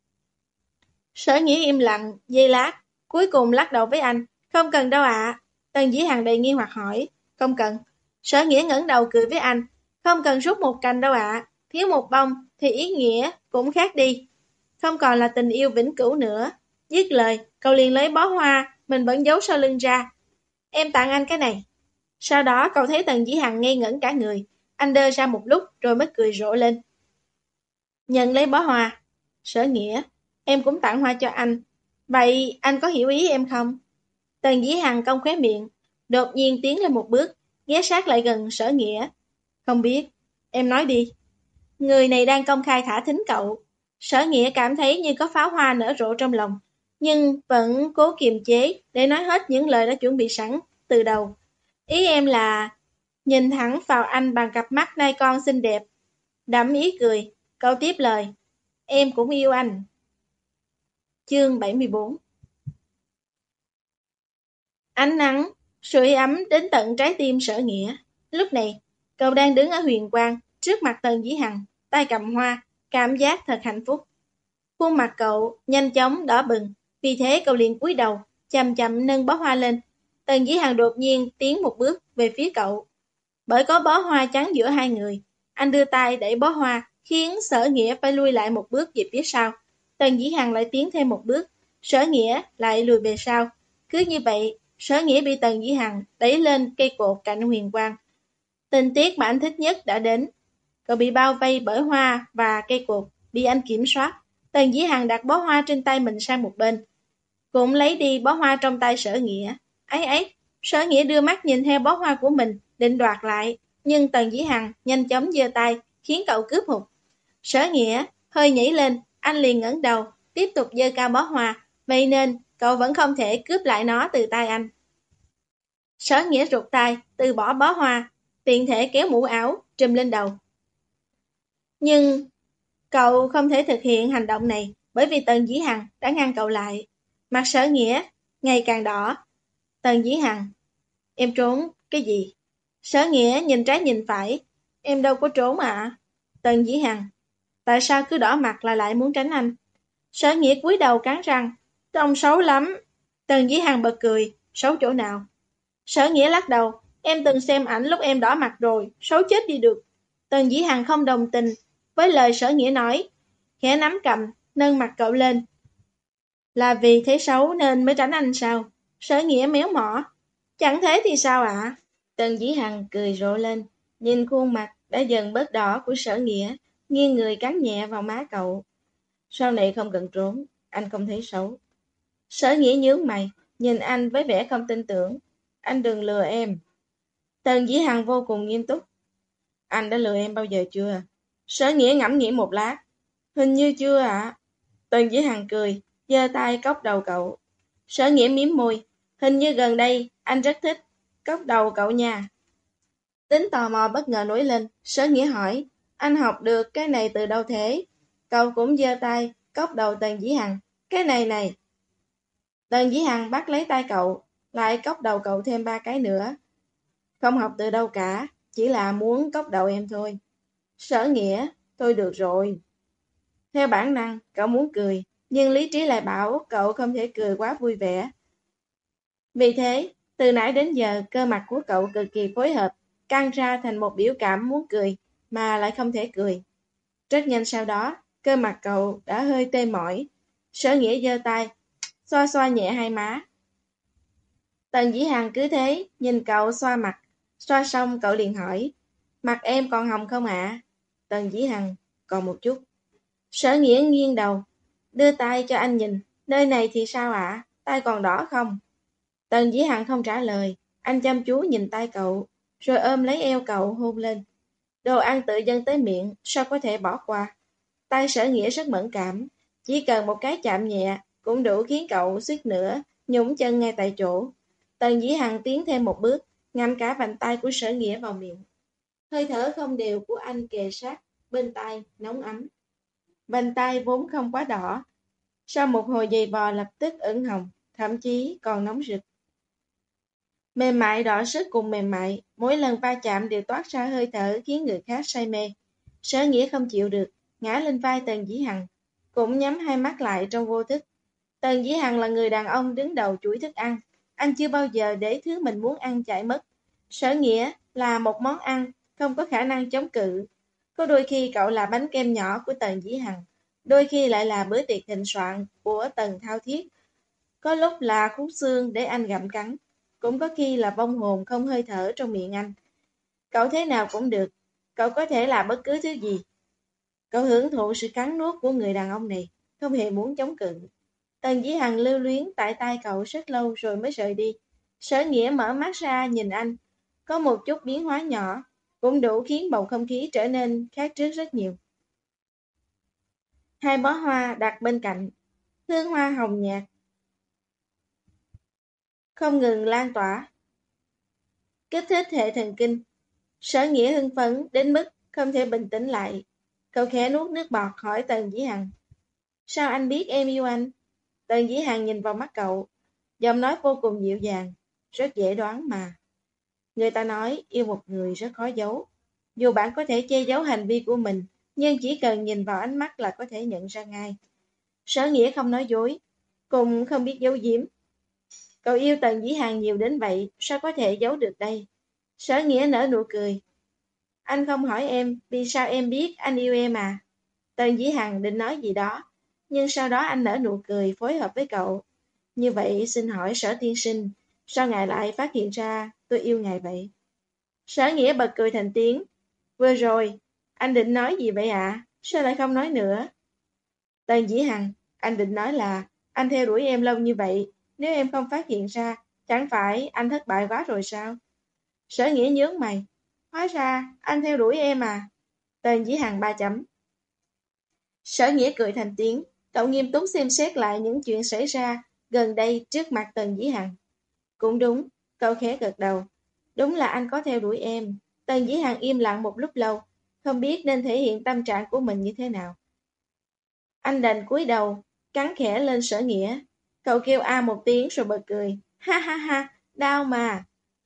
Sở Nghĩa im lặng, giây lát, cuối cùng lắc đầu với anh. Không cần đâu ạ. À. Tần Dĩ Hằng đầy nghi hoặc hỏi. Không cần. Sở Nghĩa ngẩng đầu cười với anh. Không cần rút một cành đâu ạ. À. Thiếu một bông thì ý nghĩa cũng khác đi. Không còn là tình yêu vĩnh cửu nữa. Dứt lời, cậu liền lấy bó hoa mình vẫn giấu sau lưng ra. Em tặng anh cái này. Sau đó cậu thấy Tần Dĩ Hằng ngây ngẩn cả người. Anh đơ ra một lúc rồi mới cười rộ lên. Nhận lấy bó hoa. Sở Nghĩa, em cũng tặng hoa cho anh. Vậy anh có hiểu ý em không? Tần Dĩ Hằng cong khóe miệng, đột nhiên tiến lên một bước, ghé sát lại gần Sở Nghĩa. Không biết, em nói đi. Người này đang công khai thả thính cậu. Sở Nghĩa cảm thấy như có pháo hoa nở rộ trong lòng, nhưng vẫn cố kiềm chế để nói hết những lời đã chuẩn bị sẵn từ đầu. Ý em là nhìn thẳng vào anh bằng cặp mắt nai con xinh đẹp. Đẫm ý cười, cậu tiếp lời. Em cũng yêu anh. Chương bảy mươi bốn. Ánh nắng, sưởi ấm đến tận trái tim Sở Nghĩa. Lúc này, cậu đang đứng ở huyền quang, trước mặt Tần Dĩ Hằng, tay cầm hoa, cảm giác thật hạnh phúc. Khuôn mặt cậu nhanh chóng đỏ bừng, vì thế cậu liền cúi đầu, chậm chậm nâng bó hoa lên. Tần Dĩ Hằng đột nhiên tiến một bước về phía cậu. Bởi có bó hoa chắn giữa hai người, anh đưa tay đẩy bó hoa, khiến Sở Nghĩa phải lui lại một bước về phía sau. Tần Dĩ Hằng lại tiến thêm một bước, Sở Nghĩa lại lùi về sau. Cứ như vậy, Sở Nghĩa bị Tần Dĩ Hằng đẩy lên cây cột cạnh huyền quang. Tình tiết mà anh thích nhất đã đến. Cậu bị bao vây bởi hoa và cây cột, bị anh kiểm soát. Tần Dĩ Hằng đặt bó hoa trên tay mình sang một bên, cũng lấy đi bó hoa trong tay Sở Nghĩa. Ấy ấy, Sở Nghĩa đưa mắt nhìn theo bó hoa của mình, định đoạt lại, nhưng Tần Dĩ Hằng nhanh chóng giơ tay, khiến cậu cướp hụt. Sở Nghĩa hơi nhảy lên, anh liền ngẩng đầu, tiếp tục giơ cao bó hoa, vậy nên cậu vẫn không thể cướp lại nó từ tay anh. Sở Nghĩa rụt tay, từ bỏ bó hoa, tiện thể kéo mũ áo, trùm lên đầu. Nhưng cậu không thể thực hiện hành động này, bởi vì Tần Dĩ Hằng đã ngăn cậu lại. Mặt Sở Nghĩa ngày càng đỏ. Tần Dĩ Hằng, em trốn cái gì? Sở Nghĩa nhìn trái nhìn phải, em đâu có trốn ạ. Tần Dĩ Hằng, tại sao cứ đỏ mặt là lại muốn tránh anh? Sở Nghĩa cúi đầu cắn răng, trông xấu lắm. Tần Dĩ Hằng bật cười, xấu chỗ nào? Sở Nghĩa lắc đầu, em từng xem ảnh lúc em đỏ mặt rồi, xấu chết đi được. Tần Dĩ Hằng không đồng tình với lời Sở Nghĩa nói, khẽ nắm cầm, nâng mặt cậu lên. Là vì thế xấu nên mới tránh anh sao? Sở Nghĩa méo mỏ. Chẳng thế thì sao ạ? Tần Dĩ Hằng cười rộ lên, nhìn khuôn mặt đã dần bớt đỏ của Sở Nghĩa, nghiêng người cắn nhẹ vào má cậu. Sau này không cần trốn, anh không thấy xấu. Sở Nghĩa nhướng mày, nhìn anh với vẻ không tin tưởng. Anh đừng lừa em. Tần Dĩ Hằng vô cùng nghiêm túc. Anh đã lừa em bao giờ chưa? Sở Nghĩa ngẫm nghĩ một lát. Hình như chưa ạ. Tần Dĩ Hằng cười, giơ tay cốc đầu cậu. Sở Nghĩa mím môi. Hình như gần đây anh rất thích cốc đầu cậu nha. Tính tò mò bất ngờ nổi lên. Sở Nghĩa hỏi, anh học được cái này từ đâu thế? Cậu cũng giơ tay cốc đầu Tần Dĩ Hằng. Cái này này. Tần Dĩ Hằng bắt lấy tay cậu, lại cốc đầu cậu thêm ba cái nữa. Không học từ đâu cả, chỉ là muốn cốc đầu em thôi. Sở Nghĩa, thôi được rồi. Theo bản năng, cậu muốn cười, nhưng lý trí lại bảo cậu không thể cười quá vui vẻ. Vì thế, từ nãy đến giờ, cơ mặt của cậu cực kỳ phối hợp, căng ra thành một biểu cảm muốn cười, mà lại không thể cười. Rất nhanh sau đó, cơ mặt cậu đã hơi tê mỏi. Sở Nghĩa giơ tay, xoa xoa nhẹ hai má. Tần Dĩ Hằng cứ thế, nhìn cậu xoa mặt. Xoa xong cậu liền hỏi, mặt em còn hồng không ạ? Tần Dĩ Hằng, còn một chút. Sở Nghĩa nghiêng đầu, đưa tay cho anh nhìn, nơi này thì sao ạ? Tay còn đỏ không? Tần Dĩ Hằng không trả lời, anh chăm chú nhìn tay cậu, rồi ôm lấy eo cậu hôn lên. Đồ ăn tự dâng tới miệng, sao có thể bỏ qua? Tay Sở Nghĩa rất mẫn cảm, chỉ cần một cái chạm nhẹ cũng đủ khiến cậu suýt nữa nhúng chân ngay tại chỗ. Tần Dĩ Hằng tiến thêm một bước, ngắm cả vành tay của Sở Nghĩa vào miệng. Hơi thở không đều của anh kề sát bên tai nóng ấm. Vành tay vốn không quá đỏ, sau một hồi giày vò lập tức ửng hồng, thậm chí còn nóng rực. Mềm mại đỏ sức cùng mềm mại, mỗi lần va chạm đều toát ra hơi thở khiến người khác say mê. Sở Nghĩa không chịu được, ngã lên vai Tần Dĩ Hằng, cũng nhắm hai mắt lại trong vô thức. Tần Dĩ Hằng là người đàn ông đứng đầu chuỗi thức ăn, anh chưa bao giờ để thứ mình muốn ăn chạy mất. Sở Nghĩa là một món ăn, không có khả năng chống cự. Có đôi khi cậu là bánh kem nhỏ của Tần Dĩ Hằng, đôi khi lại là bữa tiệc thịnh soạn của Tần Thao Thiết. Có lúc là khúc xương để anh gặm cắn, cũng có khi là vong hồn không hơi thở trong miệng anh. Cậu thế nào cũng được, cậu có thể là bất cứ thứ gì. Cậu hưởng thụ sự cắn nuốt của người đàn ông này, không hề muốn chống cự. Tần Dĩ Hằng lưu luyến tại tay cậu rất lâu rồi mới rời đi. Sở Nghĩa mở mắt ra nhìn anh, có một chút biến hóa nhỏ, cũng đủ khiến bầu không khí trở nên khác trước rất nhiều. Hai bó hoa đặt bên cạnh, hương hoa hồng nhạt, không ngừng lan tỏa, kích thích hệ thần kinh. Sở Nghĩa hưng phấn đến mức không thể bình tĩnh lại. Cậu khẽ nuốt nước bọt hỏi Tần Dĩ Hằng, sao anh biết em yêu anh? Tần Dĩ Hằng nhìn vào mắt cậu, giọng nói vô cùng dịu dàng, rất dễ đoán mà. Người ta nói yêu một người rất khó giấu. Dù bạn có thể che giấu hành vi của mình, nhưng chỉ cần nhìn vào ánh mắt là có thể nhận ra ngay. Sở Nghĩa không nói dối, cũng không biết giấu giếm. Cậu yêu Tần Dĩ Hằng nhiều đến vậy, sao có thể giấu được đây? Sở Nghĩa nở nụ cười. Anh không hỏi em, vì sao em biết anh yêu em à? Tần Dĩ Hằng định nói gì đó, nhưng sau đó anh nở nụ cười phối hợp với cậu. Như vậy xin hỏi Sở tiên sinh, sao ngài lại phát hiện ra tôi yêu ngài vậy? Sở Nghĩa bật cười thành tiếng. Vừa rồi, Anh định nói gì vậy ạ? À? Sao lại không nói nữa? Tần Dĩ Hằng, anh định nói là anh theo đuổi em lâu như vậy, nếu em không phát hiện ra, chẳng phải anh thất bại quá rồi sao? Sở Nghĩa nhướng mày, hóa ra anh theo đuổi em à? Tần Dĩ Hằng ba chấm. Sở Nghĩa cười thành tiếng, cậu nghiêm túc xem xét lại những chuyện xảy ra gần đây trước mặt Tần Dĩ Hằng. Cũng đúng, cậu khẽ gật đầu. Đúng là anh có theo đuổi em. Tần Dĩ Hằng im lặng một lúc lâu, không biết nên thể hiện tâm trạng của mình như thế nào. Anh đành cúi đầu, cắn khẽ lên Sở Nghĩa. Cậu kêu a một tiếng rồi bật cười. Ha ha ha, đau mà.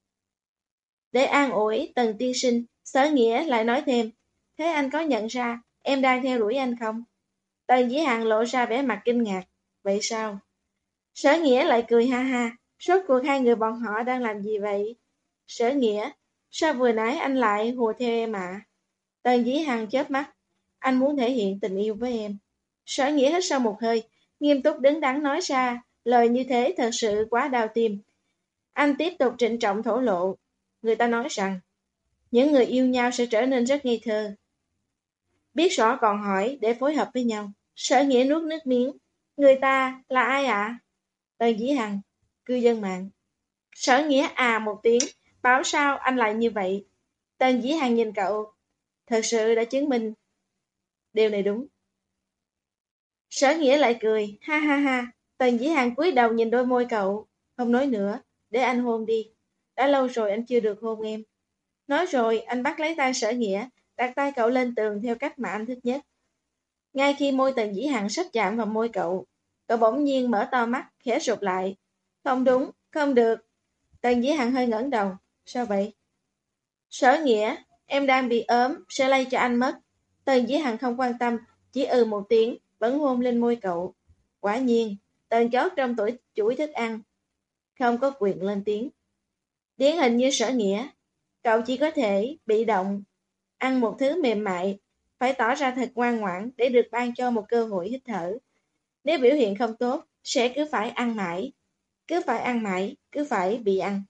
Để an ủi Tần tiên sinh, Sở Nghĩa lại nói thêm. Thế anh có nhận ra em đang theo đuổi anh không? Tần Dĩ Hằng lộ ra vẻ mặt kinh ngạc. Vậy sao? Sở Nghĩa lại cười ha ha. Rốt cuộc hai người bọn họ đang làm gì vậy? Sở Nghĩa, sao vừa nãy anh lại hùa theo em ạ? À? Tần Dĩ Hằng chớp mắt. Anh muốn thể hiện tình yêu với em. Sở Nghĩa hít sâu một hơi, nghiêm túc đứng đắn nói ra, lời như thế thật sự quá đau tim. Anh tiếp tục trịnh trọng thổ lộ. Người ta nói rằng, những người yêu nhau sẽ trở nên rất ngây thơ. Biết rõ còn hỏi để phối hợp với nhau. Sở Nghĩa nuốt nước miếng. Người ta là ai ạ? À? Tần Dĩ Hằng, cư dân mạng. Sở Nghĩa à một tiếng, bảo sao anh lại như vậy? Tần Dĩ Hằng nhìn cậu, thật sự đã chứng minh điều này đúng. Sở Nghĩa lại cười, ha ha ha. Tần Dĩ Hằng cúi đầu nhìn đôi môi cậu, không nói nữa, để anh hôn đi. Đã lâu rồi anh chưa được hôn em. Nói rồi, anh bắt lấy tay Sở Nghĩa, đặt tay cậu lên tường theo cách mà anh thích nhất. Ngay khi môi Tần Dĩ Hằng sắp chạm vào môi cậu, cậu bỗng nhiên mở to mắt, khẽ rụt lại. Không đúng, không được. Tần Dĩ Hằng hơi ngẩng đầu. Sao vậy? Sở Nghĩa, em đang bị ốm, sẽ lây cho anh mất. Tần Dĩ Hằng không quan tâm, chỉ ừ một tiếng, vẫn hôn lên môi cậu. Quả nhiên, tần chót trong tuổi chuỗi thức ăn, không có quyền lên tiếng. Điển hình như Sở Nghĩa, cậu chỉ có thể bị động, ăn một thứ mềm mại, phải tỏ ra thật ngoan ngoãn để được ban cho một cơ hội hít thở. Nếu biểu hiện không tốt, sẽ cứ phải ăn mãi, cứ phải ăn mãi, cứ phải bị ăn.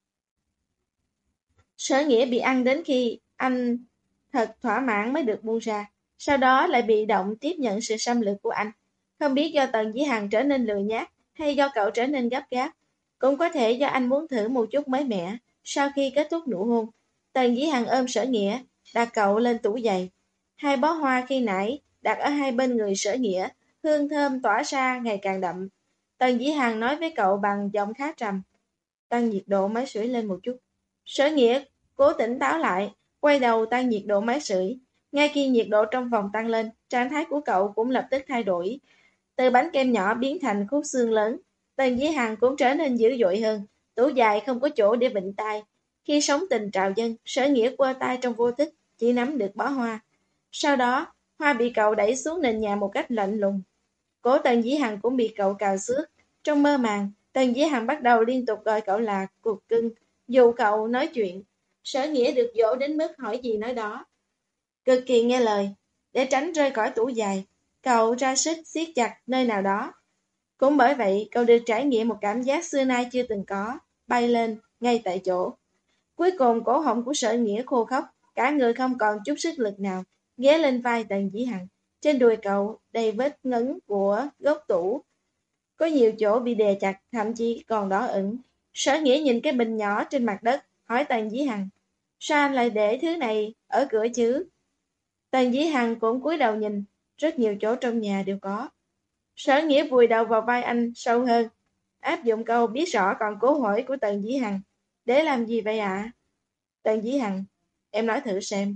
Sở Nghĩa bị ăn đến khi anh thật thỏa mãn mới được buông ra, sau đó lại bị động tiếp nhận sự xâm lược của anh. Không biết do Tần Dĩ Hằng trở nên lười nhác hay do cậu trở nên gấp gáp, cũng có thể do anh muốn thử một chút mới mẻ. Sau khi kết thúc nụ hôn, Tần Dĩ Hằng ôm Sở Nghĩa, đặt cậu lên tủ giày. Hai bó hoa khi nãy đặt ở hai bên người Sở Nghĩa, hương thơm tỏa ra ngày càng đậm. Tần Dĩ Hằng nói với cậu bằng giọng khá trầm, tăng nhiệt độ máy sưởi lên một chút. Sở Nghĩa cố tỉnh táo lại, quay đầu tăng nhiệt độ máy sưởi. Ngay khi nhiệt độ trong phòng tăng lên, trạng thái của cậu cũng lập tức thay đổi. Từ bánh kem nhỏ biến thành khúc xương lớn. Tần Dĩ Hằng cũng trở nên dữ dội hơn. Tủ dài không có chỗ để vịnh tay. Khi sóng tình trào dâng, Sở Nghĩa quơ tay trong vô thức, chỉ nắm được bó hoa. Sau đó, hoa bị cậu đẩy xuống nền nhà một cách lạnh lùng. Cổ Tần Dĩ Hằng cũng bị cậu cào xước. Trong mơ màng, Tần Dĩ Hằng bắt đầu liên tục gọi cậu là cục cưng, dù cậu nói chuyện. Sở Nghĩa được dỗ đến mức hỏi gì nói đó. Cực kỳ nghe lời, để tránh rơi khỏi tủ dài, cậu ra sức siết chặt nơi nào đó. Cũng bởi vậy, cậu được trải nghiệm một cảm giác xưa nay chưa từng có, bay lên, ngay tại chỗ. Cuối cùng cổ họng của Sở Nghĩa khô khốc, cả người không còn chút sức lực nào, ghé lên vai Tần Dĩ Hằng. Trên đùi cậu đầy vết ngấn của gốc tủ, có nhiều chỗ bị đè chặt, thậm chí còn đỏ ửng. Sở Nghĩa nhìn cái bình nhỏ trên mặt đất, hỏi Tần Dĩ Hằng, sao anh lại để thứ này ở cửa chứ? Tần Dĩ Hằng cũng cúi đầu nhìn, rất nhiều chỗ trong nhà đều có. Sở Nghĩa vùi đầu vào vai anh sâu hơn, áp dụng câu biết rõ còn cố hỏi của Tần Dĩ Hằng. Để làm gì vậy ạ? À? Tần Dĩ Hằng, em nói thử xem.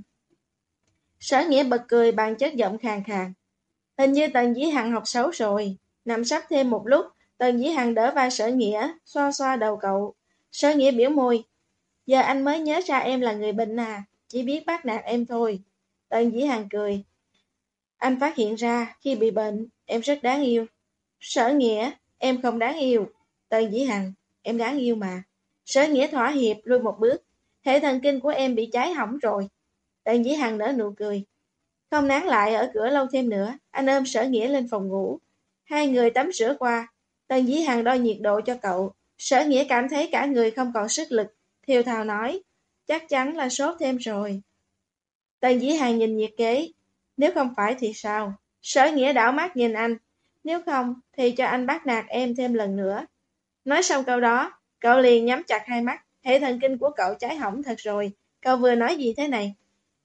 Sở Nghĩa bật cười bằng chất giọng khàn khàn. Hình như Tần Dĩ Hằng học xấu rồi. Nằm sắp thêm một lúc, Tần Dĩ Hằng đỡ vai Sở Nghĩa, xoa xoa đầu cậu. Sở Nghĩa biểu môi. Giờ anh mới nhớ ra em là người bệnh à, chỉ biết bắt nạt em thôi. Tần Dĩ Hằng cười. Anh phát hiện ra khi bị bệnh, em rất đáng yêu. Sở Nghĩa, em không đáng yêu. Tần Dĩ Hằng, em đáng yêu mà. Sở Nghĩa thỏa hiệp lui một bước. Hệ thần kinh của em bị cháy hỏng rồi. Tần Dĩ Hằng nở nụ cười. Không nán lại ở cửa lâu thêm nữa, anh ôm Sở Nghĩa lên phòng ngủ. Hai người tắm rửa qua. Tần Dĩ Hằng đo nhiệt độ cho cậu. Sở Nghĩa cảm thấy cả người không còn sức lực. Thiều thào nói, chắc chắn là sốt thêm rồi. Tần Dĩ Hàn nhìn nhiệt kế. Nếu không phải thì sao? Sở Nghĩa đảo mắt nhìn anh. Nếu không thì cho anh bắt nạt em thêm lần nữa. Nói xong câu đó, cậu liền nhắm chặt hai mắt. Hệ thần kinh của cậu cháy hỏng thật rồi. Cậu vừa nói gì thế này?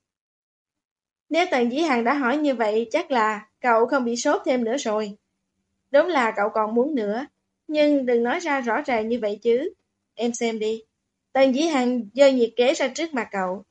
Nếu Tần Dĩ Hàn đã hỏi như vậy, chắc là cậu không bị sốt thêm nữa rồi. Đúng là cậu còn muốn nữa. Nhưng đừng nói ra rõ ràng như vậy chứ. Em xem đi. Tần Dĩ Hàn giơ nhiệt kế ra trước mặt cậu.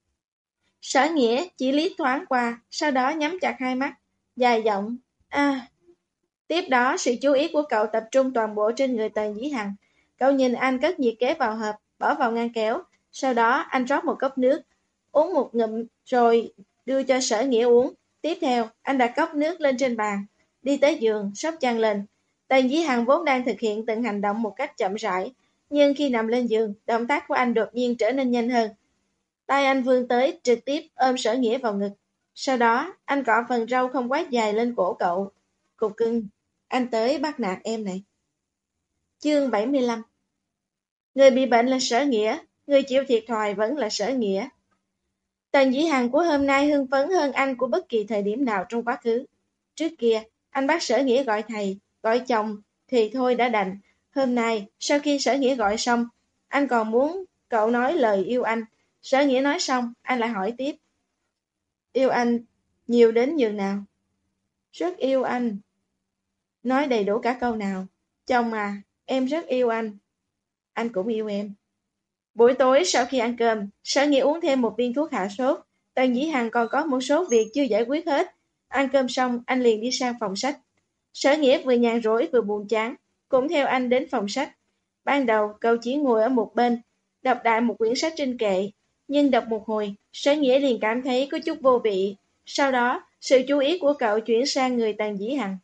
Sở Nghĩa chỉ liếc thoáng qua, sau đó nhắm chặt hai mắt, dài giọng. À. Tiếp đó, sự chú ý của cậu tập trung toàn bộ trên người Tần Dĩ Hằng. Cậu nhìn anh cất nhiệt kế vào hộp, bỏ vào ngăn kéo. Sau đó, anh rót một cốc nước, uống một ngụm, rồi đưa cho Sở Nghĩa uống. Tiếp theo, anh đặt cốc nước lên trên bàn, đi tới giường, xốc chăn lên. Tần Dĩ Hằng vốn đang thực hiện từng hành động một cách chậm rãi, nhưng khi nằm lên giường, động tác của anh đột nhiên trở nên nhanh hơn. Tay anh vươn tới, trực tiếp ôm Sở Nghĩa vào ngực. Sau đó, anh cọ phần râu không quá dài lên cổ cậu. Cục cưng, anh tới bắt nạt em này. Chương bảy mươi lăm. Người bị bệnh là Sở Nghĩa, người chịu thiệt thòi vẫn là Sở Nghĩa. Tần Dĩ Hằng của hôm nay hưng phấn hơn anh của bất kỳ thời điểm nào trong quá khứ. Trước kia, anh bắt Sở Nghĩa gọi thầy, gọi chồng, thì thôi đã đành. Hôm nay, sau khi Sở Nghĩa gọi xong, anh còn muốn cậu nói lời yêu anh. Sở Nghĩa nói xong, anh lại hỏi tiếp. Yêu anh nhiều đến nhường nào? Rất yêu anh. Nói đầy đủ cả câu nào. Chồng à, em rất yêu anh. Anh cũng yêu em. Buổi tối sau khi ăn cơm, Sở Nghĩa uống thêm một viên thuốc hạ sốt. Tần Dĩ Hằng còn có một số việc chưa giải quyết hết. Ăn cơm xong, anh liền đi sang phòng sách. Sở Nghĩa vừa nhàn rỗi vừa buồn chán, cũng theo anh đến phòng sách. Ban đầu, cậu chỉ ngồi ở một bên, đọc đại một quyển sách trên kệ. Nhưng đọc một hồi, Sở Nghĩa liền cảm thấy có chút vô vị. Sau đó, sự chú ý của cậu chuyển sang người Tần Dĩ Hằng.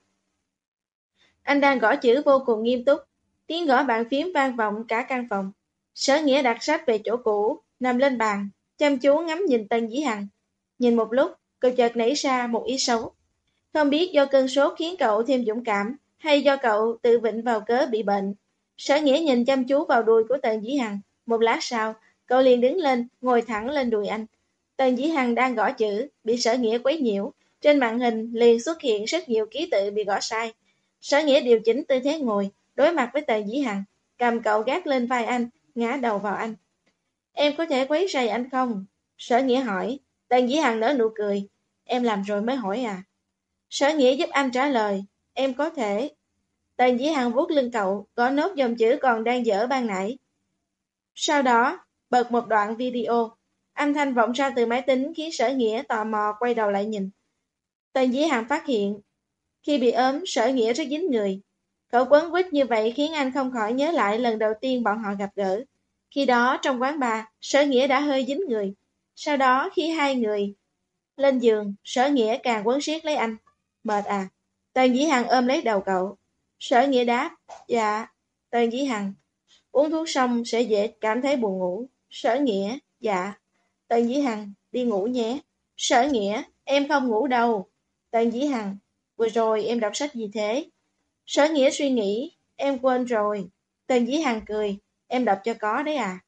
Anh đang gõ chữ vô cùng nghiêm túc, tiếng gõ bàn phím vang vọng cả căn phòng. Sở Nghĩa đặt sách về chỗ cũ, nằm lên bàn, chăm chú ngắm nhìn Tần Dĩ Hằng. Nhìn một lúc, cậu chợt nảy ra một ý xấu. Không biết do cơn sốt khiến cậu thêm dũng cảm, hay do cậu tự vịnh vào cớ bị bệnh. Sở Nghĩa nhìn chăm chú vào đùi của Tần Dĩ Hằng. Một lát sau, cậu liền đứng lên, ngồi thẳng lên đùi anh. Tần Dĩ Hằng đang gõ chữ, bị Sở Nghĩa quấy nhiễu. Trên màn hình liền xuất hiện rất nhiều ký tự bị gõ sai. Sở Nghĩa điều chỉnh tư thế ngồi, đối mặt với Tần Dĩ Hằng, cầm cậu gác lên vai anh, ngã đầu vào anh. Em có thể quấy rầy anh không? Sở Nghĩa hỏi. Tần Dĩ Hằng nở nụ cười. Em làm rồi mới hỏi à? Sở Nghĩa giúp anh trả lời. Em có thể. Tần Dĩ Hằng vuốt lưng cậu, gõ nốt dòng chữ còn đang dở ban nãy. Sau đó, bật một đoạn video. Âm thanh vọng ra từ máy tính khiến Sở Nghĩa tò mò quay đầu lại nhìn. Tần Dĩ Hằng phát hiện, khi bị ốm, Sở Nghĩa rất dính người. Cậu quấn quýt như vậy khiến anh không khỏi nhớ lại lần đầu tiên bọn họ gặp gỡ. Khi đó trong quán bar, Sở Nghĩa đã hơi dính người. Sau đó khi hai người lên giường, Sở Nghĩa càng quấn siết lấy anh. Mệt à? Tần Dĩ Hằng ôm lấy đầu cậu. Sở Nghĩa đáp, dạ. Tần Dĩ Hằng, uống thuốc xong sẽ dễ cảm thấy buồn ngủ. Sở Nghĩa, dạ. Tần Dĩ Hằng, đi ngủ nhé. Sở Nghĩa, em không ngủ đâu. Tần Dĩ Hằng, vừa rồi em đọc sách gì thế? Sở Nghĩa suy nghĩ, em quên rồi. Tần Dĩ Hằng cười, em đọc cho có đấy à.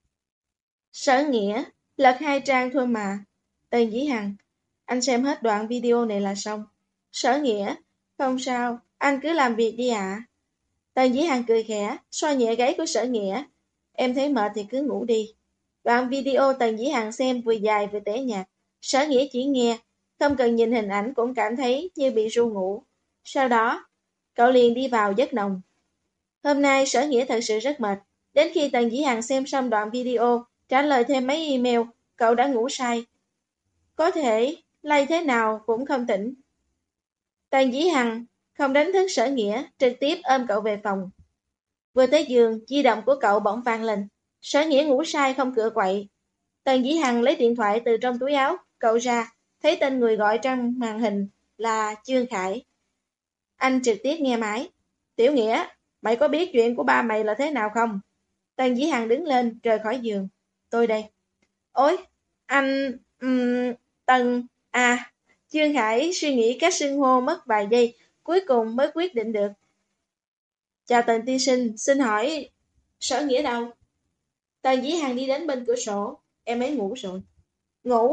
Sở Nghĩa, lật hai trang thôi mà. Tần Dĩ Hằng, anh xem hết đoạn video này là xong. Sở Nghĩa, không sao, anh cứ làm việc đi ạ. À. Tần Dĩ Hằng cười khẽ, xoa nhẹ gáy của Sở Nghĩa. Em thấy mệt thì cứ ngủ đi. Đoạn video Tần Dĩ Hằng xem vừa dài vừa tẻ nhạt. Sở Nghĩa chỉ nghe, không cần nhìn hình ảnh cũng cảm thấy như bị ru ngủ. Sau đó, cậu liền đi vào giấc nồng. Hôm nay Sở Nghĩa thật sự rất mệt. Đến khi Tần Dĩ Hằng xem xong đoạn video, trả lời thêm mấy email, cậu đã ngủ say. Có thể lay thế nào cũng không tỉnh. Tần Dĩ Hằng không đánh thức Sở Nghĩa, trực tiếp ôm cậu về phòng. Vừa tới giường, di động của cậu bỗng vang lên. Sở Nghĩa ngủ say không cựa quậy. Tần Dĩ Hằng lấy điện thoại từ trong túi áo, cậu ra, thấy tên người gọi trong màn hình là Trương Khải. Anh trực tiếp nghe máy. Tiểu Nghĩa, mày có biết chuyện của ba mày là thế nào không? Tần Dĩ Hằng đứng lên, rời khỏi giường. Tôi đây. Ôi, anh... Um, Tần... À, Trương Khải suy nghĩ cách xưng hô mất vài giây, cuối cùng mới quyết định được. Chào Tần tiên sinh, xin hỏi... Sở Nghĩa đâu? Tần Dĩ Hằng đi đến bên cửa sổ. Em ấy ngủ rồi. Ngủ?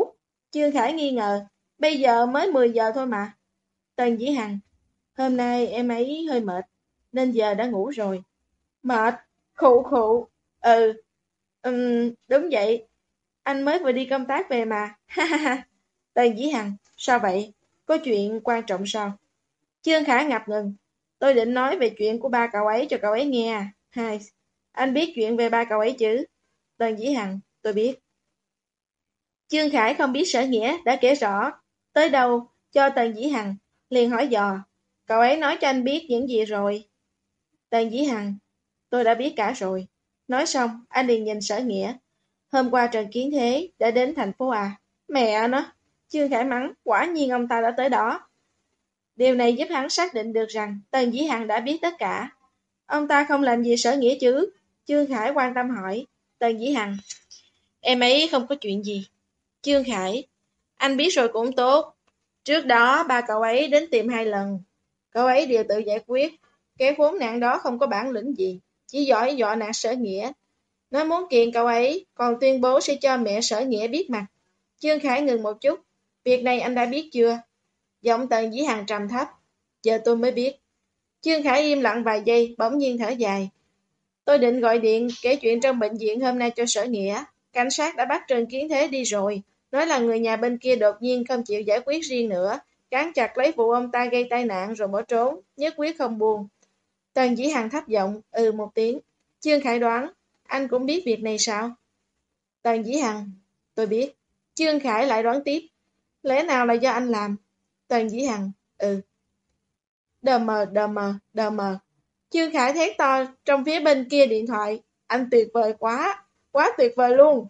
Trương Khải nghi ngờ, bây giờ mới mười giờ thôi mà. Tần Dĩ Hằng, hôm nay em ấy hơi mệt, nên giờ đã ngủ rồi. Mệt, khụ khụ, ừ, ừm, đúng vậy, anh mới vừa đi công tác về mà, ha ha ha. Tần Dĩ Hằng, sao vậy? Có chuyện quan trọng sao? Trương Khải ngập ngừng, tôi định nói về chuyện của ba cậu ấy cho cậu ấy nghe. Hai, anh biết chuyện về ba cậu ấy chứ? Tần Dĩ Hằng, tôi biết. Trương Khải không biết Sở Nghĩa đã kể rõ tới đâu cho Tần Dĩ Hằng, liền hỏi dò, cậu ấy nói cho anh biết những gì rồi? Tần Dĩ Hằng, tôi đã biết cả rồi. Nói xong, anh liền nhìn Sở Nghĩa. Hôm qua Trần Kiến Thế đã đến thành phố A. Mẹ nó, Trương Khải mắng, quả nhiên ông ta đã tới đó. Điều này giúp hắn xác định được rằng Tần Dĩ Hằng đã biết tất cả. Ông ta không làm gì Sở Nghĩa chứ? Trương Khải quan tâm hỏi. Tần Dĩ Hằng, em ấy không có chuyện gì. Trương Khải, anh biết rồi cũng tốt. Trước đó ba cậu ấy đến tìm hai lần. Cậu ấy đều tự giải quyết. Cái khốn nạn đó không có bản lĩnh gì, chỉ giỏi dọa nạt Sở Nghĩa. Nó muốn kiện cậu ấy, còn tuyên bố sẽ cho mẹ Sở Nghĩa biết mặt. Trương Khải ngừng một chút. Việc này anh đã biết chưa? Giọng Tần Dĩ Hằng trầm thấp. Giờ tôi mới biết. Trương Khải im lặng vài giây, bỗng nhiên thở dài. Tôi định gọi điện kể chuyện trong bệnh viện hôm nay cho Sở Nghĩa. Cảnh sát đã bắt Trần Kiến Thế đi rồi. Nói là người nhà bên kia đột nhiên không chịu giải quyết riêng nữa. Cán chặt lấy vụ ông ta gây tai nạn rồi bỏ trốn. Nhất quyết không buông. Tần Dĩ Hằng thấp giọng, ừ một tiếng. Trương Khải đoán, anh cũng biết việc này sao? Tần Dĩ Hằng, tôi biết. Trương Khải lại đoán tiếp. Lẽ nào là do anh làm? Tần Dĩ Hằng, ừ. Đờ mờ, đờ mờ, đờ mờ. Trương Khải thét to trong phía bên kia điện thoại. Anh tuyệt vời quá, quá tuyệt vời luôn.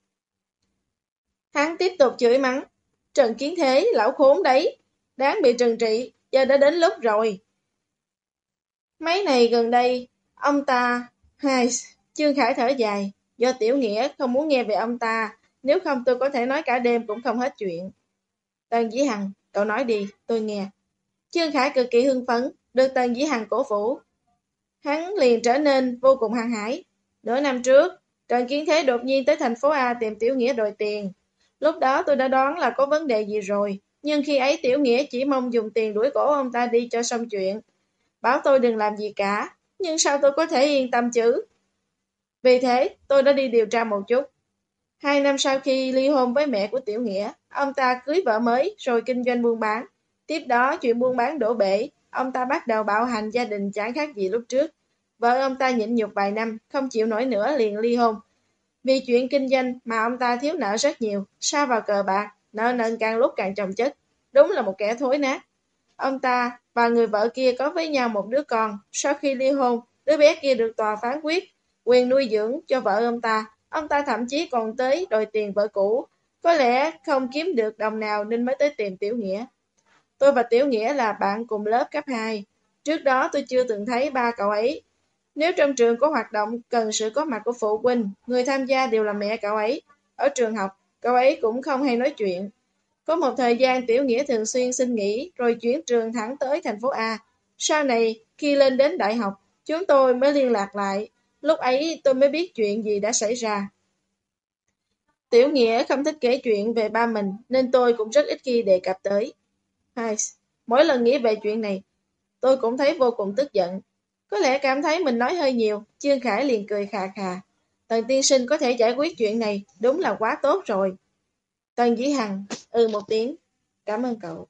Hắn tiếp tục chửi mắng. Trần Kiến Thế, lão khốn đấy. Đáng bị trừng trị, giờ đã đến lúc rồi. Mấy này gần đây, ông ta... Hai, Trương Khải thở dài. Do Tiểu Nghĩa không muốn nghe về ông ta. Nếu không tôi có thể nói cả đêm cũng không hết chuyện. Tần Dĩ Hằng, cậu nói đi, tôi nghe. Trương Khải cực kỳ hưng phấn, được Tần Dĩ Hằng cổ vũ. Hắn liền trở nên vô cùng hăng hải. Nửa năm trước, Trần Kiến Thế đột nhiên tới thành phố A tìm Tiểu Nghĩa đòi tiền. Lúc đó tôi đã đoán là có vấn đề gì rồi, nhưng khi ấy Tiểu Nghĩa chỉ mong dùng tiền đuổi cổ ông ta đi cho xong chuyện. Bảo tôi đừng làm gì cả, nhưng sao tôi có thể yên tâm chứ? Vì thế, tôi đã đi điều tra một chút. Hai năm sau khi ly hôn với mẹ của Tiểu Nghĩa, ông ta cưới vợ mới rồi kinh doanh buôn bán. Tiếp đó chuyện buôn bán đổ bể, ông ta bắt đầu bạo hành gia đình chẳng khác gì lúc trước. Vợ ông ta nhịn nhục vài năm, không chịu nổi nữa liền ly hôn. Vì chuyện kinh doanh mà ông ta thiếu nợ rất nhiều, sa vào cờ bạc, nợ nần càng lúc càng chồng chất. Đúng là một kẻ thối nát. Ông ta và người vợ kia có với nhau một đứa con. Sau khi ly hôn, đứa bé kia được tòa phán quyết quyền nuôi dưỡng cho vợ ông ta. Ông ta thậm chí còn tới đòi tiền vợ cũ. Có lẽ không kiếm được đồng nào nên mới tới tìm Tiểu Nghĩa. Tôi và Tiểu Nghĩa là bạn cùng lớp cấp hai. Trước đó tôi chưa từng thấy ba cậu ấy. Nếu trong trường có hoạt động cần sự có mặt của phụ huynh, người tham gia đều là mẹ cậu ấy. Ở trường học, cậu ấy cũng không hay nói chuyện. Có một thời gian Tiểu Nghĩa thường xuyên xin nghỉ rồi chuyển trường thẳng tới thành phố A. Sau này, khi lên đến đại học, chúng tôi mới liên lạc lại. Lúc ấy tôi mới biết chuyện gì đã xảy ra. Tiểu Nghĩa không thích kể chuyện về ba mình nên tôi cũng rất ít khi đề cập tới. Hai, mỗi lần nghĩ về chuyện này, tôi cũng thấy vô cùng tức giận. Có lẽ cảm thấy mình nói hơi nhiều, Trương Khải liền cười khà khà. Tần tiên sinh có thể giải quyết chuyện này, đúng là quá tốt rồi. Tần Dĩ Hằng, ừ một tiếng, cảm ơn cậu.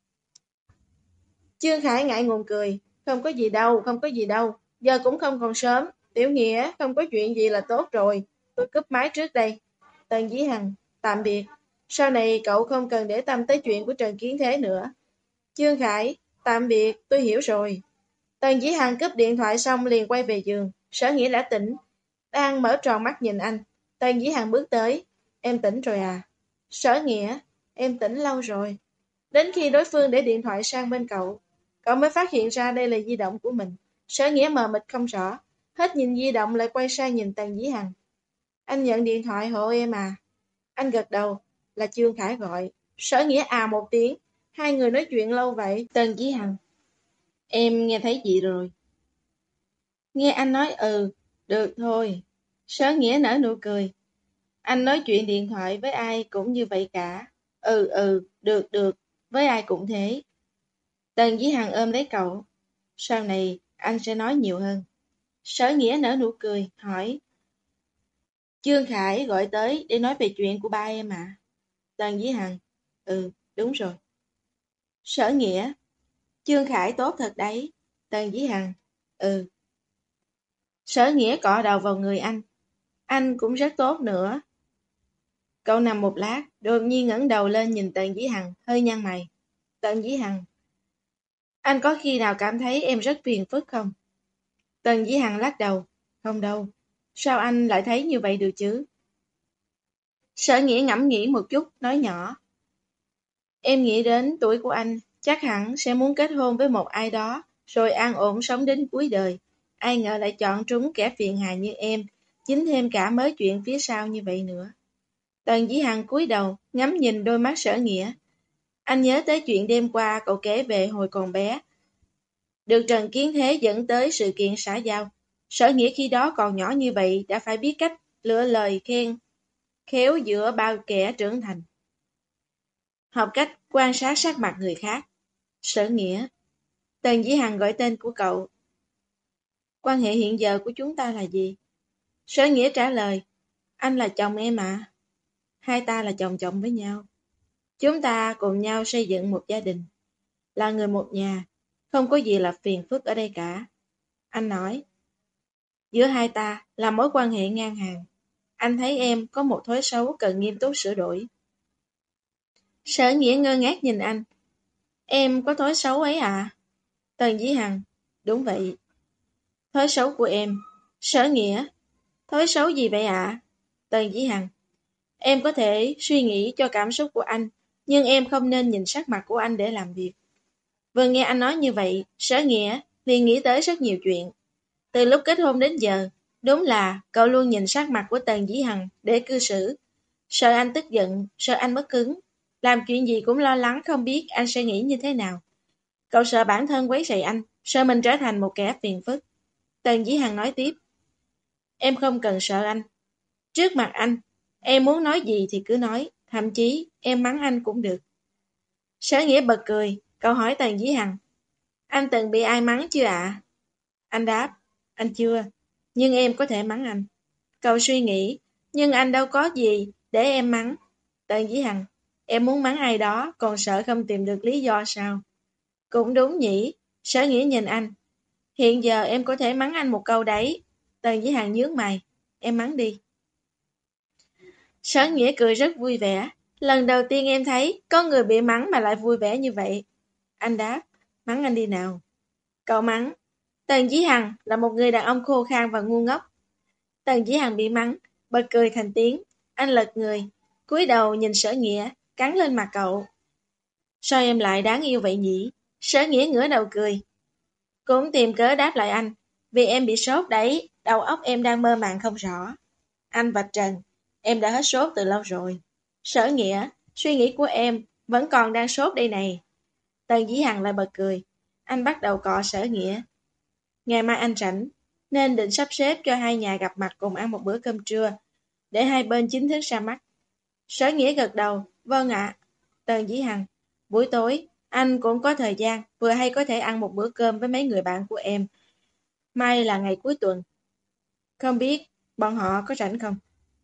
Trương Khải ngại ngùng cười, không có gì đâu, không có gì đâu, giờ cũng không còn sớm, Tiểu Nghĩa không có chuyện gì là tốt rồi, tôi cúp máy trước đây. Tần Dĩ Hằng, tạm biệt, sau này cậu không cần để tâm tới chuyện của Trần Kiến Thế nữa. Trương Khải, tạm biệt, tôi hiểu rồi. Tần Dĩ Hằng cúp điện thoại xong liền quay về giường, Sở Nghĩa đã tỉnh, đang mở tròn mắt nhìn anh. Tần Dĩ Hằng bước tới, em tỉnh rồi à? Sở Nghĩa, em tỉnh lâu rồi. Đến khi đối phương để điện thoại sang bên cậu, cậu mới phát hiện ra đây là di động của mình. Sở Nghĩa mờ mịt không rõ, hết nhìn di động lại quay sang nhìn Tần Dĩ Hằng. Anh nhận điện thoại hộ em à? Anh gật đầu, là Trương Khải gọi. Sở Nghĩa à một tiếng, hai người nói chuyện lâu vậy. Tần Dĩ Hằng, em nghe thấy gì rồi? Nghe anh nói ừ, được thôi. Sở Nghĩa nở nụ cười. Anh nói chuyện điện thoại với ai cũng như vậy cả. Ừ ừ, được được, với ai cũng thế. Tần Dĩ Hằng ôm lấy cậu. Sau này, anh sẽ nói nhiều hơn. Sở Nghĩa nở nụ cười, hỏi. Trương Khải gọi tới để nói về chuyện của ba em à? Tần Dĩ Hằng. Ừ, đúng rồi. Sở Nghĩa. Trương Khải tốt thật đấy. Tần Dĩ Hằng. Ừ. Sở Nghĩa cọ đầu vào người anh. Anh cũng rất tốt nữa. Cậu nằm một lát, đột nhiên ngẩng đầu lên nhìn Tần Dĩ Hằng, hơi nhăn mày. Tần Dĩ Hằng. Anh có khi nào cảm thấy em rất phiền phức không? Tần Dĩ Hằng lắc đầu. Không đâu. Sao anh lại thấy như vậy được chứ? Sở Nghĩa ngẫm nghĩ một chút, nói nhỏ. Em nghĩ đến tuổi của anh, chắc hẳn sẽ muốn kết hôn với một ai đó, rồi an ổn sống đến cuối đời. Ai ngờ lại chọn trúng kẻ phiền hà như em, chính thêm cả mớ chuyện phía sau như vậy nữa. Tần Dĩ Hằng cúi đầu, ngắm nhìn đôi mắt Sở Nghĩa. Anh nhớ tới chuyện đêm qua cậu kể về hồi còn bé. Được Trần Kiến Thế dẫn tới sự kiện xã giao. Sở Nghĩa khi đó còn nhỏ như vậy đã phải biết cách lựa lời khen, khéo giữa bao kẻ trưởng thành. Học cách quan sát sắc mặt người khác. Sở Nghĩa. Tần Dĩ Hằng gọi tên của cậu. Quan hệ hiện giờ của chúng ta là gì? Sở Nghĩa trả lời. Anh là chồng em ạ. Hai ta là chồng chồng với nhau. Chúng ta cùng nhau xây dựng một gia đình. Là người một nhà. Không có gì là phiền phức ở đây cả. Anh nói. Giữa hai ta là mối quan hệ ngang hàng. Anh thấy em có một thói xấu cần nghiêm túc sửa đổi. Sở Nghĩa ngơ ngác nhìn anh. Em có thói xấu ấy à? Tần Dĩ Hằng. Đúng vậy. Thói xấu của em. Sở Nghĩa. Thói xấu gì vậy ạ? Tần Dĩ Hằng. Em có thể suy nghĩ cho cảm xúc của anh, nhưng em không nên nhìn sắc mặt của anh để làm việc. Vừa nghe anh nói như vậy, Sở Nghĩa liền nghĩ tới rất nhiều chuyện. Từ lúc kết hôn đến giờ, đúng là cậu luôn nhìn sắc mặt của Tần Dĩ Hằng để cư xử. Sợ anh tức giận, sợ anh mất cứng. Làm chuyện gì cũng lo lắng không biết anh sẽ nghĩ như thế nào. Cậu sợ bản thân quấy rầy anh, sợ mình trở thành một kẻ phiền phức. Tần Dĩ Hằng nói tiếp. Em không cần sợ anh. Trước mặt anh, em muốn nói gì thì cứ nói, thậm chí em mắng anh cũng được. Sở Nghĩa bật cười, cậu hỏi Tần Dĩ Hằng. Anh từng bị ai mắng chưa ạ? Anh đáp, anh chưa, nhưng em có thể mắng anh. Cậu suy nghĩ, nhưng anh đâu có gì để em mắng. Tần Dĩ Hằng, em muốn mắng ai đó, còn sợ không tìm được lý do sao? Cũng đúng nhỉ, Sở Nghĩa nhìn anh. Hiện giờ em có thể mắng anh một câu đấy. Tần Dĩ Hằng nhướng mày, em mắng đi. Sở Nghĩa cười rất vui vẻ. Lần đầu tiên em thấy có người bị mắng mà lại vui vẻ như vậy. Anh đáp, mắng anh đi nào. Cậu mắng, Tần Dĩ Hằng là một người đàn ông khô khan và ngu ngốc. Tần Dĩ Hằng bị mắng, bật cười thành tiếng. Anh lật người, cúi đầu nhìn Sở Nghĩa, cắn lên mặt cậu. Sao em lại đáng yêu vậy nhỉ? Sở Nghĩa ngửa đầu cười. Cũng tìm cớ đáp lại anh. Vì em bị sốt đấy, đầu óc em đang mơ màng không rõ. Anh vạch trần, em đã hết sốt từ lâu rồi. Sở Nghĩa, suy nghĩ của em vẫn còn đang sốt đây này. Tần Dĩ Hằng lại bật cười. Anh bắt đầu cọ Sở Nghĩa. Ngày mai anh rảnh, nên định sắp xếp cho hai nhà gặp mặt cùng ăn một bữa cơm trưa, để hai bên chính thức ra mắt. Sở Nghĩa gật đầu, vâng ạ. Tần Dĩ Hằng, buổi tối, anh cũng có thời gian, vừa hay có thể ăn một bữa cơm với mấy người bạn của em. Mai là ngày cuối tuần. Không biết, bọn họ có rảnh không?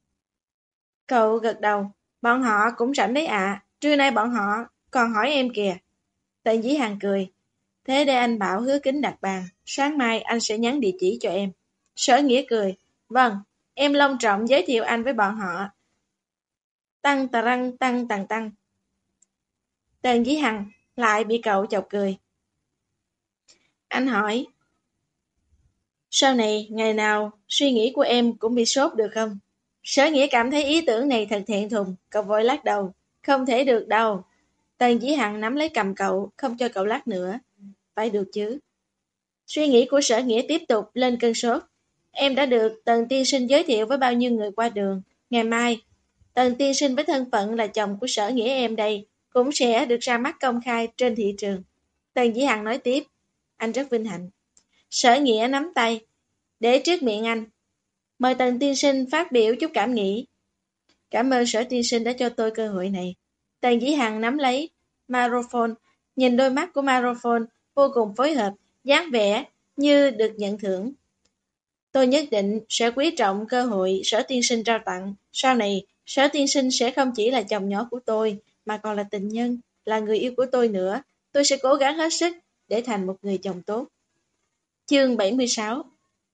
Cậu gật đầu, bọn họ cũng rảnh đấy ạ, trưa nay bọn họ còn hỏi em kìa. Tần Dĩ Hằng cười, thế để anh bảo Hứa Kính đặt bàn, sáng mai anh sẽ nhắn địa chỉ cho em. Sở Nghĩa cười, vâng, em long trọng giới thiệu anh với bọn họ. Tăng tà răng tăng tàng tăng. Tần Dĩ Hằng lại bị cậu chọc cười. Anh hỏi, sau này ngày nào suy nghĩ của em cũng bị sốt được không? Sở Nghĩa cảm thấy ý tưởng này thật thẹn thùng, cậu vội lắc đầu. Không thể được đâu. Tần Dĩ Hằng nắm lấy cầm cậu, không cho cậu lắc nữa. Phải được chứ. Suy nghĩ của Sở Nghĩa tiếp tục lên cơn sốt. Em đã được Tần tiên sinh giới thiệu với bao nhiêu người qua đường. Ngày mai, Tần tiên sinh với thân phận là chồng của Sở Nghĩa em đây, cũng sẽ được ra mắt công khai trên thị trường. Tần Dĩ Hằng nói tiếp. Anh rất vinh hạnh. Sở Nghĩa nắm tay, để trước miệng anh. Mời Tần tiên sinh phát biểu chút cảm nghĩ. Cảm ơn Sở tiên sinh đã cho tôi cơ hội này. Tần Dĩ Hằng nắm lấy microphone, nhìn đôi mắt của microphone vô cùng phối hợp, dáng vẻ như được nhận thưởng. Tôi nhất định sẽ quý trọng cơ hội Sở tiên sinh trao tặng. Sau này, Sở tiên sinh sẽ không chỉ là chồng nhỏ của tôi, mà còn là tình nhân, là người yêu của tôi nữa. Tôi sẽ cố gắng hết sức để thành một người chồng tốt. Chương bảy mươi sáu.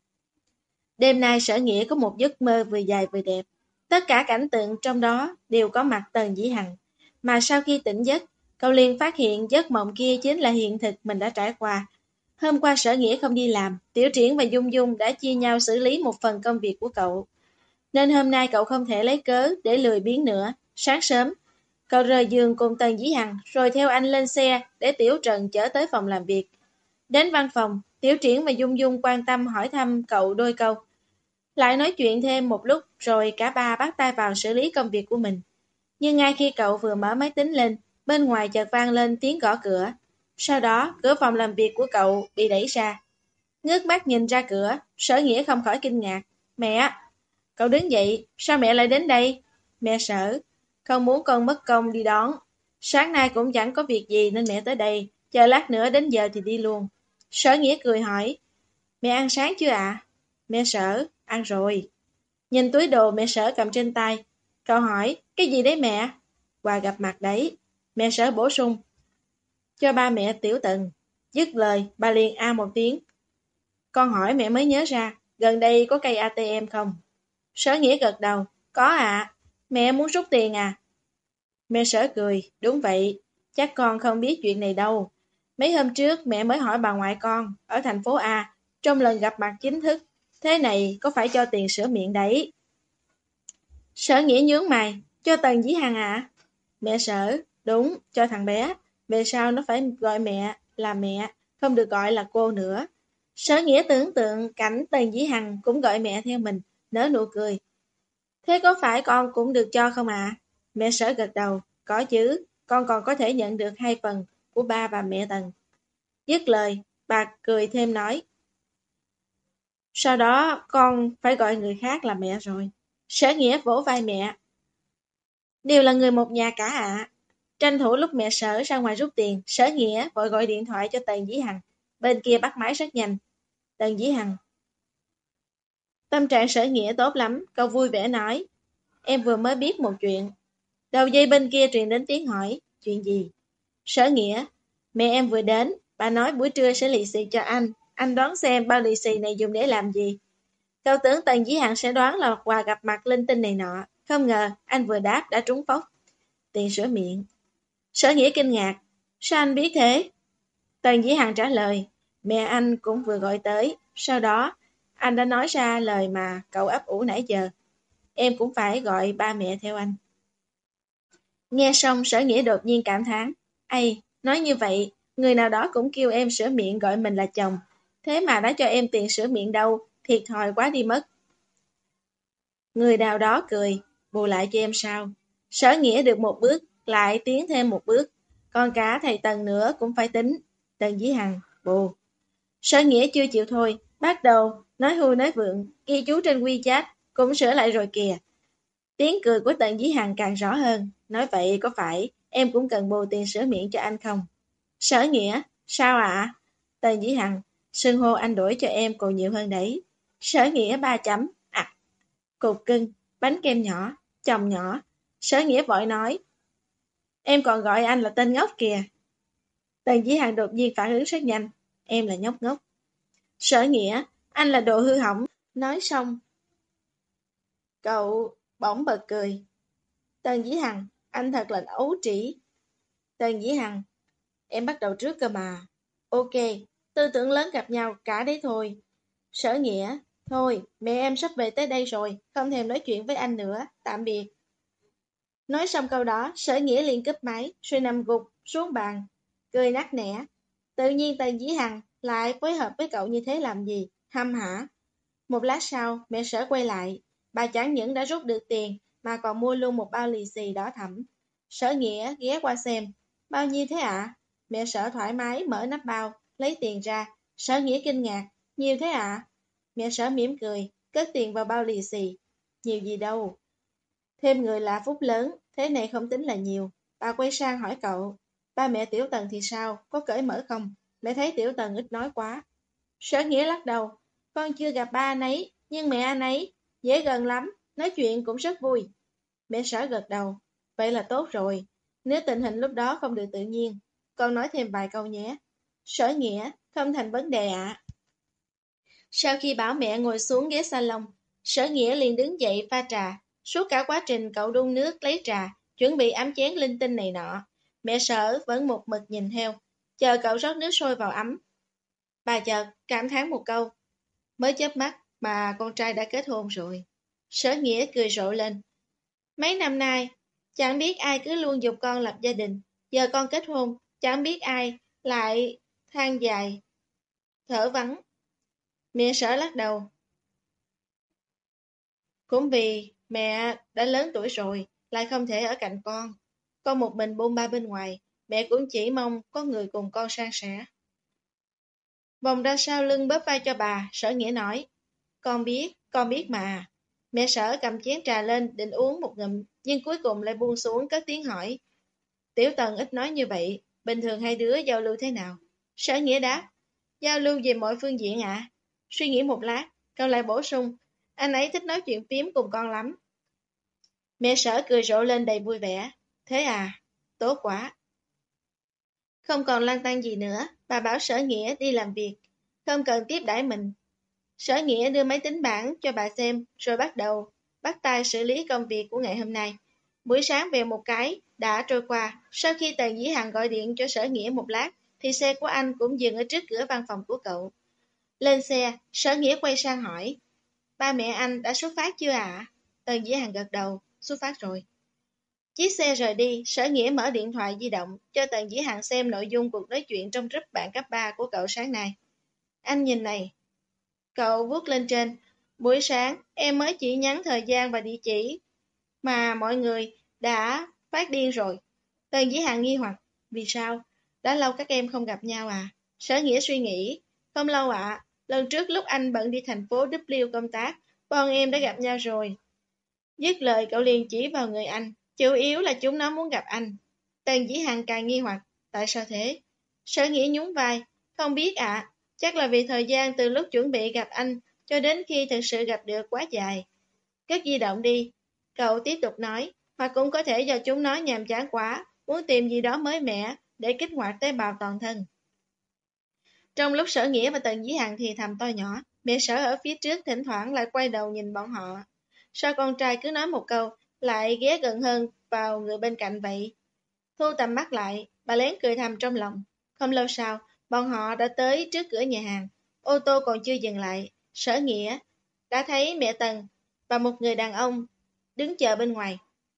Đêm nay Sở Nghĩa có một giấc mơ vừa dài vừa đẹp. Tất cả cảnh tượng trong đó đều có mặt Tần Dĩ Hằng. Mà sau khi tỉnh giấc, cậu liền phát hiện giấc mộng kia chính là hiện thực mình đã trải qua. Hôm qua Sở Nghĩa không đi làm, Tiểu Triển và Dung Dung đã chia nhau xử lý một phần công việc của cậu. Nên hôm nay cậu không thể lấy cớ để lười biếng nữa. Sáng sớm, cậu rời giường cùng Tần Dĩ Hằng rồi theo anh lên xe để Tiểu Trần chở tới phòng làm việc. Đến văn phòng, Tiểu Triển và Dung Dung quan tâm hỏi thăm cậu đôi câu. Lại nói chuyện thêm một lúc rồi cả ba bắt tay vào xử lý công việc của mình. Nhưng ngay khi cậu vừa mở máy tính lên, bên ngoài chợt vang lên tiếng gõ cửa. Sau đó, cửa phòng làm việc của cậu bị đẩy ra. Ngước mắt nhìn ra cửa, Sở Nghĩa không khỏi kinh ngạc. Mẹ! Cậu đứng dậy, sao mẹ lại đến đây? Mẹ Sở, không muốn con mất công đi đón. Sáng nay cũng chẳng có việc gì nên mẹ tới đây, chờ lát nữa đến giờ thì đi luôn. Sở Nghĩa cười hỏi, mẹ ăn sáng chưa ạ? Mẹ Sở, ăn rồi. Nhìn túi đồ mẹ Sở cầm trên tay, cậu hỏi, cái gì đấy mẹ? Quà gặp mặt đấy. Mẹ Sở bổ sung, cho ba mẹ Tiểu Tần. Dứt lời, bà liền a một tiếng. Con hỏi mẹ mới nhớ ra, gần đây có cây a tê em không? Sở Nghĩa gật đầu, có ạ. Mẹ muốn rút tiền à? Mẹ Sở cười, đúng vậy, chắc con không biết chuyện này đâu. Mấy hôm trước mẹ mới hỏi bà ngoại con, ở thành phố A, trong lần gặp mặt chính thức, thế này có phải cho tiền sửa miệng đấy? Sở Nghĩa nhướng mày, cho Tần Dĩ Hằng ạ? Mẹ Sở, đúng, cho thằng bé. Về sau nó phải gọi mẹ là mẹ, không được gọi là cô nữa. Sở Nghĩa tưởng tượng cảnh Tần Dĩ Hằng cũng gọi mẹ theo mình, nở nụ cười. Thế có phải con cũng được cho không ạ? Mẹ Sở gật đầu, có chứ, con còn có thể nhận được hai phần của ba và mẹ Tần. Dứt lời, bà cười thêm nói. Sau đó con phải gọi người khác là mẹ rồi. Sở Nghĩa vỗ vai mẹ. Đều là người một nhà cả ạ. Tranh thủ lúc mẹ Sở ra ngoài rút tiền, Sở Nghĩa vội gọi điện thoại cho Tần Dĩ Hằng. Bên kia bắt máy rất nhanh. Tần Dĩ Hằng. Tâm trạng Sở Nghĩa tốt lắm, cậu vui vẻ nói. Em vừa mới biết một chuyện. Đầu dây bên kia truyền đến tiếng hỏi. Chuyện gì? Sở Nghĩa. Mẹ em vừa đến, bà nói buổi trưa sẽ lì xì cho anh. Anh đoán xem bao lì xì này dùng để làm gì? Cậu tưởng Tần Dĩ Hằng sẽ đoán là quà gặp mặt linh tinh này nọ. Không ngờ, anh vừa đáp đã trúng phóc. Tiền sửa miệng. Sở Nghĩa kinh ngạc. Sao anh biết thế? Tần Dĩ Hằng trả lời. Mẹ anh cũng vừa gọi tới. Sau đó, anh đã nói ra lời mà cậu ấp ủ nãy giờ. Em cũng phải gọi ba mẹ theo anh. Nghe xong Sở Nghĩa đột nhiên cảm thán. Ây, nói như vậy, người nào đó cũng kêu em sửa miệng gọi mình là chồng. Thế mà đã cho em tiền sửa miệng đâu, thiệt thòi quá đi mất. Người nào đó cười, bù lại cho em sao? Sở Nghĩa được một bước, lại tiến thêm một bước. Còn cả thầy Tần nữa cũng phải tính. Tần Dĩ Hằng, bù. Sở Nghĩa chưa chịu thôi, bắt đầu nói hưu nói vượng, ghi chú trên WeChat, cũng sửa lại rồi kìa. Tiếng cười của Tần Dĩ Hằng càng rõ hơn. Nói vậy có phải em cũng cần bù tiền sửa miệng cho anh không? Sở Nghĩa, sao ạ? Tần Dĩ Hằng, xưng hô anh đổi cho em còn nhiều hơn đấy. Sở Nghĩa ba chấm. À, cục cưng, bánh kem nhỏ, chồng nhỏ. Sở Nghĩa vội nói. Em còn gọi anh là tên ngốc kìa. Tần Dĩ Hằng đột nhiên phản ứng rất nhanh. Em là nhóc ngốc. Sở Nghĩa, anh là đồ hư hỏng. Nói xong. Cậu bỗng bật cười. Tần Dĩ Hằng, anh thật là ấu trĩ. Tần Dĩ Hằng, em bắt đầu trước cơ mà. Ok, tư tưởng lớn gặp nhau cả đấy thôi. Sở Nghĩa, thôi, mẹ em sắp về tới đây rồi, không thèm nói chuyện với anh nữa, tạm biệt. Nói xong câu đó, Sở Nghĩa liền cúp máy, rồi nằm gục xuống bàn, cười nắc nẻ. Tự nhiên Tần Dĩ Hằng lại phối hợp với cậu như thế làm gì, hăm hả. Một lát sau, mẹ Sở quay lại, bà chẳng những đã rút được tiền, mà còn mua luôn một bao lì xì đỏ thẫm. Sở Nghĩa ghé qua xem, bao nhiêu thế ạ? À? Mẹ Sở thoải mái mở nắp bao, lấy tiền ra. Sở Nghĩa kinh ngạc, nhiều thế ạ? À? Mẹ Sở mỉm cười, cất tiền vào bao lì xì. Nhiều gì đâu. Thêm người là phúc lớn, thế này không tính là nhiều. Bà quay sang hỏi cậu, ba mẹ Tiểu Tần thì sao, có cởi mở không? Mẹ thấy Tiểu Tần ít nói quá. Sở Nghĩa lắc đầu, con chưa gặp ba anh ấy, nhưng mẹ anh ấy dễ gần lắm, nói chuyện cũng rất vui. Mẹ Sở gật đầu, vậy là tốt rồi, nếu tình hình lúc đó không được tự nhiên, con nói thêm vài câu nhé. Sở Nghĩa, không thành vấn đề ạ. Sau khi bảo mẹ ngồi xuống ghế salon, Sở Nghĩa liền đứng dậy pha trà. Suốt cả quá trình cậu đun nước lấy trà, chuẩn bị ấm chén linh tinh này nọ. Mẹ Sở vẫn một mực nhìn theo, chờ cậu rót nước sôi vào ấm. Bà chợt cảm thán một câu, mới chớp mắt mà con trai đã kết hôn rồi. Sở Nghĩa cười rộ lên. Mấy năm nay, chẳng biết ai cứ luôn giục con lập gia đình. Giờ con kết hôn, chẳng biết ai lại than dài, thở vắng. Mẹ Sở lắc đầu. Cũng vì mẹ đã lớn tuổi rồi, lại không thể ở cạnh con. Con một mình bôn ba bên ngoài, mẹ cũng chỉ mong có người cùng con san sẻ. Vòng ra sau lưng bóp vai cho bà, Sở Nghĩa nói. Con biết, con biết mà. Mẹ Sở cầm chén trà lên định uống một ngụm, nhưng cuối cùng lại buông xuống cất tiếng hỏi. Tiểu Tần ít nói như vậy, bình thường hai đứa giao lưu thế nào? Sở Nghĩa đáp. Giao lưu về mọi phương diện ạ. À? Suy nghĩ một lát, cậu lại bổ sung. Anh ấy thích nói chuyện phím cùng con lắm. Mẹ Sở cười rộ lên đầy vui vẻ. Thế à, tốt quá. Không còn lăn tăn gì nữa, bà bảo Sở Nghĩa đi làm việc, không cần tiếp đãi mình. Sở Nghĩa đưa máy tính bảng cho bà xem, rồi bắt đầu, bắt tay xử lý công việc của ngày hôm nay. Buổi sáng về một cái, đã trôi qua, sau khi Tần Dĩ Hằng gọi điện cho Sở Nghĩa một lát, thì xe của anh cũng dừng ở trước cửa văn phòng của cậu. Lên xe, Sở Nghĩa quay sang hỏi, ba mẹ anh đã xuất phát chưa ạ? À? Tần Dĩ Hằng gật đầu, xuất phát rồi. Chiếc xe rời đi, Sở Nghĩa mở điện thoại di động cho Tần Dĩ Hằng xem nội dung cuộc nói chuyện trong group bạn cấp ba của cậu sáng nay. Anh nhìn này. Cậu vuốt lên trên. Buổi sáng, em mới chỉ nhắn thời gian và địa chỉ mà mọi người đã phát điên rồi. Tần Dĩ Hằng nghi hoặc. Vì sao? Đã lâu các em không gặp nhau à? Sở Nghĩa suy nghĩ. Không lâu ạ. À. Lần trước lúc anh bận đi thành phố W công tác, bọn em đã gặp nhau rồi. Dứt lời cậu liền chỉ vào người anh. Chủ yếu là chúng nó muốn gặp anh. Tần Dĩ Hằng càng nghi hoặc. Tại sao thế? Sở Nghĩa nhún vai. Không biết ạ. À. Chắc là vì thời gian từ lúc chuẩn bị gặp anh cho đến khi thực sự gặp được quá dài. Cất di động đi. Cậu tiếp tục nói. Hoặc cũng có thể do chúng nó nhàm chán quá, muốn tìm gì đó mới mẻ để kích hoạt tế bào toàn thân. Trong lúc Sở Nghĩa và Tần Dĩ Hằng thì thầm to nhỏ, mẹ Sở ở phía trước thỉnh thoảng lại quay đầu nhìn bọn họ. Sao con trai cứ nói một câu, lại ghé gần hơn vào người bên cạnh vậy? Thu tầm mắt lại, bà lén cười thầm trong lòng. Không lâu sau, bọn họ đã tới trước cửa nhà hàng. Ô tô còn chưa dừng lại, Sở Nghĩa đã thấy mẹ Tần và một người đàn ông đứng chờ bên ngoài.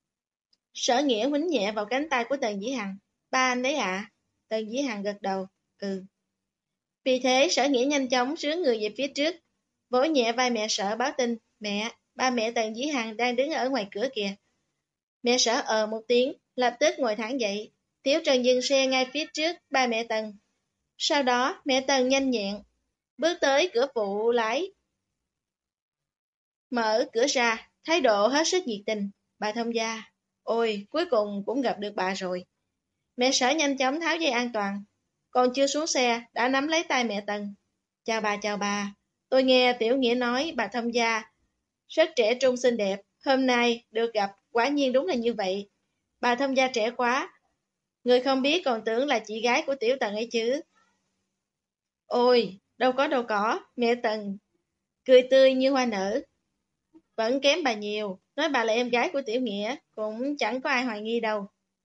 Sở Nghĩa huýnh nhẹ vào cánh tay của Tần Dĩ Hằng. Ba anh đấy ạ? À? Tần Dĩ Hằng gật đầu. Ừ. Vì thế Sở Nghĩa nhanh chóng rướn người về phía trước, vỗ nhẹ vai mẹ Sở báo tin. Mẹ, ba mẹ Tần Dĩ Hằng đang đứng ở ngoài cửa kìa. Mẹ Sở ờ một tiếng, lập tức ngồi thẳng dậy. Tiểu Trần dừng xe ngay phía trước ba mẹ Tần. Sau đó mẹ Tần nhanh nhẹn bước tới cửa phụ lái, mở cửa ra, thái độ hết sức nhiệt tình. Bà thông gia, ôi cuối cùng cũng gặp được bà rồi. Mẹ Sở nhanh chóng tháo dây an toàn, còn chưa xuống xe đã nắm lấy tay mẹ Tần. Chào bà, chào bà. Tôi nghe Tiểu Nghĩa nói bà thông gia rất trẻ trung xinh đẹp, hôm nay được gặp quả nhiên đúng là như vậy. Bà thông gia trẻ quá, người không biết còn tưởng là chị gái của Tiểu Tần ấy chứ. Ôi, đâu có đâu có, mẹ Tần cười tươi như hoa nở. Vẫn kém bà nhiều, nói bà là em gái của Tiểu Nghĩa, cũng chẳng có ai hoài nghi đâu.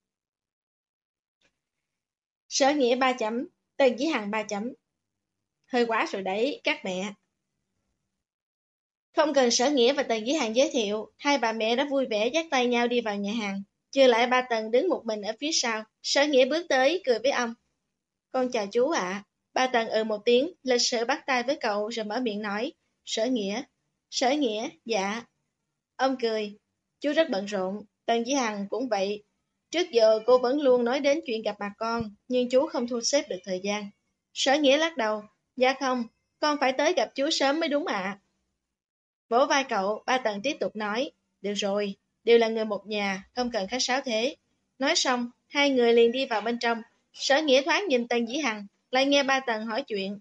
Sở Nghĩa ba chấm, Tần Dĩ Hằng ba chấm. Hơi quá rồi đấy, các mẹ. Không cần Sở Nghĩa và Tần Dĩ Hằng giới thiệu, hai bà mẹ đã vui vẻ dắt tay nhau đi vào nhà hàng. Chưa lại ba Tần đứng một mình ở phía sau, Sở Nghĩa bước tới cười với ông. Con chào chú ạ. À. Ba Tần ừ một tiếng, lịch sự bắt tay với cậu rồi mở miệng nói. Sở Nghĩa. Sở Nghĩa, dạ. Ông cười. Chú rất bận rộn, Tần Dĩ Hằng cũng vậy. Trước giờ cô vẫn luôn nói đến chuyện gặp mặt con, nhưng chú không thu xếp được thời gian. Sở Nghĩa lắc đầu. Dạ không, con phải tới gặp chú sớm mới đúng ạ. À. Vỗ vai cậu, ba Tần tiếp tục nói. Được rồi, đều là người một nhà, không cần khách sáo thế. Nói xong, hai người liền đi vào bên trong. Sở Nghĩa thoáng nhìn Tần Dĩ Hằng, lại nghe ba Tần hỏi chuyện.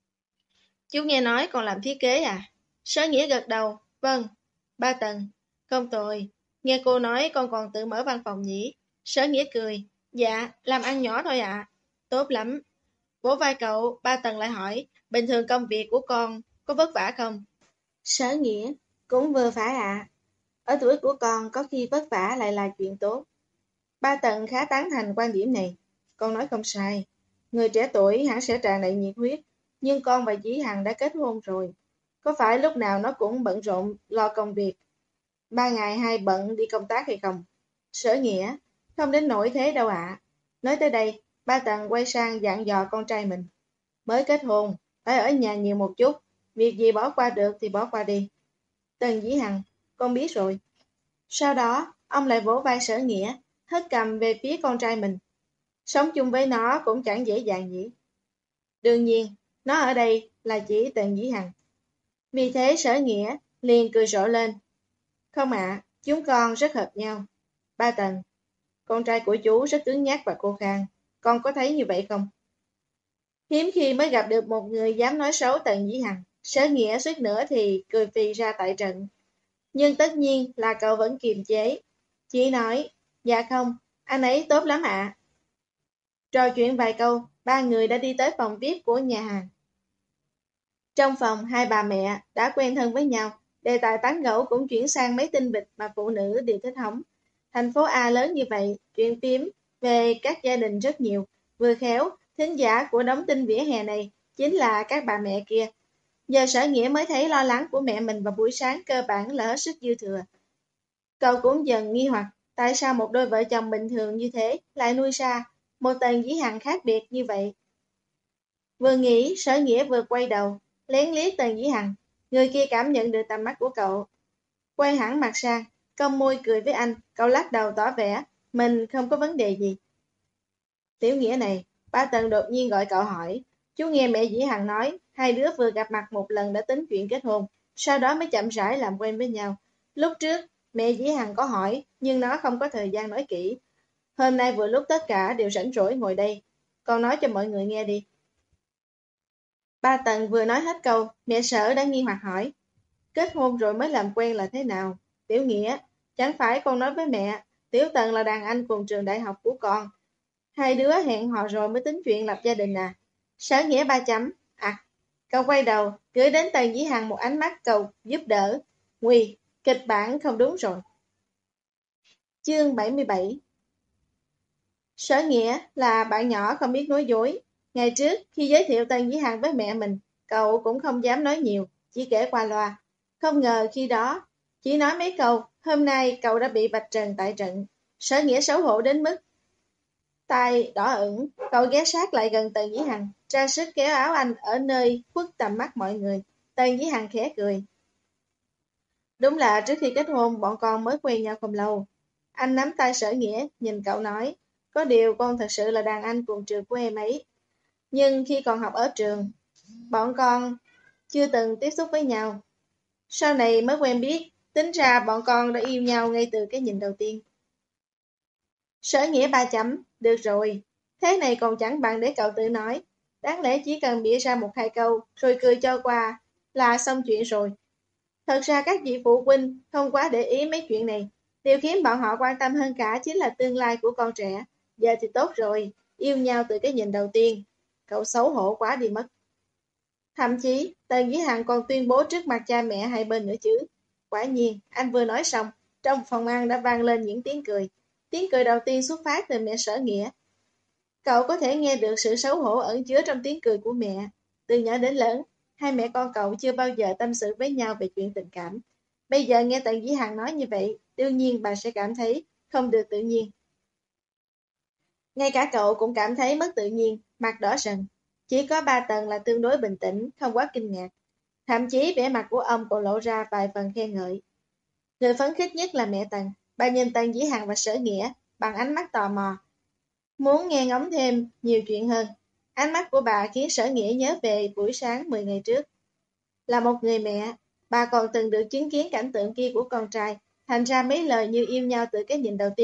Chú nghe nói còn làm thiết kế à? Sở Nghĩa gật đầu, vâng. Ba Tần, không tồi. Nghe cô nói con còn tự mở văn phòng nhỉ? Sở Nghĩa cười, dạ, làm ăn nhỏ thôi ạ. Tốt lắm. Vỗ vai cậu, ba Tần lại hỏi, bình thường công việc của con có vất vả không? Sở Nghĩa, cũng vừa phải ạ. Ở tuổi của con có khi vất vả lại là chuyện tốt. Ba Tần khá tán thành quan điểm này. Con nói không sai. Người trẻ tuổi hẳn sẽ tràn đầy nhiệt huyết. Nhưng con và Dĩ Hằng đã kết hôn rồi. Có phải lúc nào nó cũng bận rộn lo công việc? Ba ngày hai bận đi công tác hay không? Sở Nghĩa, không đến nỗi thế đâu ạ. Nói tới đây, ba Tần quay sang dặn dò con trai mình. Mới kết hôn, phải ở nhà nhiều một chút. Việc gì bỏ qua được thì bỏ qua đi. Tần Dĩ Hằng, con biết rồi. Sau đó, ông lại vỗ vai Sở Nghĩa, hất cầm về phía con trai mình. Sống chung với nó cũng chẳng dễ dàng nhỉ. Đương nhiên, nó ở đây là chỉ Tần Dĩ Hằng. Vì thế Sở Nghĩa liền cười rộ lên. Không ạ, chúng con rất hợp nhau. Ba Tần, con trai của chú rất cứng nhắc và khô khan. Con có thấy như vậy không? Hiếm khi mới gặp được một người dám nói xấu Tần Dĩ Hằng. Sở Nghĩa suýt nữa thì cười phì ra tại trận. Nhưng tất nhiên là cậu vẫn kiềm chế. Chỉ nói, dạ không, anh ấy tốt lắm ạ. Trò chuyện vài câu, ba người đã đi tới phòng vi ai pi của nhà hàng. Trong phòng, hai bà mẹ đã quen thân với nhau. Đề tài tán gẫu cũng chuyển sang mấy tin vịt mà phụ nữ đều thích hóng. Thành phố A lớn như vậy, chuyện phím về các gia đình rất nhiều. Vừa khéo, thính giả của đống tin vỉa hè này chính là các bà mẹ kia. Giờ Sở Nghĩa mới thấy lo lắng của mẹ mình vào buổi sáng cơ bản là hết sức dư thừa. Cậu cũng dần nghi hoặc tại sao một đôi vợ chồng bình thường như thế lại nuôi ra một Tần Dĩ Hằng khác biệt như vậy. Vừa nghĩ, Sở Nghĩa vừa quay đầu, lén liếc Tần Dĩ Hằng. Người kia cảm nhận được tầm mắt của cậu. Quay hẳn mặt sang, cong môi cười với anh, cậu lắc đầu tỏ vẻ, mình không có vấn đề gì. Tiểu Nghĩa này, ba Tần đột nhiên gọi cậu hỏi. Chú nghe mẹ Dĩ Hằng nói, hai đứa vừa gặp mặt một lần đã tính chuyện kết hôn, sau đó mới chậm rãi làm quen với nhau. Lúc trước, mẹ Dĩ Hằng có hỏi, nhưng nó không có thời gian nói kỹ. Hôm nay vừa lúc tất cả đều rảnh rỗi ngồi đây, con nói cho mọi người nghe đi. Ba Tần vừa nói hết câu, mẹ Sở đã nghi hoặc hỏi. Kết hôn rồi mới làm quen là thế nào? Tiểu Nghĩa, chẳng phải con nói với mẹ, Tiểu Tần là đàn anh cùng trường đại học của con. Hai đứa hẹn hò rồi mới tính chuyện lập gia đình à? Sở Nghĩa ba chấm. À, cậu quay đầu, gửi đến Tần Dĩ Hằng một ánh mắt cầu giúp đỡ. Nguy, kịch bản không đúng rồi. Chương bảy mươi bảy. Sở Nghĩa là bạn nhỏ không biết nói dối. Ngày trước, khi giới thiệu Tần Dĩ Hằng với mẹ mình, cậu cũng không dám nói nhiều, chỉ kể qua loa. Không ngờ khi đó, chỉ nói mấy câu, hôm nay cậu đã bị vạch trần tại trận. Sở Nghĩa xấu hổ đến mức tai đỏ ửng, cậu ghé sát lại gần Tần Dĩ Hằng, ra sức kéo áo anh ở nơi khuất tầm mắt mọi người. Tần Dĩ Hằng khẽ cười. Đúng là trước khi kết hôn, bọn con mới quen nhau không lâu. Anh nắm tay Sở Nghĩa, nhìn cậu nói, có điều con thật sự là đàn anh cùng trường của em ấy. Nhưng khi còn học ở trường, bọn con chưa từng tiếp xúc với nhau. Sau này mới quen biết, tính ra bọn con đã yêu nhau ngay từ cái nhìn đầu tiên. Sở Nghĩa ba chấm, được rồi, thế này còn chẳng bằng để cậu tự nói. Đáng lẽ chỉ cần bịa ra một hai câu, rồi cười cho qua, là xong chuyện rồi. Thật ra các vị phụ huynh không quá để ý mấy chuyện này. Điều khiến bọn họ quan tâm hơn cả chính là tương lai của con trẻ. Giờ thì tốt rồi, yêu nhau từ cái nhìn đầu tiên. Cậu xấu hổ quá đi mất. Thậm chí, Tần Dĩ Hằng còn tuyên bố trước mặt cha mẹ hai bên nữa chứ. Quả nhiên, anh vừa nói xong, trong phòng ăn đã vang lên những tiếng cười. Tiếng cười đầu tiên xuất phát từ mẹ Sở Nghĩa. Cậu có thể nghe được sự xấu hổ ẩn chứa trong tiếng cười của mẹ. Từ nhỏ đến lớn, hai mẹ con cậu chưa bao giờ tâm sự với nhau về chuyện tình cảm. Bây giờ nghe Tần Dĩ Hằng nói như vậy, đương nhiên bà sẽ cảm thấy không được tự nhiên. Ngay cả cậu cũng cảm thấy mất tự nhiên, mặt đỏ sần. Chỉ có ba Tần là tương đối bình tĩnh, không quá kinh ngạc. Thậm chí vẻ mặt của ông còn lộ ra vài phần khen ngợi. Người phấn khích nhất là mẹ Tần. Bà nhìn Tần Dĩ Hằng và Sở Nghĩa bằng ánh mắt tò mò. Muốn nghe ngóng thêm nhiều chuyện hơn. Ánh mắt của bà khiến Sở Nghĩa nhớ về buổi sáng mười ngày trước. Là một người mẹ, bà còn từng được chứng kiến cảnh tượng kia của con trai. Thành ra mấy lời như yêu nhau từ cái nhìn đầu tiên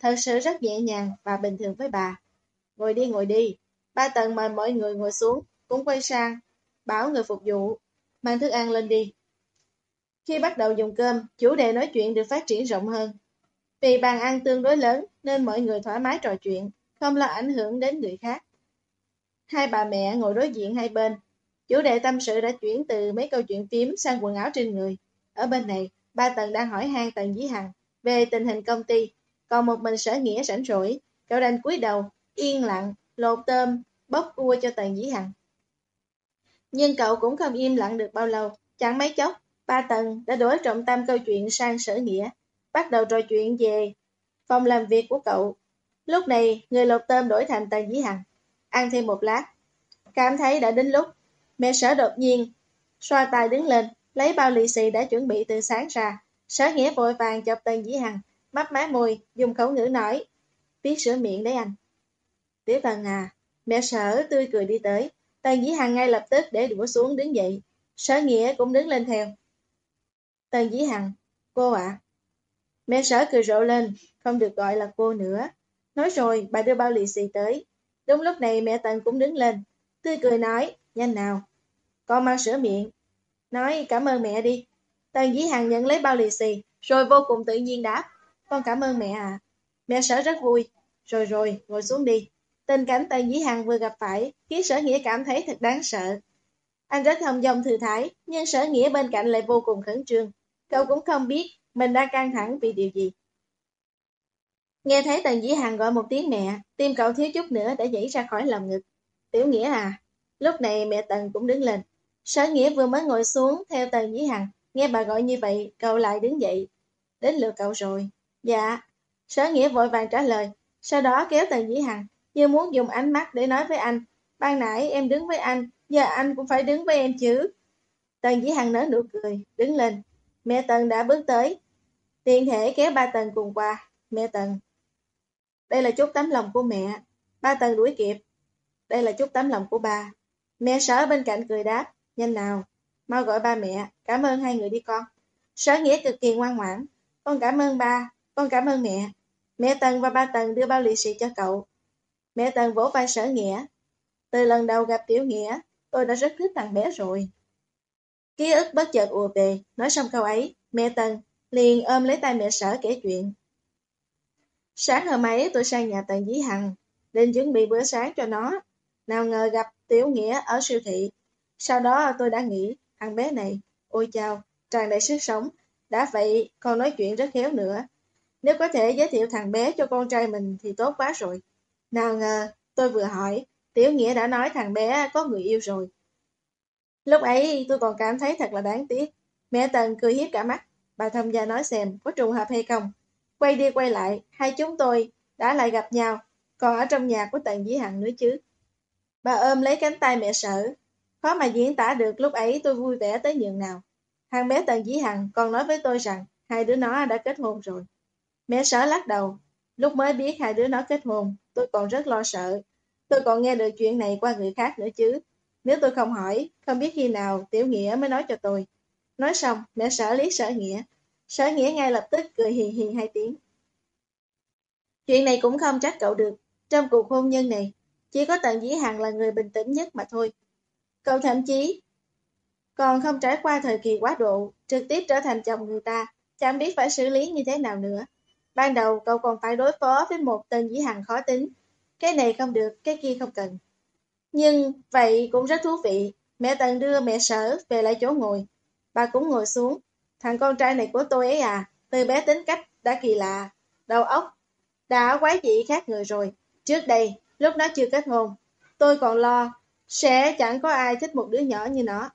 thật sự rất nhẹ nhàng và bình thường với bà. Ngồi đi, ngồi đi. Ba Tần mời mọi người ngồi xuống, cũng quay sang, bảo người phục vụ, mang thức ăn lên đi. Khi bắt đầu dùng cơm, chủ đề nói chuyện được phát triển rộng hơn. Vì bàn ăn tương đối lớn nên mọi người thoải mái trò chuyện, không lo ảnh hưởng đến người khác. Hai bà mẹ ngồi đối diện hai bên. Chủ đề tâm sự đã chuyển từ mấy câu chuyện phím sang quần áo trên người. Ở bên này, ba Tần đang hỏi han Tần Dĩ Hằng về tình hình công ty, còn một mình Sở Nghĩa rảnh rỗi, cậu đành cúi đầu, yên lặng, lột tôm, bóc cua cho Tần Dĩ Hằng. Nhưng cậu cũng không im lặng được bao lâu, chẳng mấy chốc, ba Tần đã đổi trọng tâm câu chuyện sang Sở Nghĩa, bắt đầu trò chuyện về phòng làm việc của cậu. Lúc này, người lột tôm đổi thành Tần Dĩ Hằng. Ăn thêm một lát, cảm thấy đã đến lúc. Mẹ Sở đột nhiên xoa tay đứng lên, lấy bao lì xì đã chuẩn bị từ sáng ra. Sở Nghĩa vội vàng chọc Tần Dĩ Hằng, mấp má môi, dùng khẩu ngữ nói, biết sửa miệng đấy anh. Tiểu Tần à, mẹ Sở tươi cười đi tới. Tần Dĩ Hằng ngay lập tức để đũa xuống đứng dậy. Sở Nghĩa cũng đứng lên theo. Tần Dĩ Hằng, cô ạ. Mẹ Sở cười rộ lên, không được gọi là cô nữa. Nói rồi, bà đưa bao lì xì tới. Đúng lúc này mẹ Tần cũng đứng lên, tươi cười nói, nhanh nào, con mang sữa miệng. Nói cảm ơn mẹ đi. Tần Dĩ Hằng nhận lấy bao lì xì, rồi vô cùng tự nhiên đáp, con cảm ơn mẹ à. Mẹ Sở rất vui. Rồi rồi, ngồi xuống đi. Tình cảnh Tần Dĩ Hằng vừa gặp phải khiến Sở Nghĩa cảm thấy thật đáng sợ. Anh rất thông dong thư thái, nhưng Sở Nghĩa bên cạnh lại vô cùng khẩn trương. Cậu cũng không biết mình đang căng thẳng vì điều gì. Nghe thấy Tần Dĩ Hằng gọi một tiếng mẹ, tim cậu thiếu chút nữa đã nhảy ra khỏi lòng ngực. Tiểu Nghĩa à. Lúc này mẹ Tần cũng đứng lên. Sở Nghĩa vừa mới ngồi xuống theo Tần Dĩ Hằng, nghe bà gọi như vậy, cậu lại đứng dậy. Đến lượt cậu rồi. Dạ. Sở Nghĩa vội vàng trả lời, sau đó kéo Tần Dĩ Hằng, như muốn dùng ánh mắt để nói với anh, ban nãy em đứng với anh, giờ anh cũng phải đứng với em chứ. Tần Dĩ Hằng nở nụ cười, đứng lên. Mẹ Tần đã bước tới, tiện thể kéo ba Tần cùng qua. Mẹ Tần, đây là chút tấm lòng của mẹ. Ba Tần đuổi kịp, đây là chút tấm lòng của ba. Mẹ Sở bên cạnh cười đáp, nhanh nào, mau gọi ba mẹ, cảm ơn hai người đi con. Sở Nghĩa cực kỳ ngoan ngoãn, con cảm ơn ba, con cảm ơn mẹ. Mẹ Tần và ba Tần đưa bao lì xì cho cậu. Mẹ Tần vỗ vai Sở Nghĩa. Từ lần đầu gặp Tiểu Nghĩa, tôi đã rất thích thằng bé rồi. Ký ức bất chợt ùa về, nói xong câu ấy, mẹ Tần liền ôm lấy tay mẹ Sở kể chuyện. Sáng hôm ấy tôi sang nhà Tần Dĩ Hằng, định chuẩn bị bữa sáng cho nó. Nào ngờ gặp Tiểu Nghĩa ở siêu thị. Sau đó tôi đã nghĩ, thằng bé này, ôi chao, tràn đầy sức sống. Đã vậy, còn nói chuyện rất khéo nữa. Nếu có thể giới thiệu thằng bé cho con trai mình thì tốt quá rồi. Nào ngờ, tôi vừa hỏi, Tiểu Nghĩa đã nói thằng bé có người yêu rồi. Lúc ấy tôi còn cảm thấy thật là đáng tiếc. Mẹ Tần cười hiếp cả mắt. Bà thông gia nói xem có trùng hợp hay không. Quay đi quay lại, hai chúng tôi đã lại gặp nhau, còn ở trong nhà của Tần Dĩ Hằng nữa chứ. Bà ôm lấy cánh tay mẹ Sở. Khó mà diễn tả được lúc ấy tôi vui vẻ tới nhường nào. Thằng bé Tần Dĩ Hằng còn nói với tôi rằng hai đứa nó đã kết hôn rồi. Mẹ Sở lắc đầu. Lúc mới biết hai đứa nó kết hôn, tôi còn rất lo sợ. Tôi còn nghe được chuyện này qua người khác nữa chứ. Nếu tôi không hỏi, không biết khi nào Tiểu Nghĩa mới nói cho tôi. Nói xong, mẹ Sở liếc Sở Nghĩa. Sở Nghĩa ngay lập tức cười hì hì hai tiếng. Chuyện này cũng không trách cậu được. Trong cuộc hôn nhân này, chỉ có Tần Dĩ Hằng là người bình tĩnh nhất mà thôi. Cậu thậm chí còn không trải qua thời kỳ quá độ, trực tiếp trở thành chồng người ta, chẳng biết phải xử lý như thế nào nữa. Ban đầu cậu còn phải đối phó với một Tần Dĩ Hằng khó tính. Cái này không được, cái kia không cần. Nhưng vậy cũng rất thú vị. Mẹ Tần đưa mẹ Sở về lại chỗ ngồi. Bà cũng ngồi xuống. Thằng con trai này của tôi ấy à, từ bé tính cách đã kỳ lạ, đầu óc đã quái dị khác người rồi. Trước đây, lúc nó chưa kết hôn, tôi còn lo sẽ chẳng có ai thích một đứa nhỏ như nó.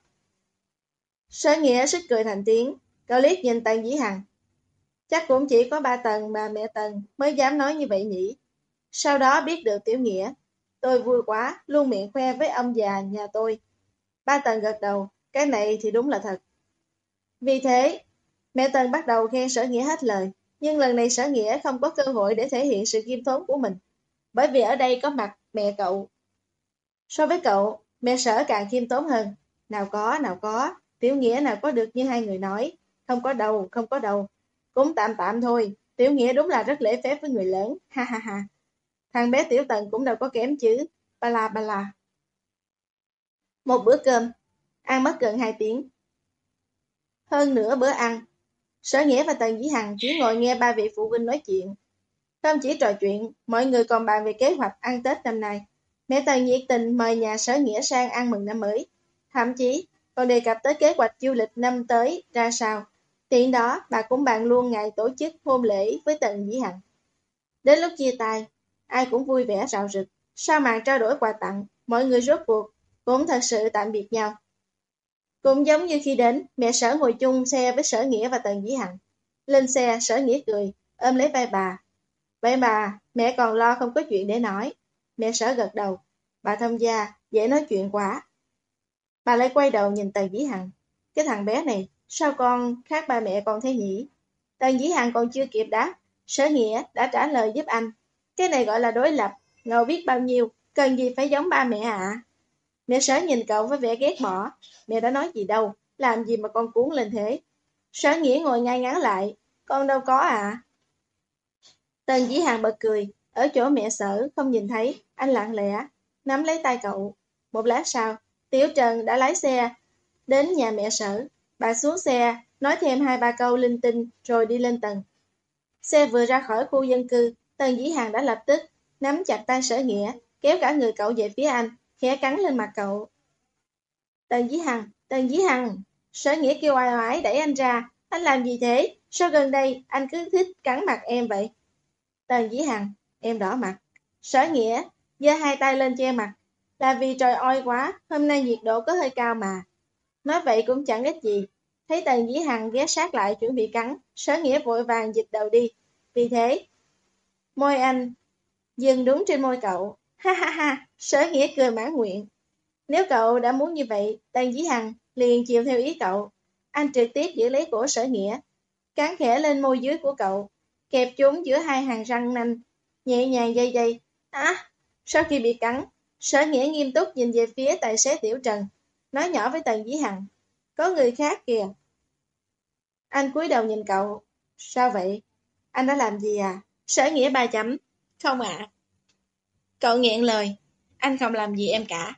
Sở Nghĩa suýt cười thành tiếng. Cậu liếc nhìn Tần Dĩ Hằng. Chắc cũng chỉ có ba Tần và mẹ Tần mới dám nói như vậy nhỉ. Sau đó biết được Tiểu Nghĩa. Tôi vui quá, luôn miệng khoe với ông già nhà tôi. Ba Tần gật đầu, cái này thì đúng là thật. Vì thế, mẹ Tần bắt đầu khen Sở Nghĩa hết lời. Nhưng lần này Sở Nghĩa không có cơ hội để thể hiện sự khiêm tốn của mình. Bởi vì ở đây có mặt mẹ cậu. So với cậu, mẹ Sở càng khiêm tốn hơn. Nào có, nào có, Tiểu Nghĩa nào có được như hai người nói. Không có đầu, không có đầu. Cũng tạm tạm thôi. Tiểu Nghĩa đúng là rất lễ phép với người lớn, ha ha ha. Thằng bé Tiểu Tần cũng đâu có kém chứ, ba la ba la. Một bữa cơm, ăn mất gần hai tiếng. Hơn nữa bữa ăn, Sở Nghĩa và Tần Dĩ Hằng chỉ ngồi nghe ba vị phụ huynh nói chuyện. Không chỉ trò chuyện, mọi người còn bàn về kế hoạch ăn Tết năm nay. Mẹ Tần nhiệt tình mời nhà Sở Nghĩa sang ăn mừng năm mới. Thậm chí còn đề cập tới kế hoạch du lịch năm tới ra sao. Tiện đó, bà cũng bàn luôn ngày tổ chức hôn lễ với Tần Dĩ Hằng. Đến lúc chia tay, ai cũng vui vẻ rạo rực. Sau màn trao đổi quà tặng, mọi người rốt cuộc cũng thật sự tạm biệt nhau. Cũng giống như khi đến, mẹ Sở ngồi chung xe với Sở Nghĩa và Tần Dĩ Hằng. Lên xe, Sở Nghĩa cười, ôm lấy vai bà. Vậy mà, mẹ còn lo không có chuyện để nói. Mẹ Sở gật đầu. Bà thông gia, dễ nói chuyện quá. Bà lại quay đầu nhìn Tần Dĩ Hằng. Cái thằng bé này, sao con khác ba mẹ con thế nhỉ? Tần Dĩ Hằng còn chưa kịp đáp. Sở Nghĩa đã trả lời giúp anh. Cái này gọi là đối lập. Ngầu biết bao nhiêu, cần gì phải giống ba mẹ ạ? À? Mẹ Sở nhìn cậu với vẻ ghét bỏ. Mẹ đã nói gì đâu, làm gì mà con cuốn lên thế? Sở Nghĩa ngồi ngay ngắn lại. Con đâu có ạ. À? Tần Dĩ Hằng bật cười, ở chỗ mẹ Sở không nhìn thấy, anh lặng lẽ nắm lấy tay cậu. Một lát sau, Tiểu Trần đã lái xe đến nhà mẹ Sở. Bà xuống xe, nói thêm hai ba câu linh tinh rồi đi lên tầng. Xe vừa ra khỏi khu dân cư, Tần Dĩ Hằng đã lập tức nắm chặt tay Sở Nghĩa, kéo cả người cậu về phía anh, khẽ cắn lên mặt cậu. Tần Dĩ Hằng, Tần Dĩ Hằng, Sở Nghĩa kêu oai oái đẩy anh ra. Anh làm gì thế? Sao gần đây anh cứ thích cắn mặt em vậy? Tần Dĩ Hằng, em đỏ mặt. Sở Nghĩa, giơ hai tay lên che mặt. Là vì trời oi quá, hôm nay nhiệt độ có hơi cao mà. Nói vậy cũng chẳng ích gì. Thấy Tần Dĩ Hằng ghé sát lại chuẩn bị cắn, Sở Nghĩa vội vàng dịch đầu đi. Vì thế, môi anh dừng đúng trên môi cậu. Ha ha ha, Sở Nghĩa cười mãn nguyện. Nếu cậu đã muốn như vậy, Tần Dĩ Hằng liền chiều theo ý cậu. Anh trực tiếp giữ lấy cổ Sở Nghĩa, cắn khẽ lên môi dưới của cậu, kẹp chúng giữa hai hàng răng nanh, nhẹ nhàng dây dây. À, sau khi bị cắn, Sở Nghĩa nghiêm túc nhìn về phía tài xế Tiểu Trần, nói nhỏ với Tần Dĩ Hằng, có người khác kìa. Anh cúi đầu nhìn cậu, sao vậy? Anh đã làm gì à? Sở Nghĩa ba chấm, không ạ. À. Cậu nghẹn lời, anh không làm gì em cả.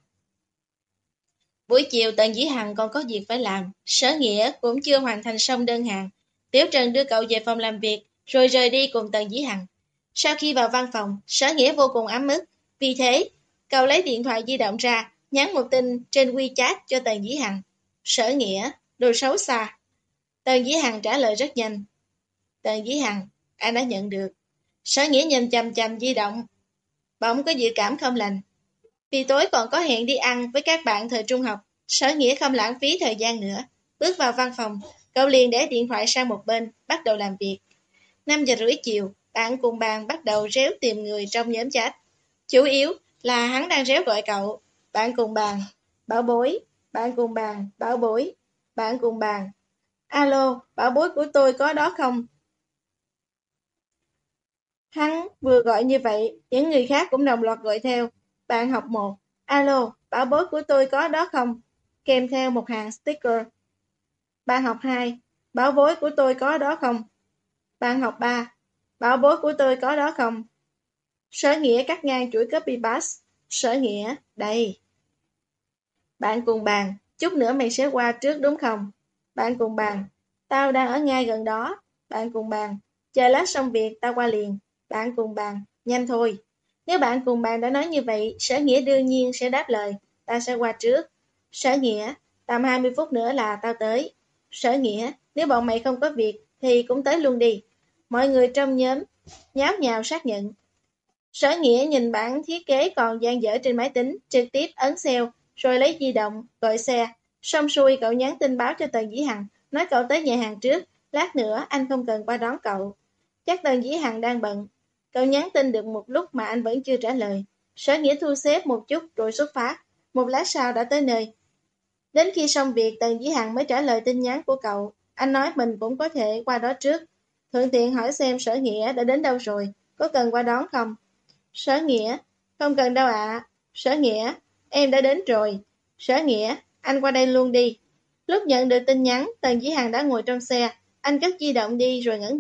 Buổi chiều Tần Dĩ Hằng còn có việc phải làm, Sở Nghĩa cũng chưa hoàn thành xong đơn hàng. Tiểu Trần đưa cậu về phòng làm việc, rồi rời đi cùng Tần Dĩ Hằng. Sau khi vào văn phòng, Sở Nghĩa vô cùng ấm ức. Vì thế, cậu lấy điện thoại di động ra, nhắn một tin trên WeChat cho Tần Dĩ Hằng. Sở Nghĩa, đồ xấu xa. Tần Dĩ Hằng trả lời rất nhanh. Tần Dĩ Hằng, anh đã nhận được. Sở Nghĩa nhìn chằm chằm di động. Bỗng có dự cảm không lành. Vì tối còn có hẹn đi ăn với các bạn thời trung học, Sở Nghĩa không lãng phí thời gian nữa. Bước vào văn phòng, cậu liền để điện thoại sang một bên, bắt đầu làm việc. năm giờ rưỡi chiều, bạn cùng bàn bắt đầu réo tìm người trong nhóm chat. Chủ yếu là hắn đang réo gọi cậu. Bạn cùng bàn, bảo bối, bạn cùng bàn, bảo bối, bạn cùng bàn. Alo, bảo bối của tôi có đó không? Hắn vừa gọi như vậy, những người khác cũng đồng loạt gọi theo. Bạn học một, alo, bảo bối của tôi có đó không? Kèm theo một hàng sticker. Bạn học hai, bảo bối của tôi có đó không? Bạn học ba, bảo bối của tôi có đó không? Sở Nghĩa cắt ngang chuỗi copy paste. Sở Nghĩa, đây. Bạn cùng bàn, chút nữa mày sẽ qua trước đúng không? Bạn cùng bàn, tao đang ở ngay gần đó. Bạn cùng bàn, chờ lát xong việc tao qua liền. Bạn cùng bàn, nhanh thôi. Nếu bạn cùng bàn đã nói như vậy, Sở Nghĩa đương nhiên sẽ đáp lời, ta sẽ qua trước. Sở Nghĩa, tầm hai mươi phút nữa là tao tới. Sở Nghĩa, nếu bọn mày không có việc thì cũng tới luôn đi. Mọi người trong nhóm nháo nhào xác nhận. Sở Nghĩa nhìn bản thiết kế còn dang dở trên máy tính, trực tiếp ấn sale, rồi lấy di động, gọi xe. Xong xuôi cậu nhắn tin báo cho Tần Dĩ Hằng, nói cậu tới nhà hàng trước, lát nữa anh không cần qua đón cậu. Chắc Tần Dĩ Hằng đang bận. Cậu nhắn tin được một lúc mà anh vẫn chưa trả lời. Sở Nghĩa thu xếp một chút rồi xuất phát, một lát sau đã tới nơi. Đến khi xong việc Tần Dĩ Hằng mới trả lời tin nhắn của cậu. Anh nói mình cũng có thể qua đó trước. Thuận tiện hỏi xem Sở Nghĩa đã đến đâu rồi, có cần qua đón không? Sở Nghĩa, không cần đâu ạ. À. Sở Nghĩa, em đã đến rồi. Sở Nghĩa, anh qua đây luôn đi. Lúc nhận được tin nhắn, Tần Dĩ Hằng đã ngồi trong xe. Anh cất di động đi rồi ngẩng đầu.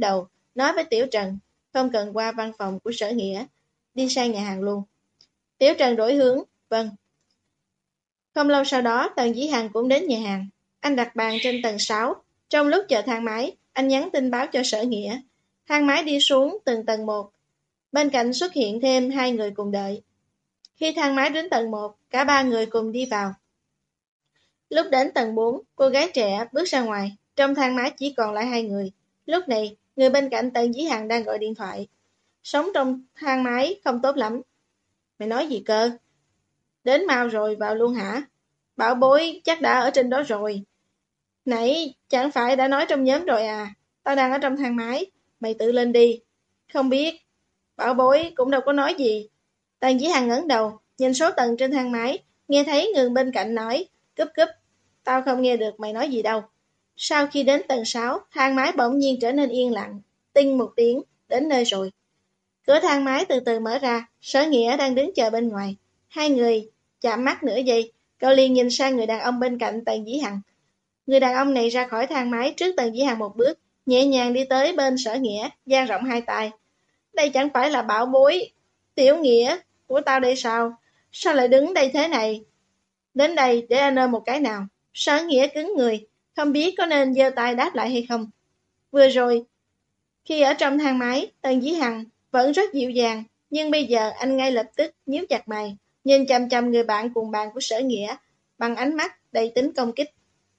nói với Tiểu Trần, không cần qua văn phòng của Sở Nghĩa, đi sang nhà hàng luôn. Tiểu Trần đổi hướng, vâng. Không lâu sau đó, Tần Dĩ Hằng cũng đến nhà hàng. Anh đặt bàn trên tầng sáu. Trong lúc chờ thang máy, anh nhắn tin báo cho Sở Nghĩa. Thang máy đi xuống từng tầng một. Bên cạnh xuất hiện thêm hai người cùng đợi. Khi thang máy đến tầng một, cả ba người cùng đi vào. Lúc đến tầng bốn, cô gái trẻ bước ra ngoài. Trong thang máy chỉ còn lại hai người. Lúc này, người bên cạnh Tần Dĩ Hằng đang gọi điện thoại. Sống trong thang máy không tốt lắm. Mày nói gì cơ? Đến mau rồi, vào luôn hả? Bảo bối chắc đã ở trên đó rồi. Nãy chẳng phải đã nói trong nhóm rồi à? Tao đang ở trong thang máy, mày tự lên đi. Không biết. Bảo bối cũng đâu có nói gì. Tần Dĩ Hằng ngẩng đầu, nhìn số tầng trên thang máy, nghe thấy người bên cạnh nói, cúp cúp. Tao không nghe được mày nói gì đâu. Sau khi đến tầng sáu, thang máy bỗng nhiên trở nên yên lặng. Tinh một tiếng, đến nơi rồi. Cửa thang máy từ từ mở ra, Sở Nghĩa đang đứng chờ bên ngoài. Hai người chạm mắt nửa giây, cậu liền nhìn sang người đàn ông bên cạnh Tần Dĩ Hằng. Người đàn ông này ra khỏi thang máy trước Tần Dĩ Hằng một bước, nhẹ nhàng đi tới bên Sở Nghĩa, dang rộng hai tay. Đây chẳng phải là bảo bối, Tiểu Nghĩa của tao đây sao? Sao lại đứng đây thế này? Đến đây để anh ôm một cái nào. Sở Nghĩa cứng người, không biết có nên giơ tay đáp lại hay không. Vừa rồi, khi ở trong thang máy, Tần Dĩ Hằng vẫn rất dịu dàng, nhưng bây giờ anh ngay lập tức nhíu chặt mày, nhìn chằm chằm người bạn cùng bàn của Sở Nghĩa bằng ánh mắt đầy tính công kích.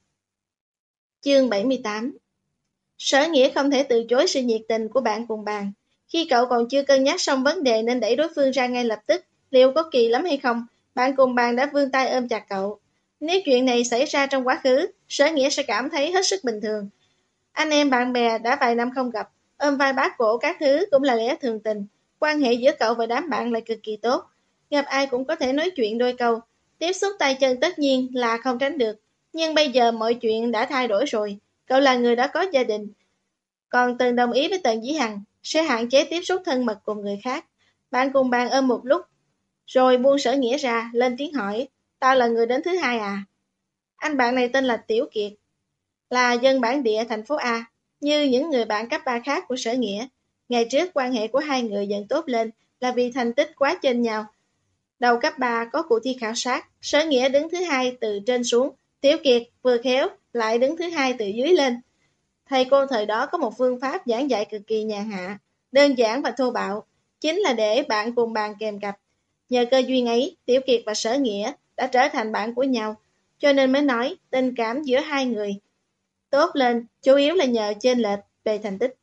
Chương bảy mươi tám. Sở Nghĩa không thể từ chối sự nhiệt tình của bạn cùng bàn. Khi cậu còn chưa cân nhắc xong vấn đề nên đẩy đối phương ra ngay lập tức, liệu có kỳ lắm hay không, bạn cùng bàn đã vươn tay ôm chặt cậu. Nếu chuyện này xảy ra trong quá khứ, Sở Nghĩa sẽ cảm thấy hết sức bình thường. Anh em bạn bè đã vài năm không gặp, ôm vai bác cổ các thứ cũng là lẽ thường tình. Quan hệ giữa cậu và đám bạn lại cực kỳ tốt. Gặp ai cũng có thể nói chuyện đôi câu. Tiếp xúc tay chân tất nhiên là không tránh được. Nhưng bây giờ mọi chuyện đã thay đổi rồi. Cậu là người đã có gia đình. Còn từng đồng ý với Tần Dĩ Hằng sẽ hạn chế tiếp xúc thân mật cùng người khác. Bạn cùng bàn ôm một lúc, rồi buông Sở Nghĩa ra, lên tiếng hỏi, tao là người đến thứ hai à? Anh bạn này tên là Tiểu Kiệt, là dân bản địa thành phố A, như những người bạn cấp ba khác của Sở Nghĩa. Ngày trước quan hệ của hai người dần tốt lên là vì thành tích quá trên nhau. Đầu cấp ba có cuộc thi khảo sát, Sở Nghĩa đứng thứ hai từ trên xuống, Tiểu Kiệt vừa khéo lại đứng thứ hai từ dưới lên. Thầy cô thời đó có một phương pháp giảng dạy cực kỳ nhàn hạ, đơn giản và thô bạo, chính là để bạn cùng bàn kèm cặp. Nhờ cơ duyên ấy, Tiểu Kiệt và Sở Nghĩa đã trở thành bạn của nhau, cho nên mới nói tình cảm giữa hai người tốt lên, chủ yếu là nhờ chênh lệch về thành tích.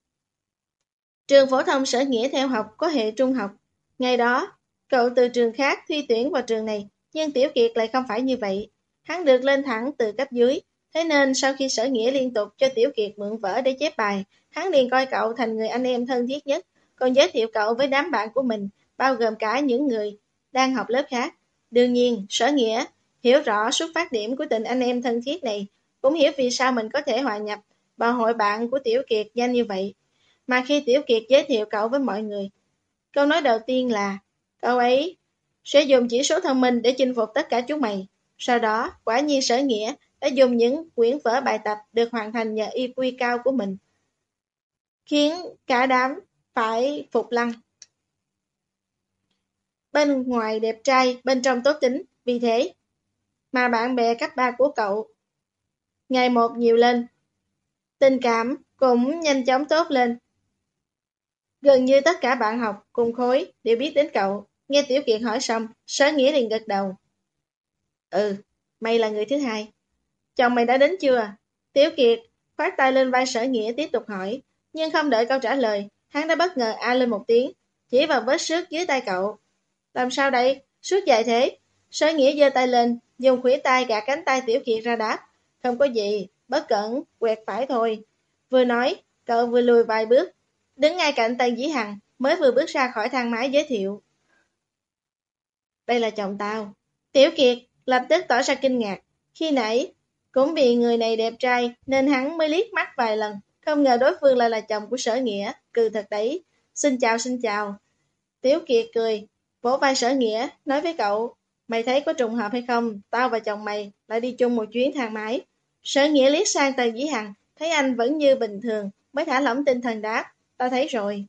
Trường phổ thông Sở Nghĩa theo học có hệ trung học. Ngày đó, cậu từ trường khác thi tuyển vào trường này, nhưng Tiểu Kiệt lại không phải như vậy. Hắn được lên thẳng từ cấp dưới, thế nên sau khi Sở Nghĩa liên tục cho Tiểu Kiệt mượn vở để chép bài, hắn liền coi cậu thành người anh em thân thiết nhất, còn giới thiệu cậu với đám bạn của mình, bao gồm cả những người đang học lớp khác. Đương nhiên, Sở Nghĩa hiểu rõ xuất phát điểm của tình anh em thân thiết này, cũng hiểu vì sao mình có thể hòa nhập vào hội bạn của Tiểu Kiệt nhanh như vậy. Mà khi Tiểu Kiệt giới thiệu cậu với mọi người, câu nói đầu tiên là cậu ấy sẽ dùng chỉ số thông minh để chinh phục tất cả chúng mày. Sau đó, quả nhiên Sở Nghĩa đã dùng những quyển vở bài tập được hoàn thành nhờ i kiu cao của mình, khiến cả đám phải phục lăng. Bên ngoài đẹp trai, bên trong tốt tính, vì thế mà bạn bè cấp ba của cậu ngày một nhiều lên. Tình cảm cũng nhanh chóng tốt lên. Gần như tất cả bạn học cùng khối đều biết đến cậu. Nghe Tiểu Kiệt hỏi xong, Sở Nghĩa liền gật đầu. Ừ, mày là người thứ hai. Chồng mày đã đến chưa? Tiểu Kiệt khoát tay lên vai Sở Nghĩa tiếp tục hỏi, nhưng không đợi câu trả lời, hắn đã bất ngờ a lên một tiếng, chỉ vào vết xước dưới tay cậu. Làm sao đây? Xước dài thế? Sở Nghĩa giơ tay lên, dùng khuỷu tay gạt cánh tay Tiểu Kiệt ra đáp. Không có gì, bất cẩn, quẹt phải thôi. Vừa nói, cậu vừa lùi vài bước, đứng ngay cạnh Tần Dĩ Hằng, mới vừa bước ra khỏi thang máy giới thiệu. Đây là chồng tao. Tiểu Kiệt lập tức tỏ ra kinh ngạc. Khi nãy, cũng vì người này đẹp trai nên hắn mới liếc mắt vài lần, không ngờ đối phương lại là chồng của Sở Nghĩa, cười thật đấy. Xin chào xin chào. Tiểu Kiệt cười, vỗ vai Sở Nghĩa, nói với cậu, mày thấy có trùng hợp hay không, tao và chồng mày lại đi chung một chuyến thang máy. Sở Nghĩa liếc sang Tần Dĩ Hằng, thấy anh vẫn như bình thường, mới thả lỏng tinh thần đáp, ta thấy rồi.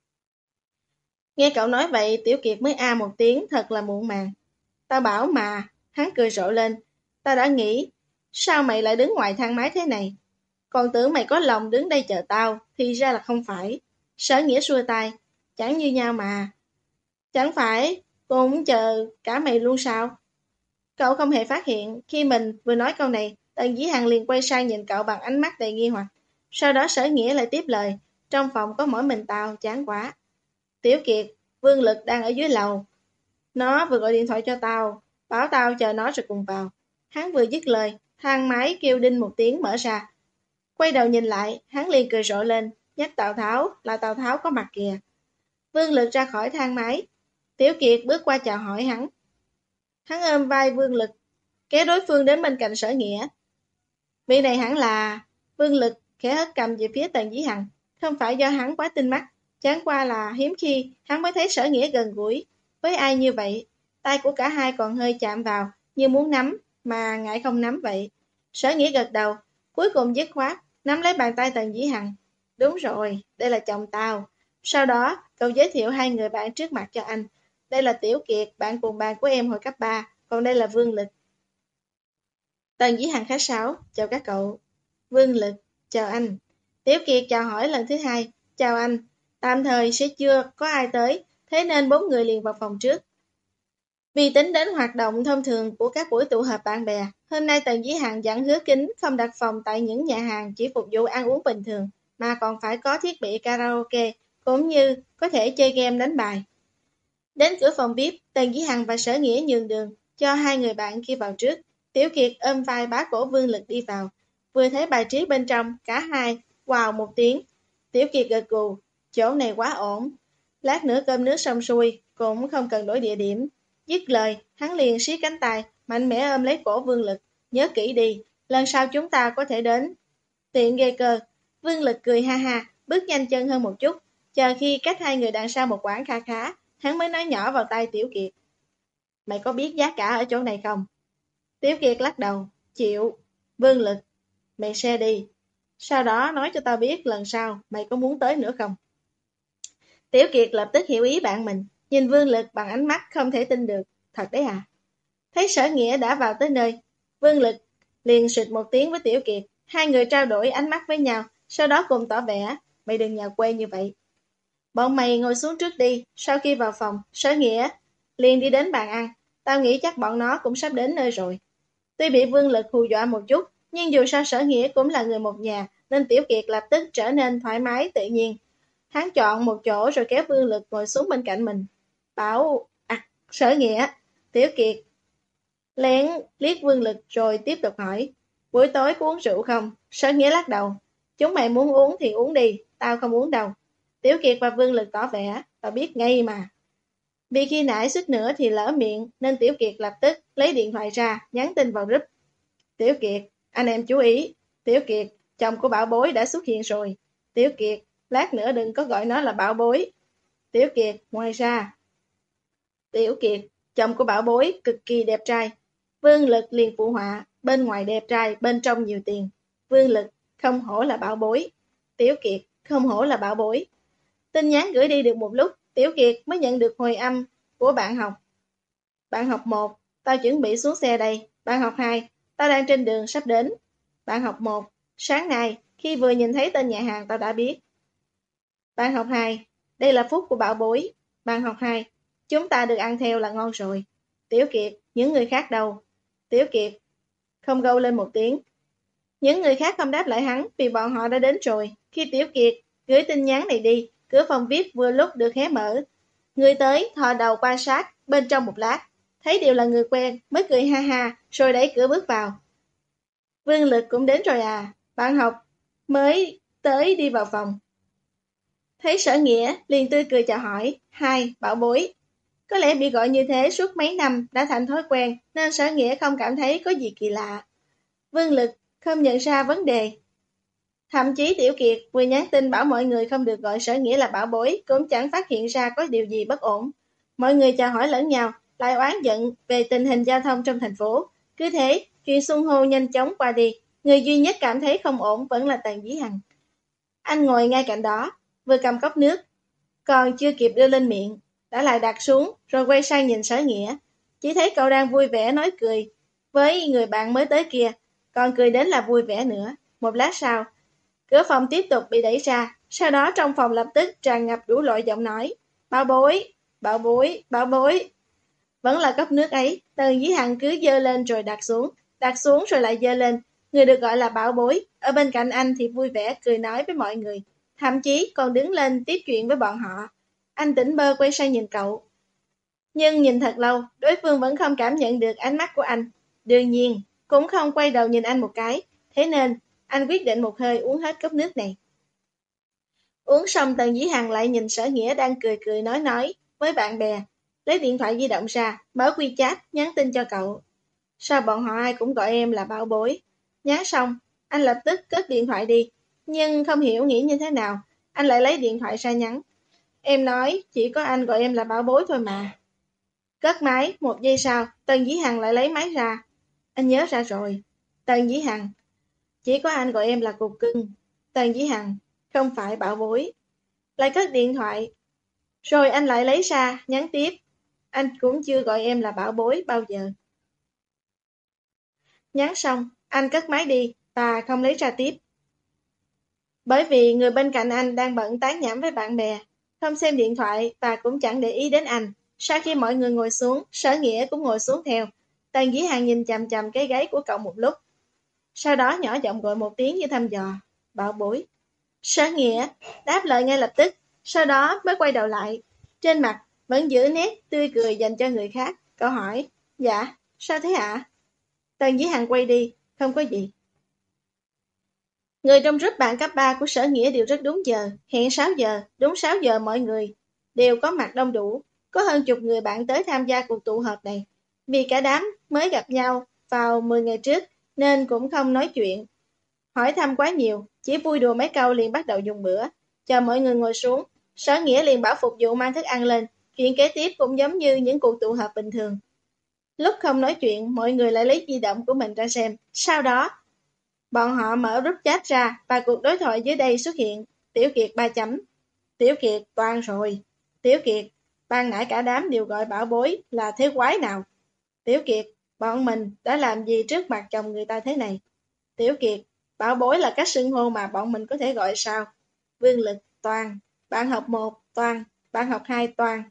Nghe cậu nói vậy, Tiểu Kiệt mới a một tiếng, thật là muộn màng. Tao bảo mà, hắn cười rộ lên. Tao đã nghĩ, sao mày lại đứng ngoài thang máy thế này? Còn tưởng mày có lòng đứng đây chờ tao, thì ra là không phải. Sở Nghĩa xua tay, chẳng như nhau mà. Chẳng phải, cũng chờ cả mày luôn sao? Cậu không hề phát hiện, khi mình vừa nói câu này, Tần Dĩ Hằng liền quay sang nhìn cậu bằng ánh mắt đầy nghi hoặc. Sau đó Sở Nghĩa lại tiếp lời, trong phòng có mỗi mình tao, chán quá. Tiểu Kiệt, Vương Lực đang ở dưới lầu. Nó vừa gọi điện thoại cho tao, bảo tao chờ nó rồi cùng vào. Hắn vừa dứt lời, thang máy kêu đinh một tiếng mở ra. Quay đầu nhìn lại, hắn liền cười rộ lên, nhắc Tào Tháo là Tào Tháo có mặt kìa. Vương Lực ra khỏi thang máy. Tiểu Kiệt bước qua chào hỏi hắn. Hắn ôm vai Vương Lực, kéo đối phương đến bên cạnh Sở Nghĩa. Vị này hẳn là... Vương Lực khẽ hất cầm về phía Tần Dĩ Hằng. Không phải do hắn quá tinh mắt, chẳng qua là hiếm khi hắn mới thấy Sở Nghĩa gần gũi. Với ai như vậy, tay của cả hai còn hơi chạm vào, như muốn nắm, mà ngại không nắm vậy. Sở Nghĩa gật đầu, cuối cùng dứt khoát, nắm lấy bàn tay Tần Dĩ Hằng. Đúng rồi, đây là chồng tao. Sau đó, cậu giới thiệu hai người bạn trước mặt cho anh. Đây là Tiểu Kiệt, bạn cùng bàn của em hồi cấp ba, còn đây là Vương Lực. Tần Dĩ Hằng khách sáo, chào các cậu. Vương Lực, chào anh. Tiểu Kiệt chào hỏi lần thứ hai, chào anh. Tạm thời sẽ chưa có ai tới, thế nên bốn người liền vào phòng trước. Vì tính đến hoạt động thông thường của các buổi tụ họp bạn bè, hôm nay Tần Dĩ Hằng dặn Hứa Kính không đặt phòng tại những nhà hàng chỉ phục vụ ăn uống bình thường, mà còn phải có thiết bị karaoke, cũng như có thể chơi game đánh bài. Đến cửa phòng vi ai pi, Tần Dĩ Hằng và Sở Nghĩa nhường đường, cho hai người bạn kia vào trước. Tiểu Kiệt ôm vai bá cổ Vương Lực đi vào. Vừa thấy bài trí bên trong, cả hai, wow một tiếng. Tiểu Kiệt gật gù, chỗ này quá ổn. Lát nữa cơm nước xong xuôi, cũng không cần đổi địa điểm. Dứt lời, hắn liền siết cánh tay, mạnh mẽ ôm lấy cổ Vương Lực. Nhớ kỹ đi, lần sau chúng ta có thể đến. Tiện ghê cơ. Vương Lực cười ha ha, bước nhanh chân hơn một chút. Chờ khi cách hai người đằng sau một quãng kha khá, hắn mới nói nhỏ vào tay Tiểu Kiệt. Mày có biết giá cả ở chỗ này không? Tiểu Kiệt lắc đầu, chịu. Vương Lực, mày share đi. Sau đó nói cho tao biết lần sau mày có muốn tới nữa không? Tiểu Kiệt lập tức hiểu ý bạn mình, nhìn Vương Lực bằng ánh mắt không thể tin được. Thật đấy à? Thấy Sở Nghĩa đã vào tới nơi, Vương Lực liền sụt một tiếng với Tiểu Kiệt. Hai người trao đổi ánh mắt với nhau, sau đó cùng tỏ vẻ, mày đừng nhào quê như vậy. Bọn mày ngồi xuống trước đi. Sau khi vào phòng, Sở Nghĩa liền đi đến bàn ăn. Tao nghĩ chắc bọn nó cũng sắp đến nơi rồi. Tuy bị Vương Lực hù dọa một chút, nhưng dù sao Sở Nghĩa cũng là người một nhà, nên Tiểu Kiệt lập tức trở nên thoải mái tự nhiên. Hắn chọn một chỗ rồi kéo Vương Lực ngồi xuống bên cạnh mình. Bảo, à, Sở Nghĩa. Tiểu Kiệt lén liếc Vương Lực rồi tiếp tục hỏi, buổi tối có uống rượu không? Sở Nghĩa lắc đầu, chúng mày muốn uống thì uống đi, tao không uống đâu. Tiểu Kiệt và Vương Lực tỏ vẻ, tao biết ngay mà. Vì khi nãy suýt nữa thì lỡ miệng, nên Tiểu Kiệt lập tức lấy điện thoại ra, nhắn tin vào group. Tiểu Kiệt, anh em chú ý. Tiểu Kiệt, chồng của Bảo Bối đã xuất hiện rồi. Tiểu Kiệt, lát nữa đừng có gọi nó là Bảo Bối. Tiểu Kiệt, ngoài ra. Tiểu Kiệt, chồng của Bảo Bối cực kỳ đẹp trai. Vương Lực liền phụ họa, bên ngoài đẹp trai, bên trong nhiều tiền. Vương Lực, không hổ là Bảo Bối. Tiểu Kiệt, không hổ là Bảo Bối. Tin nhắn gửi đi được một lúc, Tiểu Kiệt mới nhận được hồi âm của bạn học. Bạn học một, tao chuẩn bị xuống xe đây. Bạn học hai, tao đang trên đường sắp đến. Bạn học một, sáng nay, khi vừa nhìn thấy tên nhà hàng tao đã biết. Bạn học hai, đây là phúc của Bảo Bối. Bạn học hai, chúng ta được ăn theo là ngon rồi. Tiểu Kiệt, những người khác đâu? Tiểu Kiệt, không gâu lên một tiếng. Những người khác không đáp lại hắn vì bọn họ đã đến rồi. Khi Tiểu Kiệt gửi tin nhắn này đi, cửa phòng vi ai pi vừa lúc được hé mở. Người tới thò đầu quan sát bên trong một lát, thấy đều là người quen, mới cười ha ha, rồi đẩy cửa bước vào. Vương Lực cũng đến rồi à? Bạn học mới tới đi vào phòng. Thấy Sở Nghĩa liền tươi cười chào hỏi, hai, Bảo Bối. Có lẽ bị gọi như thế suốt mấy năm đã thành thói quen, nên Sở Nghĩa không cảm thấy có gì kỳ lạ. Vương Lực không nhận ra vấn đề. Thậm chí Tiểu Kiệt vừa nhắn tin bảo mọi người không được gọi Sở Nghĩa là Bảo Bối, cũng chẳng phát hiện ra có điều gì bất ổn. Mọi người chào hỏi lẫn nhau, lại oán giận về tình hình giao thông trong thành phố. Cứ thế, chuyện xung hô nhanh chóng qua đi. Người duy nhất cảm thấy không ổn vẫn là Tần Dĩ Hằng. Anh ngồi ngay cạnh đó. vừa cầm cốc nước, còn chưa kịp đưa lên miệng, đã lại đặt xuống rồi quay sang nhìn Sở Nghĩa. Chỉ thấy cậu đang vui vẻ nói cười với người bạn mới tới kia, còn cười đến là vui vẻ nữa. Một lát sau, cửa phòng tiếp tục bị đẩy ra, sau đó trong phòng lập tức tràn ngập đủ loại giọng nói. Bảo bối, bảo bối, bảo bối. Vẫn là cốc nước ấy, Tần Dĩ Hằng cứ giơ lên rồi đặt xuống, đặt xuống rồi lại giơ lên. Người được gọi là bảo bối, ở bên cạnh anh thì vui vẻ cười nói với mọi người, thậm chí còn đứng lên tiếp chuyện với bọn họ. Anh tỉnh bơ quay sang nhìn cậu. Nhưng nhìn thật lâu, đối phương vẫn không cảm nhận được ánh mắt của anh. Đương nhiên, cũng không quay đầu nhìn anh một cái. Thế nên, anh quyết định một hơi uống hết cốc nước này. Uống xong Tần Dĩ Hằng lại nhìn Sở Nghĩa đang cười cười nói nói với bạn bè. Lấy điện thoại di động ra, mở WeChat, nhắn tin cho cậu. Sao bọn họ ai cũng gọi em là bảo bối? Nhắn xong, anh lập tức cất điện thoại đi. Nhưng không hiểu nghĩ như thế nào, anh lại lấy điện thoại ra nhắn. Em nói, chỉ có anh gọi em là bảo bối thôi mà. Cất máy, một giây sau, Tần Dĩ Hằng lại lấy máy ra. Anh nhớ ra rồi. Tần Dĩ Hằng, chỉ có anh gọi em là cục cưng. Tần Dĩ Hằng, không phải bảo bối. Lại cất điện thoại. Rồi anh lại lấy ra, nhắn tiếp. Anh cũng chưa gọi em là bảo bối bao giờ. Nhắn xong, anh cất máy đi và không lấy ra tiếp. Bởi vì người bên cạnh anh đang bận tán nhảm với bạn bè, không xem điện thoại và cũng chẳng để ý đến anh. Sau khi mọi người ngồi xuống, Sở Nghĩa cũng ngồi xuống theo. Tần Dĩ Hằng nhìn chằm chằm cái gáy của cậu một lúc. Sau đó nhỏ giọng gọi một tiếng như thăm dò. Bảo bối. Sở Nghĩa đáp lời ngay lập tức, sau đó mới quay đầu lại. Trên mặt vẫn giữ nét tươi cười dành cho người khác. Cậu hỏi, dạ, sao thế ạ? Tần Dĩ Hằng quay đi, không có gì. Người trong group bạn cấp ba của Sở Nghĩa đều rất đúng giờ, hẹn sáu giờ, đúng sáu giờ mọi người đều có mặt đông đủ. Có hơn chục người bạn tới tham gia cuộc tụ họp này. Vì cả đám mới gặp nhau vào mười ngày trước nên cũng không nói chuyện. Hỏi thăm quá nhiều, chỉ vui đùa mấy câu liền bắt đầu dùng bữa. Chờ mọi người ngồi xuống, Sở Nghĩa liền bảo phục vụ mang thức ăn lên. Chuyện kế tiếp cũng giống như những cuộc tụ họp bình thường. Lúc không nói chuyện, mọi người lại lấy di động của mình ra xem. Sau đó, bọn họ mở group chat ra và cuộc đối thoại dưới đây xuất hiện. Tiểu Kiệt ba chấm. Tiểu Kiệt toàn rồi. Tiểu Kiệt, ban nãy cả đám đều gọi bảo bối là thế quái nào. Tiểu Kiệt, bọn mình đã làm gì trước mặt chồng người ta thế này. Tiểu Kiệt, bảo bối là cách xưng hô mà bọn mình có thể gọi sao. Vương Lực, toàn. Bạn học một, toàn. Bạn học hai, toàn.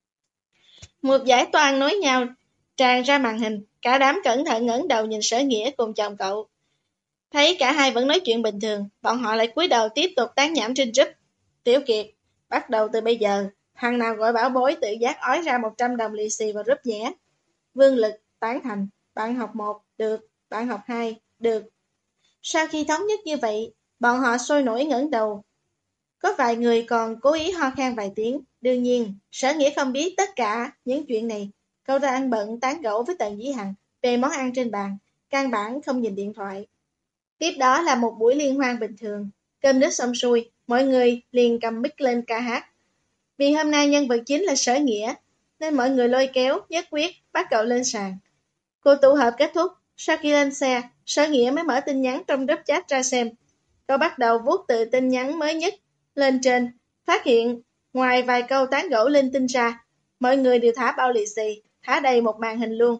Một giải toàn nối nhau tràn ra màn hình. Cả đám cẩn thận ngẩng đầu nhìn Sở Nghĩa cùng chồng cậu. Thấy cả hai vẫn nói chuyện bình thường, bọn họ lại cúi đầu tiếp tục tán nhảm trên group. Tiểu Kiệt, bắt đầu từ bây giờ, thằng nào gọi bảo bối tự giác ói ra một trăm đồng lì xì vào group nhé. Vương Lực, tán thành, bạn học một, được, bạn học hai, được. Sau khi thống nhất như vậy, bọn họ sôi nổi ngẩng đầu. Có vài người còn cố ý ho khan vài tiếng. Đương nhiên, Sở Nghĩa không biết tất cả những chuyện này. Cậu ta ăn bận tán gẫu với Tần Dĩ Hằng về món ăn trên bàn, căn bản không nhìn điện thoại. Tiếp đó là một buổi liên hoan bình thường. Cơm nước xong xuôi, mọi người liền cầm mic lên ca hát. Vì hôm nay nhân vật chính là Sở Nghĩa, nên mọi người lôi kéo, nhất quyết, bắt cậu lên sàn. Cuộc tụ họp kết thúc, sau khi lên xe, Sở Nghĩa mới mở tin nhắn trong group chat ra xem. Cậu bắt đầu vuốt từ tin nhắn mới nhất lên trên, phát hiện, ngoài vài câu tán gẫu linh tinh ra, mọi người đều thả bao lì xì, thả đầy một màn hình luôn.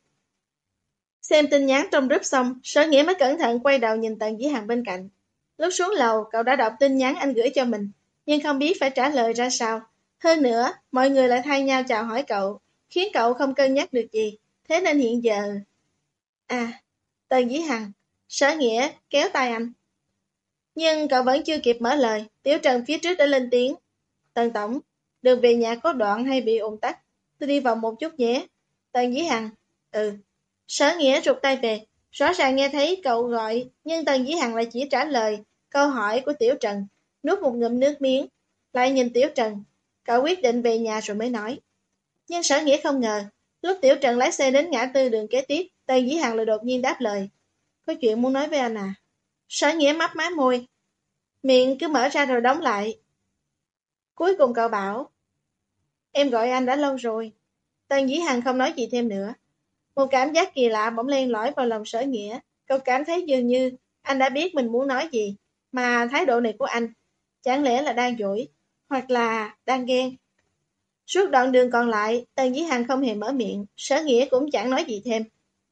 Xem tin nhắn trong group xong, Sở Nghĩa mới cẩn thận quay đầu nhìn Tần Dĩ Hằng bên cạnh. Lúc xuống lầu, cậu đã đọc tin nhắn anh gửi cho mình, nhưng không biết phải trả lời ra sao. Hơn nữa, mọi người lại thay nhau chào hỏi cậu, khiến cậu không cân nhắc được gì. Thế nên hiện giờ... À, Tần Dĩ Hằng, Sở Nghĩa kéo tay anh. Nhưng cậu vẫn chưa kịp mở lời, Tiểu Trần phía trước đã lên tiếng. Tần Tổng, đường về nhà có đoạn hay bị ùn tắc, tôi đi vào một chút nhé. Tần Dĩ Hằng, ừ. Sở Nghĩa rụt tay về, rõ ràng nghe thấy cậu gọi, nhưng Tần Dĩ Hằng lại chỉ trả lời câu hỏi của Tiểu Trần, nuốt một ngụm nước miếng, lại nhìn Tiểu Trần. Cậu quyết định về nhà rồi mới nói. Nhưng Sở Nghĩa không ngờ, lúc Tiểu Trần lái xe đến ngã tư đường kế tiếp, Tần Dĩ Hằng lại đột nhiên đáp lời. Có chuyện muốn nói với anh à? Sở Nghĩa mấp má môi, miệng cứ mở ra rồi đóng lại. Cuối cùng cậu bảo, em gọi anh đã lâu rồi. Tần Dĩ Hằng không nói gì thêm nữa. Một cảm giác kỳ lạ bỗng len lỏi vào lòng Sở Nghĩa. Cậu cảm thấy dường như anh đã biết mình muốn nói gì, mà thái độ này của anh Chẳng lẽ là đang dỗi, hoặc là đang ghen? Suốt đoạn đường còn lại, Tần Dĩ Hằng không hề mở miệng, Sở Nghĩa cũng chẳng nói gì thêm.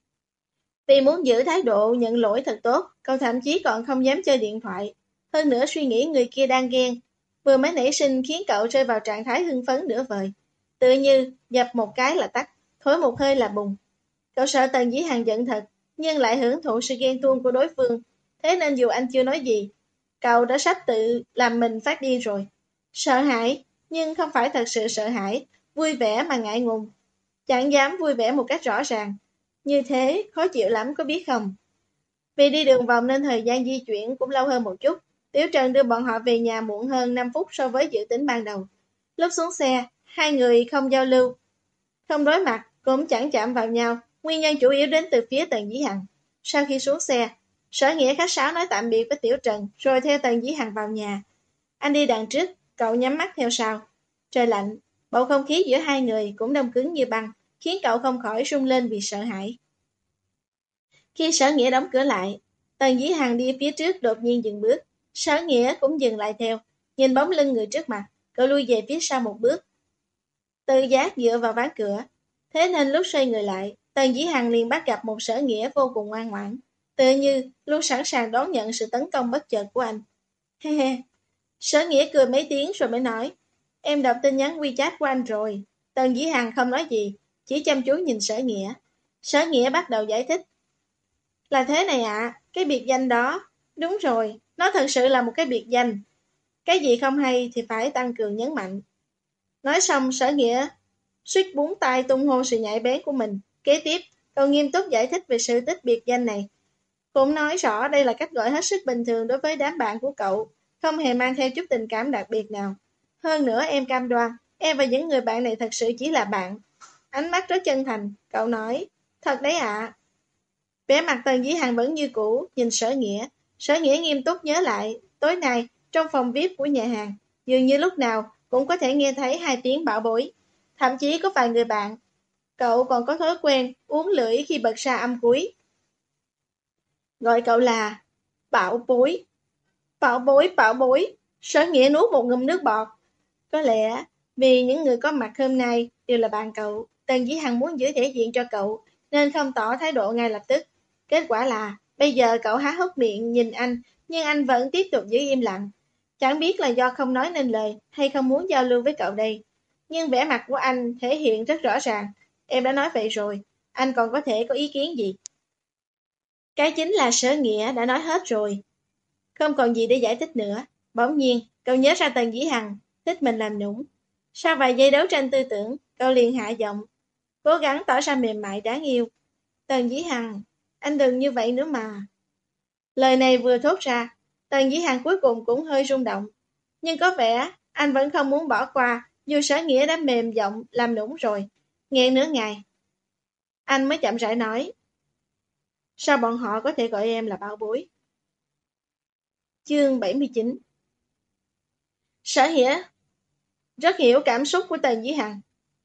Vì muốn giữ thái độ nhận lỗi thật tốt, cậu thậm chí còn không dám chơi điện thoại. Hơn nữa suy nghĩ người kia đang ghen, vừa mới nảy sinh khiến cậu rơi vào trạng thái hưng phấn nửa vời. Tự như dập một cái là tắt, thổi một hơi là bùng. Cậu sợ Tần Dĩ Hằng giận thật, nhưng lại hưởng thụ sự ghen tuông của đối phương. Thế nên dù anh chưa nói gì, cậu đã sắp tự làm mình phát điên rồi. Sợ hãi, nhưng không phải thật sự sợ hãi, vui vẻ mà ngại ngùng. Chẳng dám vui vẻ một cách rõ ràng. Như thế, khó chịu lắm có biết không? Vì đi đường vòng nên thời gian di chuyển cũng lâu hơn một chút. Tiểu Trần đưa bọn họ về nhà muộn hơn năm phút so với dự tính ban đầu. Lúc xuống xe, hai người không giao lưu, không đối mặt, cũng chẳng chạm vào nhau. Nguyên nhân chủ yếu đến từ phía Tần Dĩ Hằng. Sau khi xuống xe, Sở Nghĩa khách sáo nói tạm biệt với Tiểu Trần, rồi theo Tần Dĩ Hằng vào nhà. Anh đi đằng trước, cậu nhắm mắt theo sau. Trời lạnh, bầu không khí giữa hai người cũng đông cứng như băng, khiến cậu không khỏi run lên vì sợ hãi. Khi Sở Nghĩa đóng cửa lại, Tần Dĩ Hằng đi phía trước đột nhiên dừng bước. Sở Nghĩa cũng dừng lại theo, nhìn bóng lưng người trước mặt, cậu lui về phía sau một bước. Tự giác dựa vào ván cửa, thế nên lúc xoay người lại, Tần Dĩ Hằng liền bắt gặp một Sở Nghĩa vô cùng ngoan ngoãn, tự như luôn sẵn sàng đón nhận sự tấn công bất chợt của anh. He he. Sở Nghĩa cười mấy tiếng rồi mới nói, em đọc tin nhắn WeChat của anh rồi. Tần Dĩ Hằng không nói gì, chỉ chăm chú nhìn Sở Nghĩa. Sở Nghĩa bắt đầu giải thích. Là thế này ạ, à, cái biệt danh đó, đúng rồi, nó thật sự là một cái biệt danh. Cái gì không hay thì phải tăng cường nhấn mạnh. Nói xong Sở Nghĩa suýt búng tay tung hô sự nhạy bén của mình. Kế tiếp, cậu nghiêm túc giải thích về sự tích biệt danh này. Cũng nói rõ đây là cách gọi hết sức bình thường đối với đám bạn của cậu, không hề mang theo chút tình cảm đặc biệt nào. Hơn nữa em cam đoan, em và những người bạn này thật sự chỉ là bạn. Ánh mắt rất chân thành, cậu nói, thật đấy ạ. À. Vẻ mặt Tần Dĩ Hằng vẫn như cũ, nhìn Sở Nghĩa. Sở Nghĩa nghiêm túc nhớ lại, tối nay, trong phòng vi ai pi của nhà hàng, dường như lúc nào cũng có thể nghe thấy hai tiếng bảo bối. Thậm chí có vài người bạn, cậu còn có thói quen uống lưỡi khi bật ra âm cuối. Gọi cậu là bảo bối. Bảo bối, bảo bối. Sở Nghĩa nuốt một ngụm nước bọt. Có lẽ vì những người có mặt hôm nay đều là bạn cậu, Tần Dĩ Hằng muốn giữ thể diện cho cậu, nên không tỏ thái độ ngay lập tức. Kết quả là, bây giờ cậu há hốc miệng nhìn anh, nhưng anh vẫn tiếp tục giữ im lặng. Chẳng biết là do không nói nên lời, hay không muốn giao lưu với cậu đây. Nhưng vẻ mặt của anh thể hiện rất rõ ràng. Em đã nói vậy rồi, anh còn có thể có ý kiến gì? Cái chính là Sở Nghĩa đã nói hết rồi. Không còn gì để giải thích nữa. Bỗng nhiên, cậu nhớ ra Tần Dĩ Hằng thích mình làm nũng. Sau vài giây đấu tranh tư tưởng, cậu liền hạ giọng, cố gắng tỏ ra mềm mại đáng yêu. Tần Dĩ Hằng, anh đừng như vậy nữa mà. Lời này vừa thốt ra, Tần Dĩ Hằng cuối cùng cũng hơi rung động. Nhưng có vẻ anh vẫn không muốn bỏ qua, dù Sở Nghĩa đã mềm giọng làm nũng rồi. Nghẹn nửa ngày, anh mới chậm rãi nói, sao bọn họ có thể gọi em là bảo bối? Chương bảy mươi chín. Sở Nghĩa rất hiểu cảm xúc của Tần Dĩ Hằng.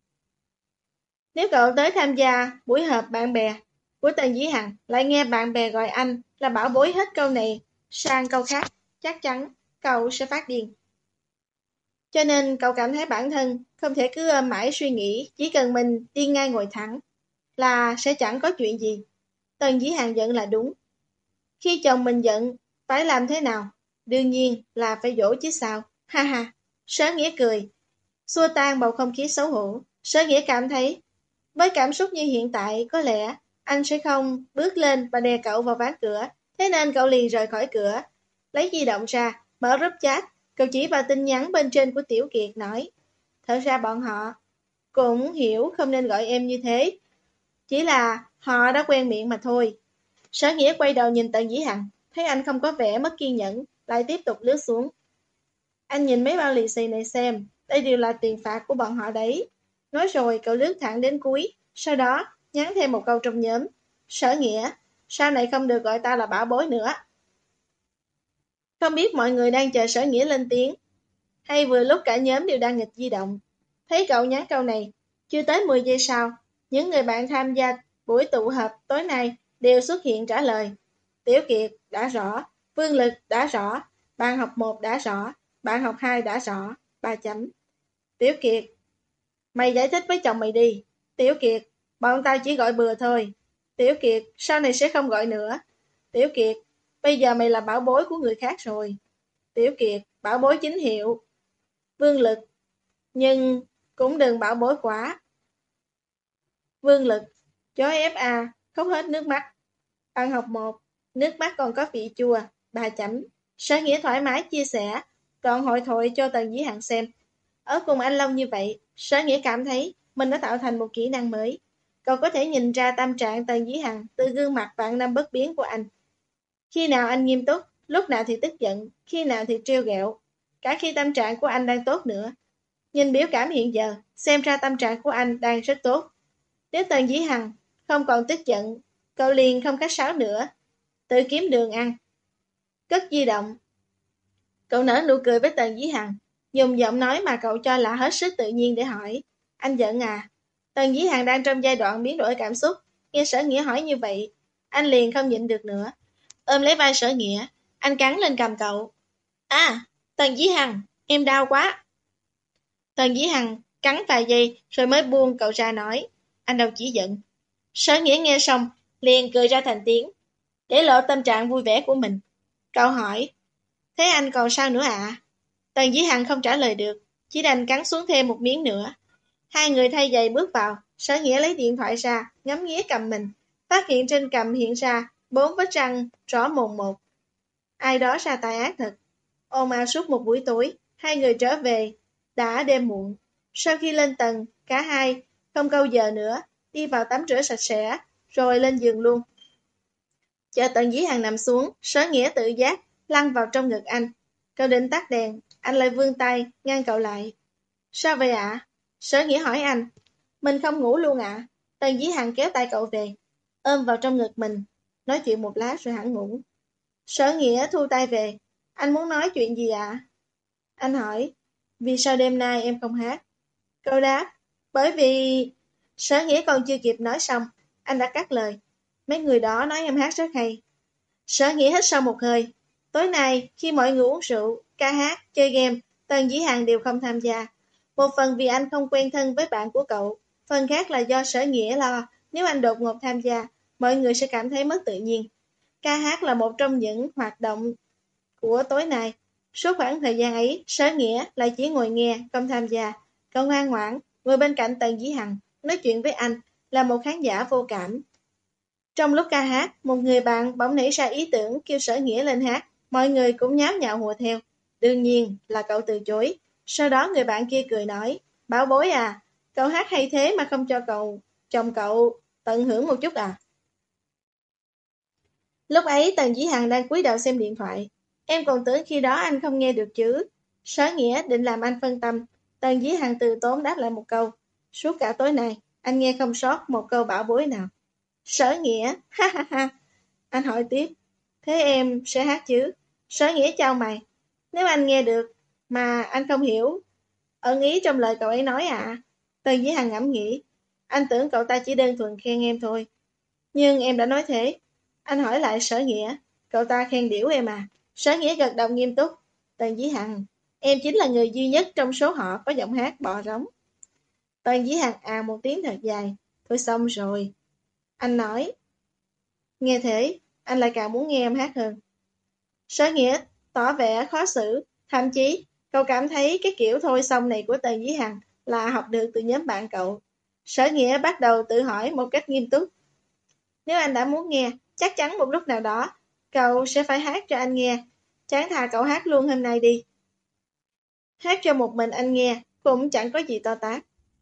Nếu cậu tới tham gia buổi họp bạn bè của Tần Dĩ Hằng, lại nghe bạn bè gọi anh là bảo bối hết câu này sang câu khác, chắc chắn cậu sẽ phát điên. Cho nên cậu cảm thấy bản thân không thể cứ ôm mãi suy nghĩ chỉ cần mình đi ngay ngồi thẳng là sẽ chẳng có chuyện gì. Tần Dĩ Hằng giận là đúng. Khi chồng mình giận, phải làm thế nào? Đương nhiên là phải dỗ chứ sao. Ha ha, Sở Nghĩa cười, xua tan bầu không khí xấu hổ. Sở Nghĩa cảm thấy, với cảm xúc như hiện tại, có lẽ anh sẽ không bước lên và đè cậu vào ván cửa. Thế nên cậu liền rời khỏi cửa, lấy di động ra, mở group chat. Cậu chỉ vào tin nhắn bên trên của Tiểu Kiệt nói, thật ra bọn họ cũng hiểu không nên gọi em như thế, chỉ là họ đã quen miệng mà thôi. Sở Nghĩa quay đầu nhìn Tần Dĩ Hằng, thấy anh không có vẻ mất kiên nhẫn, lại tiếp tục lướt xuống. Anh nhìn mấy bao lì xì này xem, đây đều là tiền phạt của bọn họ đấy. Nói rồi cậu lướt thẳng đến cuối, sau đó nhắn thêm một câu trong nhóm. Sở Nghĩa, sau này không được gọi ta là bảo bối nữa. Không biết mọi người đang chờ Sở Nghĩa lên tiếng, hay vừa lúc cả nhóm đều đang nghịch di động. Thấy cậu nhắn câu này, chưa tới mười giây sau, những người bạn tham gia buổi tụ họp tối nay đều xuất hiện trả lời. Tiểu Kiệt đã rõ, Vương Lực đã rõ, Bạn học một đã rõ, Bạn học hai đã rõ, ba chấm. Tiểu Kiệt, mày giải thích với chồng mày đi. Tiểu Kiệt, bọn tao chỉ gọi bừa thôi. Tiểu Kiệt, sau này sẽ không gọi nữa. Tiểu Kiệt, bây giờ mày là bảo bối của người khác rồi. Tiểu Kiệt, bảo bối chính hiệu. Vương Lực, nhưng cũng đừng bảo bối quá. Vương Lực, chối ép a, khóc hết nước mắt. Bạn học một, nước mắt còn có vị chua, ba chấm. Sở Nghĩa thoải mái chia sẻ, đoạn hội thoại cho Tần Dĩ Hằng xem. Ở cùng anh Long như vậy, Sở Nghĩa cảm thấy mình đã tạo thành một kỹ năng mới. Cậu có thể nhìn ra tâm trạng Tần Dĩ Hằng từ gương mặt vạn năm bất biến của anh. Khi nào anh nghiêm túc, lúc nào thì tức giận, khi nào thì trêu ghẹo. Cả khi tâm trạng của anh đang tốt nữa. Nhìn biểu cảm hiện giờ, xem ra tâm trạng của anh đang rất tốt. Nếu Tần Dĩ Hằng không còn tức giận, cậu liền không khách sáo nữa, tự kiếm đường ăn. Cất di động. Cậu nở nụ cười với Tần Dĩ Hằng, dùng giọng nói mà cậu cho là hết sức tự nhiên để hỏi. Anh giận à? Tần Dĩ Hằng đang trong giai đoạn biến đổi cảm xúc, nghe Sở Nghĩa hỏi như vậy, anh liền không nhịn được nữa. Ôm lấy vai Sở Nghĩa, anh cắn lên cầm cậu. À, Tần Dĩ Hằng, em đau quá. Tần Dĩ Hằng cắn vài giây rồi mới buông cậu ra nói. Anh đâu chỉ giận. Sở Nghĩa nghe xong, liền cười ra thành tiếng, để lộ tâm trạng vui vẻ của mình. Cậu hỏi, thế anh còn sao nữa ạ? À? Tần Dĩ Hằng không trả lời được, chỉ đành cắn xuống thêm một miếng nữa. Hai người thay giày bước vào, Sở Nghĩa lấy điện thoại ra, ngắm nghía cầm mình, phát hiện trên cầm hiện ra bốn vết răng rõ mồn một. Ai đó ra tay ác thật. Ôm ào suốt một buổi tối, hai người trở về, đã đêm muộn. Sau khi lên tầng, cả hai không câu giờ nữa, đi vào tắm rửa sạch sẽ, rồi lên giường luôn. Chờ Tần Dĩ Hằng nằm xuống, Sở Nghĩa tự giác, lăn vào trong ngực anh. Cậu định tắt đèn, anh lại vươn tay, ngăn cậu lại. Sao vậy ạ? À? Sở Nghĩa hỏi anh. Mình không ngủ luôn ạ. À? Tần Dĩ Hằng kéo tay cậu về, ôm vào trong ngực mình, nói chuyện một lát rồi hẳn ngủ. Sở Nghĩa thu tay về. Anh muốn nói chuyện gì ạ? À? Anh hỏi, vì sao đêm nay em không hát? Cậu đáp, bởi vì... Sở Nghĩa còn chưa kịp nói xong, anh đã cắt lời. Mấy người đó nói em hát rất hay. Sở Nghĩa hít sâu một hơi. Tối nay, khi mọi người uống rượu, ca hát, chơi game, Tần Dĩ Hằng đều không tham gia. Một phần vì anh không quen thân với bạn của cậu, phần khác là do Sở Nghĩa lo, nếu anh đột ngột tham gia, mọi người sẽ cảm thấy mất tự nhiên. Ca hát là một trong những hoạt động của tối nay. Suốt khoảng thời gian ấy, Sở Nghĩa lại chỉ ngồi nghe, không tham gia. Cậu ngoan ngoãn, ngồi bên cạnh Tần Dĩ Hằng, nói chuyện với anh, là một khán giả vô cảm. Trong lúc ca hát, một người bạn bỗng nảy ra ý tưởng kêu Sở Nghĩa lên hát, mọi người cũng nháo nhào hùa theo. Đương nhiên là cậu từ chối. Sau đó người bạn kia cười nói, bảo bối à, cậu hát hay thế mà không cho cậu, chồng cậu tận hưởng một chút à? Lúc ấy Tần Dĩ Hằng đang cúi đầu xem điện thoại. Em còn tưởng khi đó anh không nghe được chứ. Sở Nghĩa định làm anh phân tâm. Tần Dĩ Hằng từ tốn đáp lại một câu. Suốt cả tối nay, anh nghe không sót một câu bảo bối nào. Sở Nghĩa, ha ha ha. Anh hỏi tiếp, thế em sẽ hát chứ? Sở Nghĩa chào mày. Nếu anh nghe được, mà anh không hiểu ẩn ý trong lời cậu ấy nói à? Tần Dĩ Hằng ngẫm nghĩ. Anh tưởng cậu ta chỉ đơn thuần khen em thôi. Nhưng em đã nói thế. Anh hỏi lại Sở Nghĩa, cậu ta khen điểu em à? Sở Nghĩa gật đầu nghiêm túc. Tần Dĩ Hằng, em chính là người duy nhất trong số họ có giọng hát bò rống. Tần Dĩ Hằng à một tiếng thật dài. Thôi xong rồi. Anh nói. Nghe thế, anh lại càng muốn nghe em hát hơn. Sở Nghĩa tỏ vẻ khó xử. Thậm chí, cậu cảm thấy cái kiểu thôi xong này của Tần Dĩ Hằng là học được từ nhóm bạn cậu. Sở Nghĩa bắt đầu tự hỏi một cách nghiêm túc. Nếu anh đã muốn nghe, chắc chắn một lúc nào đó, cậu sẽ phải hát cho anh nghe. Chán thà cậu hát luôn hôm nay đi. Hát cho một mình anh nghe, cũng chẳng có gì to tát.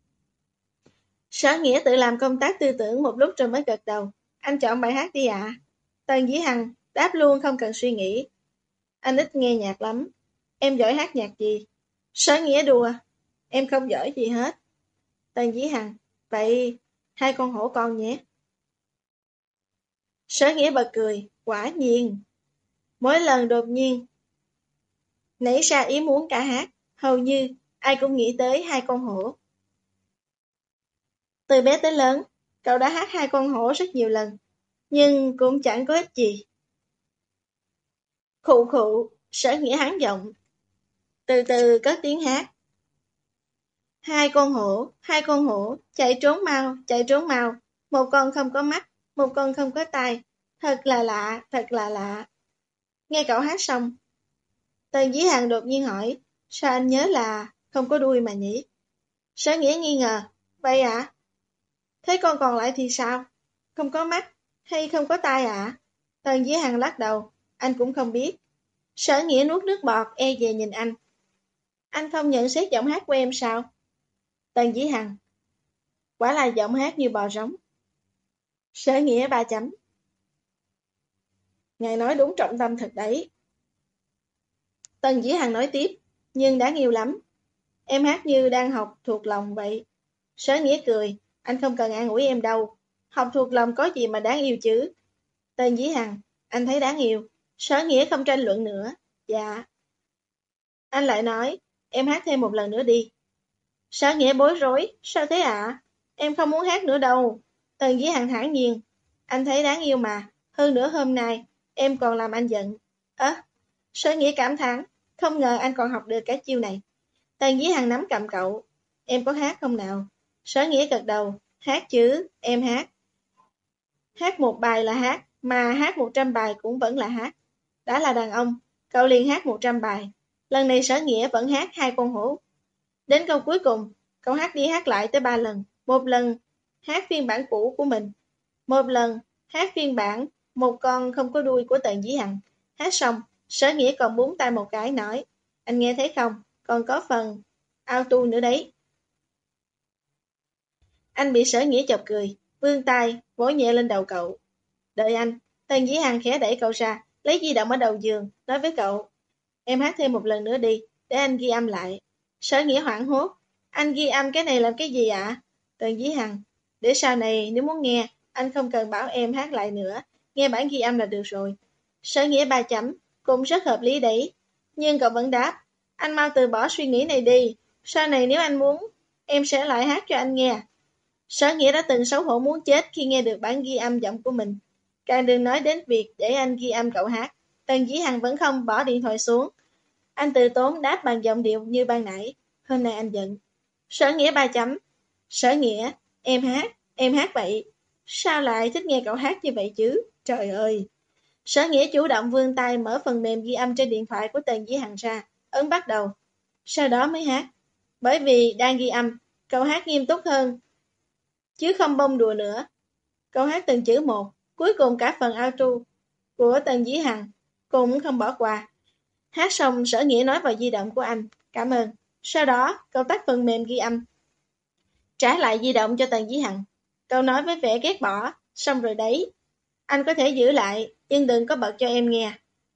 Sở Nghĩa tự làm công tác tư tưởng một lúc rồi mới gật đầu. Anh chọn bài hát đi ạ. À? Tần Dĩ Hằng đáp luôn không cần suy nghĩ. Anh ít nghe nhạc lắm. Em giỏi hát nhạc gì? Sở Nghĩa đùa. Em không giỏi gì hết. Tần Dĩ Hằng, vậy hai con hổ con nhé. Sở Nghĩa bật cười, quả nhiên. Mỗi lần đột nhiên nảy ra ý muốn cả hát, hầu như ai cũng nghĩ tới hai con hổ. Từ bé tới lớn, cậu đã hát hai con hổ rất nhiều lần, nhưng cũng chẳng có ích gì. Khụ khụ, Sở Nghĩa hắn giọng. từ từ cất tiếng hát. Hai con hổ, hai con hổ, chạy trốn mau, chạy trốn mau. Một con không có mắt, một con không có tai. Thật là lạ, thật là lạ. Nghe cậu hát xong, Tần Dĩ Hằng đột nhiên hỏi, sao anh nhớ là không có đuôi mà nhỉ? Sở Nghĩa nghi ngờ, vậy ạ? À? Thế con còn lại thì sao? Không có mắt, hay không có tai ạ? À? Tần Dĩ Hằng lắc đầu, anh cũng không biết. Sở Nghĩa nuốt nước bọt, e dè nhìn anh. Anh không nhận xét giọng hát của em sao? Tần Dĩ Hằng, quả là giọng hát như bò rống. Sở Nghĩa ba chấm. Ngài nói đúng trọng tâm thật đấy. Tần Dĩ Hằng nói tiếp, nhưng đáng yêu lắm. Em hát như đang học thuộc lòng vậy. Sở Nghĩa cười, anh không cần an ủi em đâu. Học thuộc lòng có gì mà đáng yêu chứ. Tần Dĩ Hằng, anh thấy đáng yêu. Sở Nghĩa không tranh luận nữa. Dạ. Anh lại nói, em hát thêm một lần nữa đi. Sở Nghĩa bối rối, sao thế ạ? À? Em không muốn hát nữa đâu. Tần Dĩ Hằng thản nhiên, anh thấy đáng yêu mà. Hơn nữa hôm nay, em còn làm anh giận. Ơ, à, Sở Nghĩa cảm thán, không ngờ anh còn học được cái chiêu này. Tần Dĩ Hằng nắm cầm cậu, em có hát không nào? Sở Nghĩa gật đầu, hát chứ, em hát. Hát một bài là hát, mà hát một trăm bài cũng vẫn là hát. Đã là đàn ông, cậu liền hát một trăm bài. Lần này Sở Nghĩa vẫn hát hai con hổ. Đến câu cuối cùng, cậu hát đi hát lại tới ba lần. Một lần hát phiên bản cũ của mình. Một lần hát phiên bản một con không có đuôi của Tần Dĩ Hằng. Hát xong, Sở Nghĩa còn búng tay một cái nói, anh nghe thấy không? Còn có phần auto nữa đấy. Anh bị Sở Nghĩa chọc cười, vươn tay, vỗ nhẹ lên đầu cậu. Đợi anh, Tần Dĩ Hằng khẽ đẩy cậu ra, lấy di động ở đầu giường, nói với cậu. Em hát thêm một lần nữa đi, để anh ghi âm lại. Sở Nghĩa hoảng hốt, anh ghi âm cái này làm cái gì ạ? À? Tần Dĩ Hằng, để sau này nếu muốn nghe, anh không cần bảo em hát lại nữa, nghe bản ghi âm là được rồi. Sở Nghĩa ba chấm, cũng rất hợp lý đấy. Nhưng cậu vẫn đáp, anh mau từ bỏ suy nghĩ này đi, sau này nếu anh muốn, em sẽ lại hát cho anh nghe. Sở Nghĩa đã từng xấu hổ muốn chết khi nghe được bản ghi âm giọng của mình. Càng đừng nói đến việc để anh ghi âm cậu hát. Tần Dĩ Hằng vẫn không bỏ điện thoại xuống. Anh từ tốn đáp bằng giọng điệu như ban nãy. Hôm nay anh giận. Sở Nghĩa ba chấm. Sở Nghĩa, em hát, em hát vậy. Sao lại thích nghe cậu hát như vậy chứ? Trời ơi! Sở Nghĩa chủ động vươn tay mở phần mềm ghi âm trên điện thoại của Tần Dĩ Hằng ra, ấn bắt đầu. Sau đó mới hát. Bởi vì đang ghi âm, cậu hát nghiêm túc hơn, chứ không bông đùa nữa. Cậu hát từng chữ một, cuối cùng cả phần outro của Tần Dĩ Hằng cũng không bỏ qua. Hát xong Sở Nghĩa nói vào di động của anh, cảm ơn. Sau đó, cậu tắt phần mềm ghi âm, trả lại di động cho Tần Dĩ Hằng. Cậu nói với vẻ ghét bỏ, xong rồi đấy. Anh có thể giữ lại, nhưng đừng có bật cho em nghe.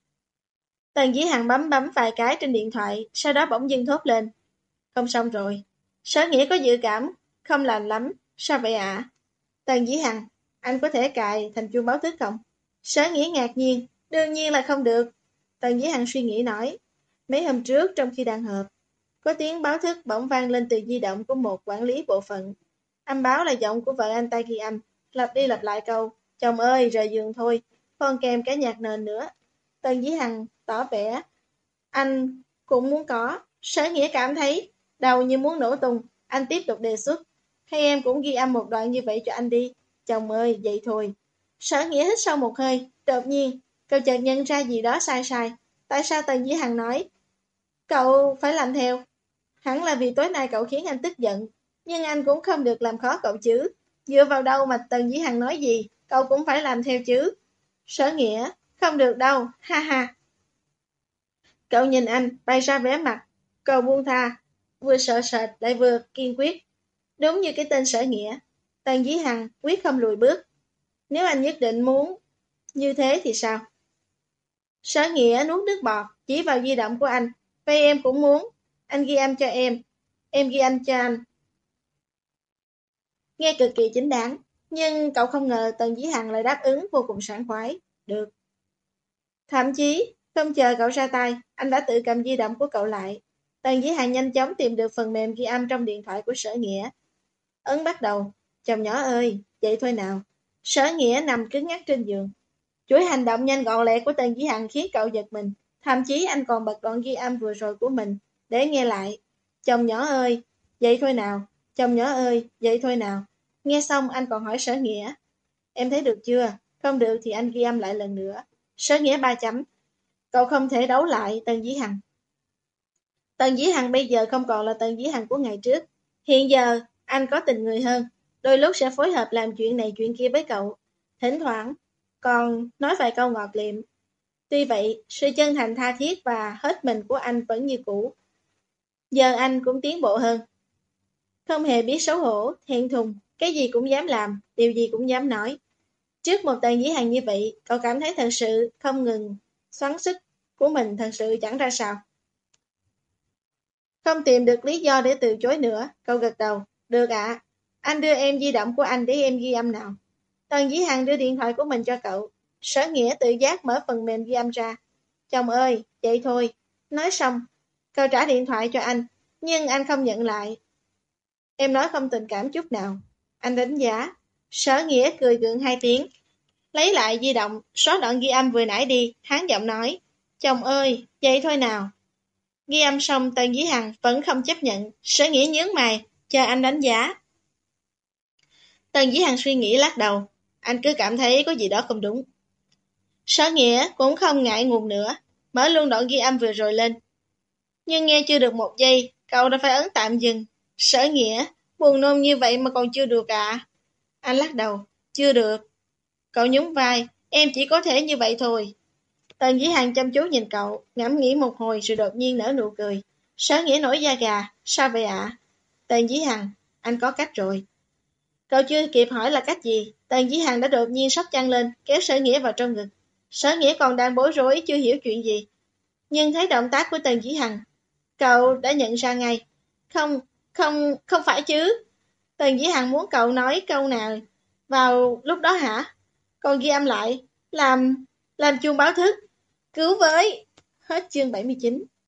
Tần Dĩ Hằng bấm bấm vài cái trên điện thoại, sau đó bỗng dưng thốt lên. Không xong rồi. Sở Nghĩa có dự cảm, không lành lắm. Sao vậy ạ? À? Tần Dĩ Hằng, anh có thể cài thành chuông báo thức không? Sở Nghĩa ngạc nhiên, đương nhiên là không được. Tần Dĩ Hằng suy nghĩ nói. Mấy hôm trước trong khi đang họp, có tiếng báo thức bỗng vang lên từ di động của một quản lý bộ phận. Âm báo là giọng của vợ anh ta ghi âm, lặp đi lặp lại câu, chồng ơi rời giường thôi, còn kèm cả nhạc nền nữa. Tần Dĩ Hằng tỏ vẻ, anh cũng muốn có. Sở Nghĩa cảm thấy đầu như muốn nổ tung, anh tiếp tục đề xuất. Hay em cũng ghi âm một đoạn như vậy cho anh đi. Chồng ơi, vậy thôi. Sở Nghĩa hít sâu một hơi, đột nhiên, cậu chợt nhận ra gì đó sai sai. Tại sao Tần Dĩ Hằng nói, cậu phải làm theo? Hẳn là vì tối nay cậu khiến anh tức giận. Nhưng anh cũng không được làm khó cậu chứ. Dựa vào đâu mà Tần Dĩ Hằng nói gì, cậu cũng phải làm theo chứ. Sở Nghĩa, không được đâu, ha ha. Cậu nhìn anh, bay ra vẻ mặt, cậu buông tha, vừa sợ sệt lại vừa kiên quyết. Đúng như cái tên Sở Nghĩa, Tần Dĩ Hằng quyết không lùi bước. Nếu anh nhất định muốn như thế thì sao? Sở Nghĩa nuốt nước bọt, chỉ vào di động của anh. Vậy em cũng muốn, anh ghi âm cho em, em ghi âm cho anh. Nghe cực kỳ chính đáng, nhưng cậu không ngờ Tần Dĩ Hằng lại đáp ứng vô cùng sảng khoái. Được. Thậm chí, không chờ cậu ra tay, anh đã tự cầm di động của cậu lại. Tần Dĩ Hằng nhanh chóng tìm được phần mềm ghi âm trong điện thoại của Sở Nghĩa. Ấn bắt đầu. Chồng nhỏ ơi, vậy thôi nào. Sở Nghĩa nằm cứng ngắc trên giường. Chuỗi hành động nhanh gọn lẹ của Tần Dĩ Hằng khiến cậu giật mình. Thậm chí anh còn bật đoạn ghi âm vừa rồi của mình. để nghe lại. Chồng nhỏ ơi, vậy thôi nào, chồng nhỏ ơi, vậy thôi nào. Nghe xong anh còn hỏi Sở Nghĩa. Em thấy được chưa? Không được thì anh ghi âm lại lần nữa. Sở Nghĩa ba chấm. Cậu không thể đấu lại Tần Dĩ Hằng. Tần Dĩ Hằng bây giờ không còn là Tần Dĩ Hằng của ngày trước. Hiện giờ, anh có tình người hơn. Đôi lúc sẽ phối hợp làm chuyện này chuyện kia với cậu. Thỉnh thoảng, còn nói vài câu ngọt liệm. Tuy vậy, sự chân thành tha thiết và hết mình của anh vẫn như cũ. Giờ anh cũng tiến bộ hơn. Không hề biết xấu hổ, thẹn thùng, cái gì cũng dám làm, điều gì cũng dám nói. Trước một Tần Dĩ Hằng như vậy, cậu cảm thấy thật sự không ngừng xoắn sức của mình thật sự chẳng ra sao. Không tìm được lý do để từ chối nữa, cậu gật đầu. Được ạ, anh đưa em di động của anh để em ghi âm nào. Tần Dĩ Hằng đưa điện thoại của mình cho cậu. Sở Nghĩa tự giác mở phần mềm ghi âm ra. Chồng ơi, vậy thôi. Nói xong, cậu trả điện thoại cho anh, nhưng anh không nhận lại. Em nói không tình cảm chút nào. Anh đánh giá. Sở Nghĩa cười gượng hai tiếng. Lấy lại di động, xóa đoạn ghi âm vừa nãy đi, hắn giọng nói. Chồng ơi, vậy thôi nào. Ghi âm xong Tần Dĩ Hằng vẫn không chấp nhận. Sở Nghĩa nhướng mày, chờ anh đánh giá. Tần Dĩ Hằng suy nghĩ lắc đầu. Anh cứ cảm thấy có gì đó không đúng. Sở Nghĩa cũng không ngại ngùng nữa, mở luôn đoạn ghi âm vừa rồi lên. Nhưng nghe chưa được một giây, cậu đã phải ấn tạm dừng. Sở Nghĩa, buồn nôn như vậy mà còn chưa được à? Anh lắc đầu, chưa được. Cậu nhún vai, em chỉ có thể như vậy thôi. Tần Dĩ Hằng chăm chú nhìn cậu, ngẫm nghĩ một hồi rồi đột nhiên nở nụ cười. Sở Nghĩa nổi da gà, sao vậy ạ? À? Tần Dĩ Hằng, anh có cách rồi. Cậu chưa kịp hỏi là cách gì, Tần Dĩ Hằng đã đột nhiên xốc chăn lên, kéo Sở Nghĩa vào trong ngực. Sở Nghĩa còn đang bối rối chưa hiểu chuyện gì. Nhưng thấy động tác của Tần Dĩ Hằng, cậu đã nhận ra ngay. Không, không, không phải chứ. Tần Dĩ Hằng muốn cậu nói câu nào vào lúc đó hả? Còn ghi âm lại, làm, làm chuông báo thức. Cứu với! Hết chương bảy mươi chín.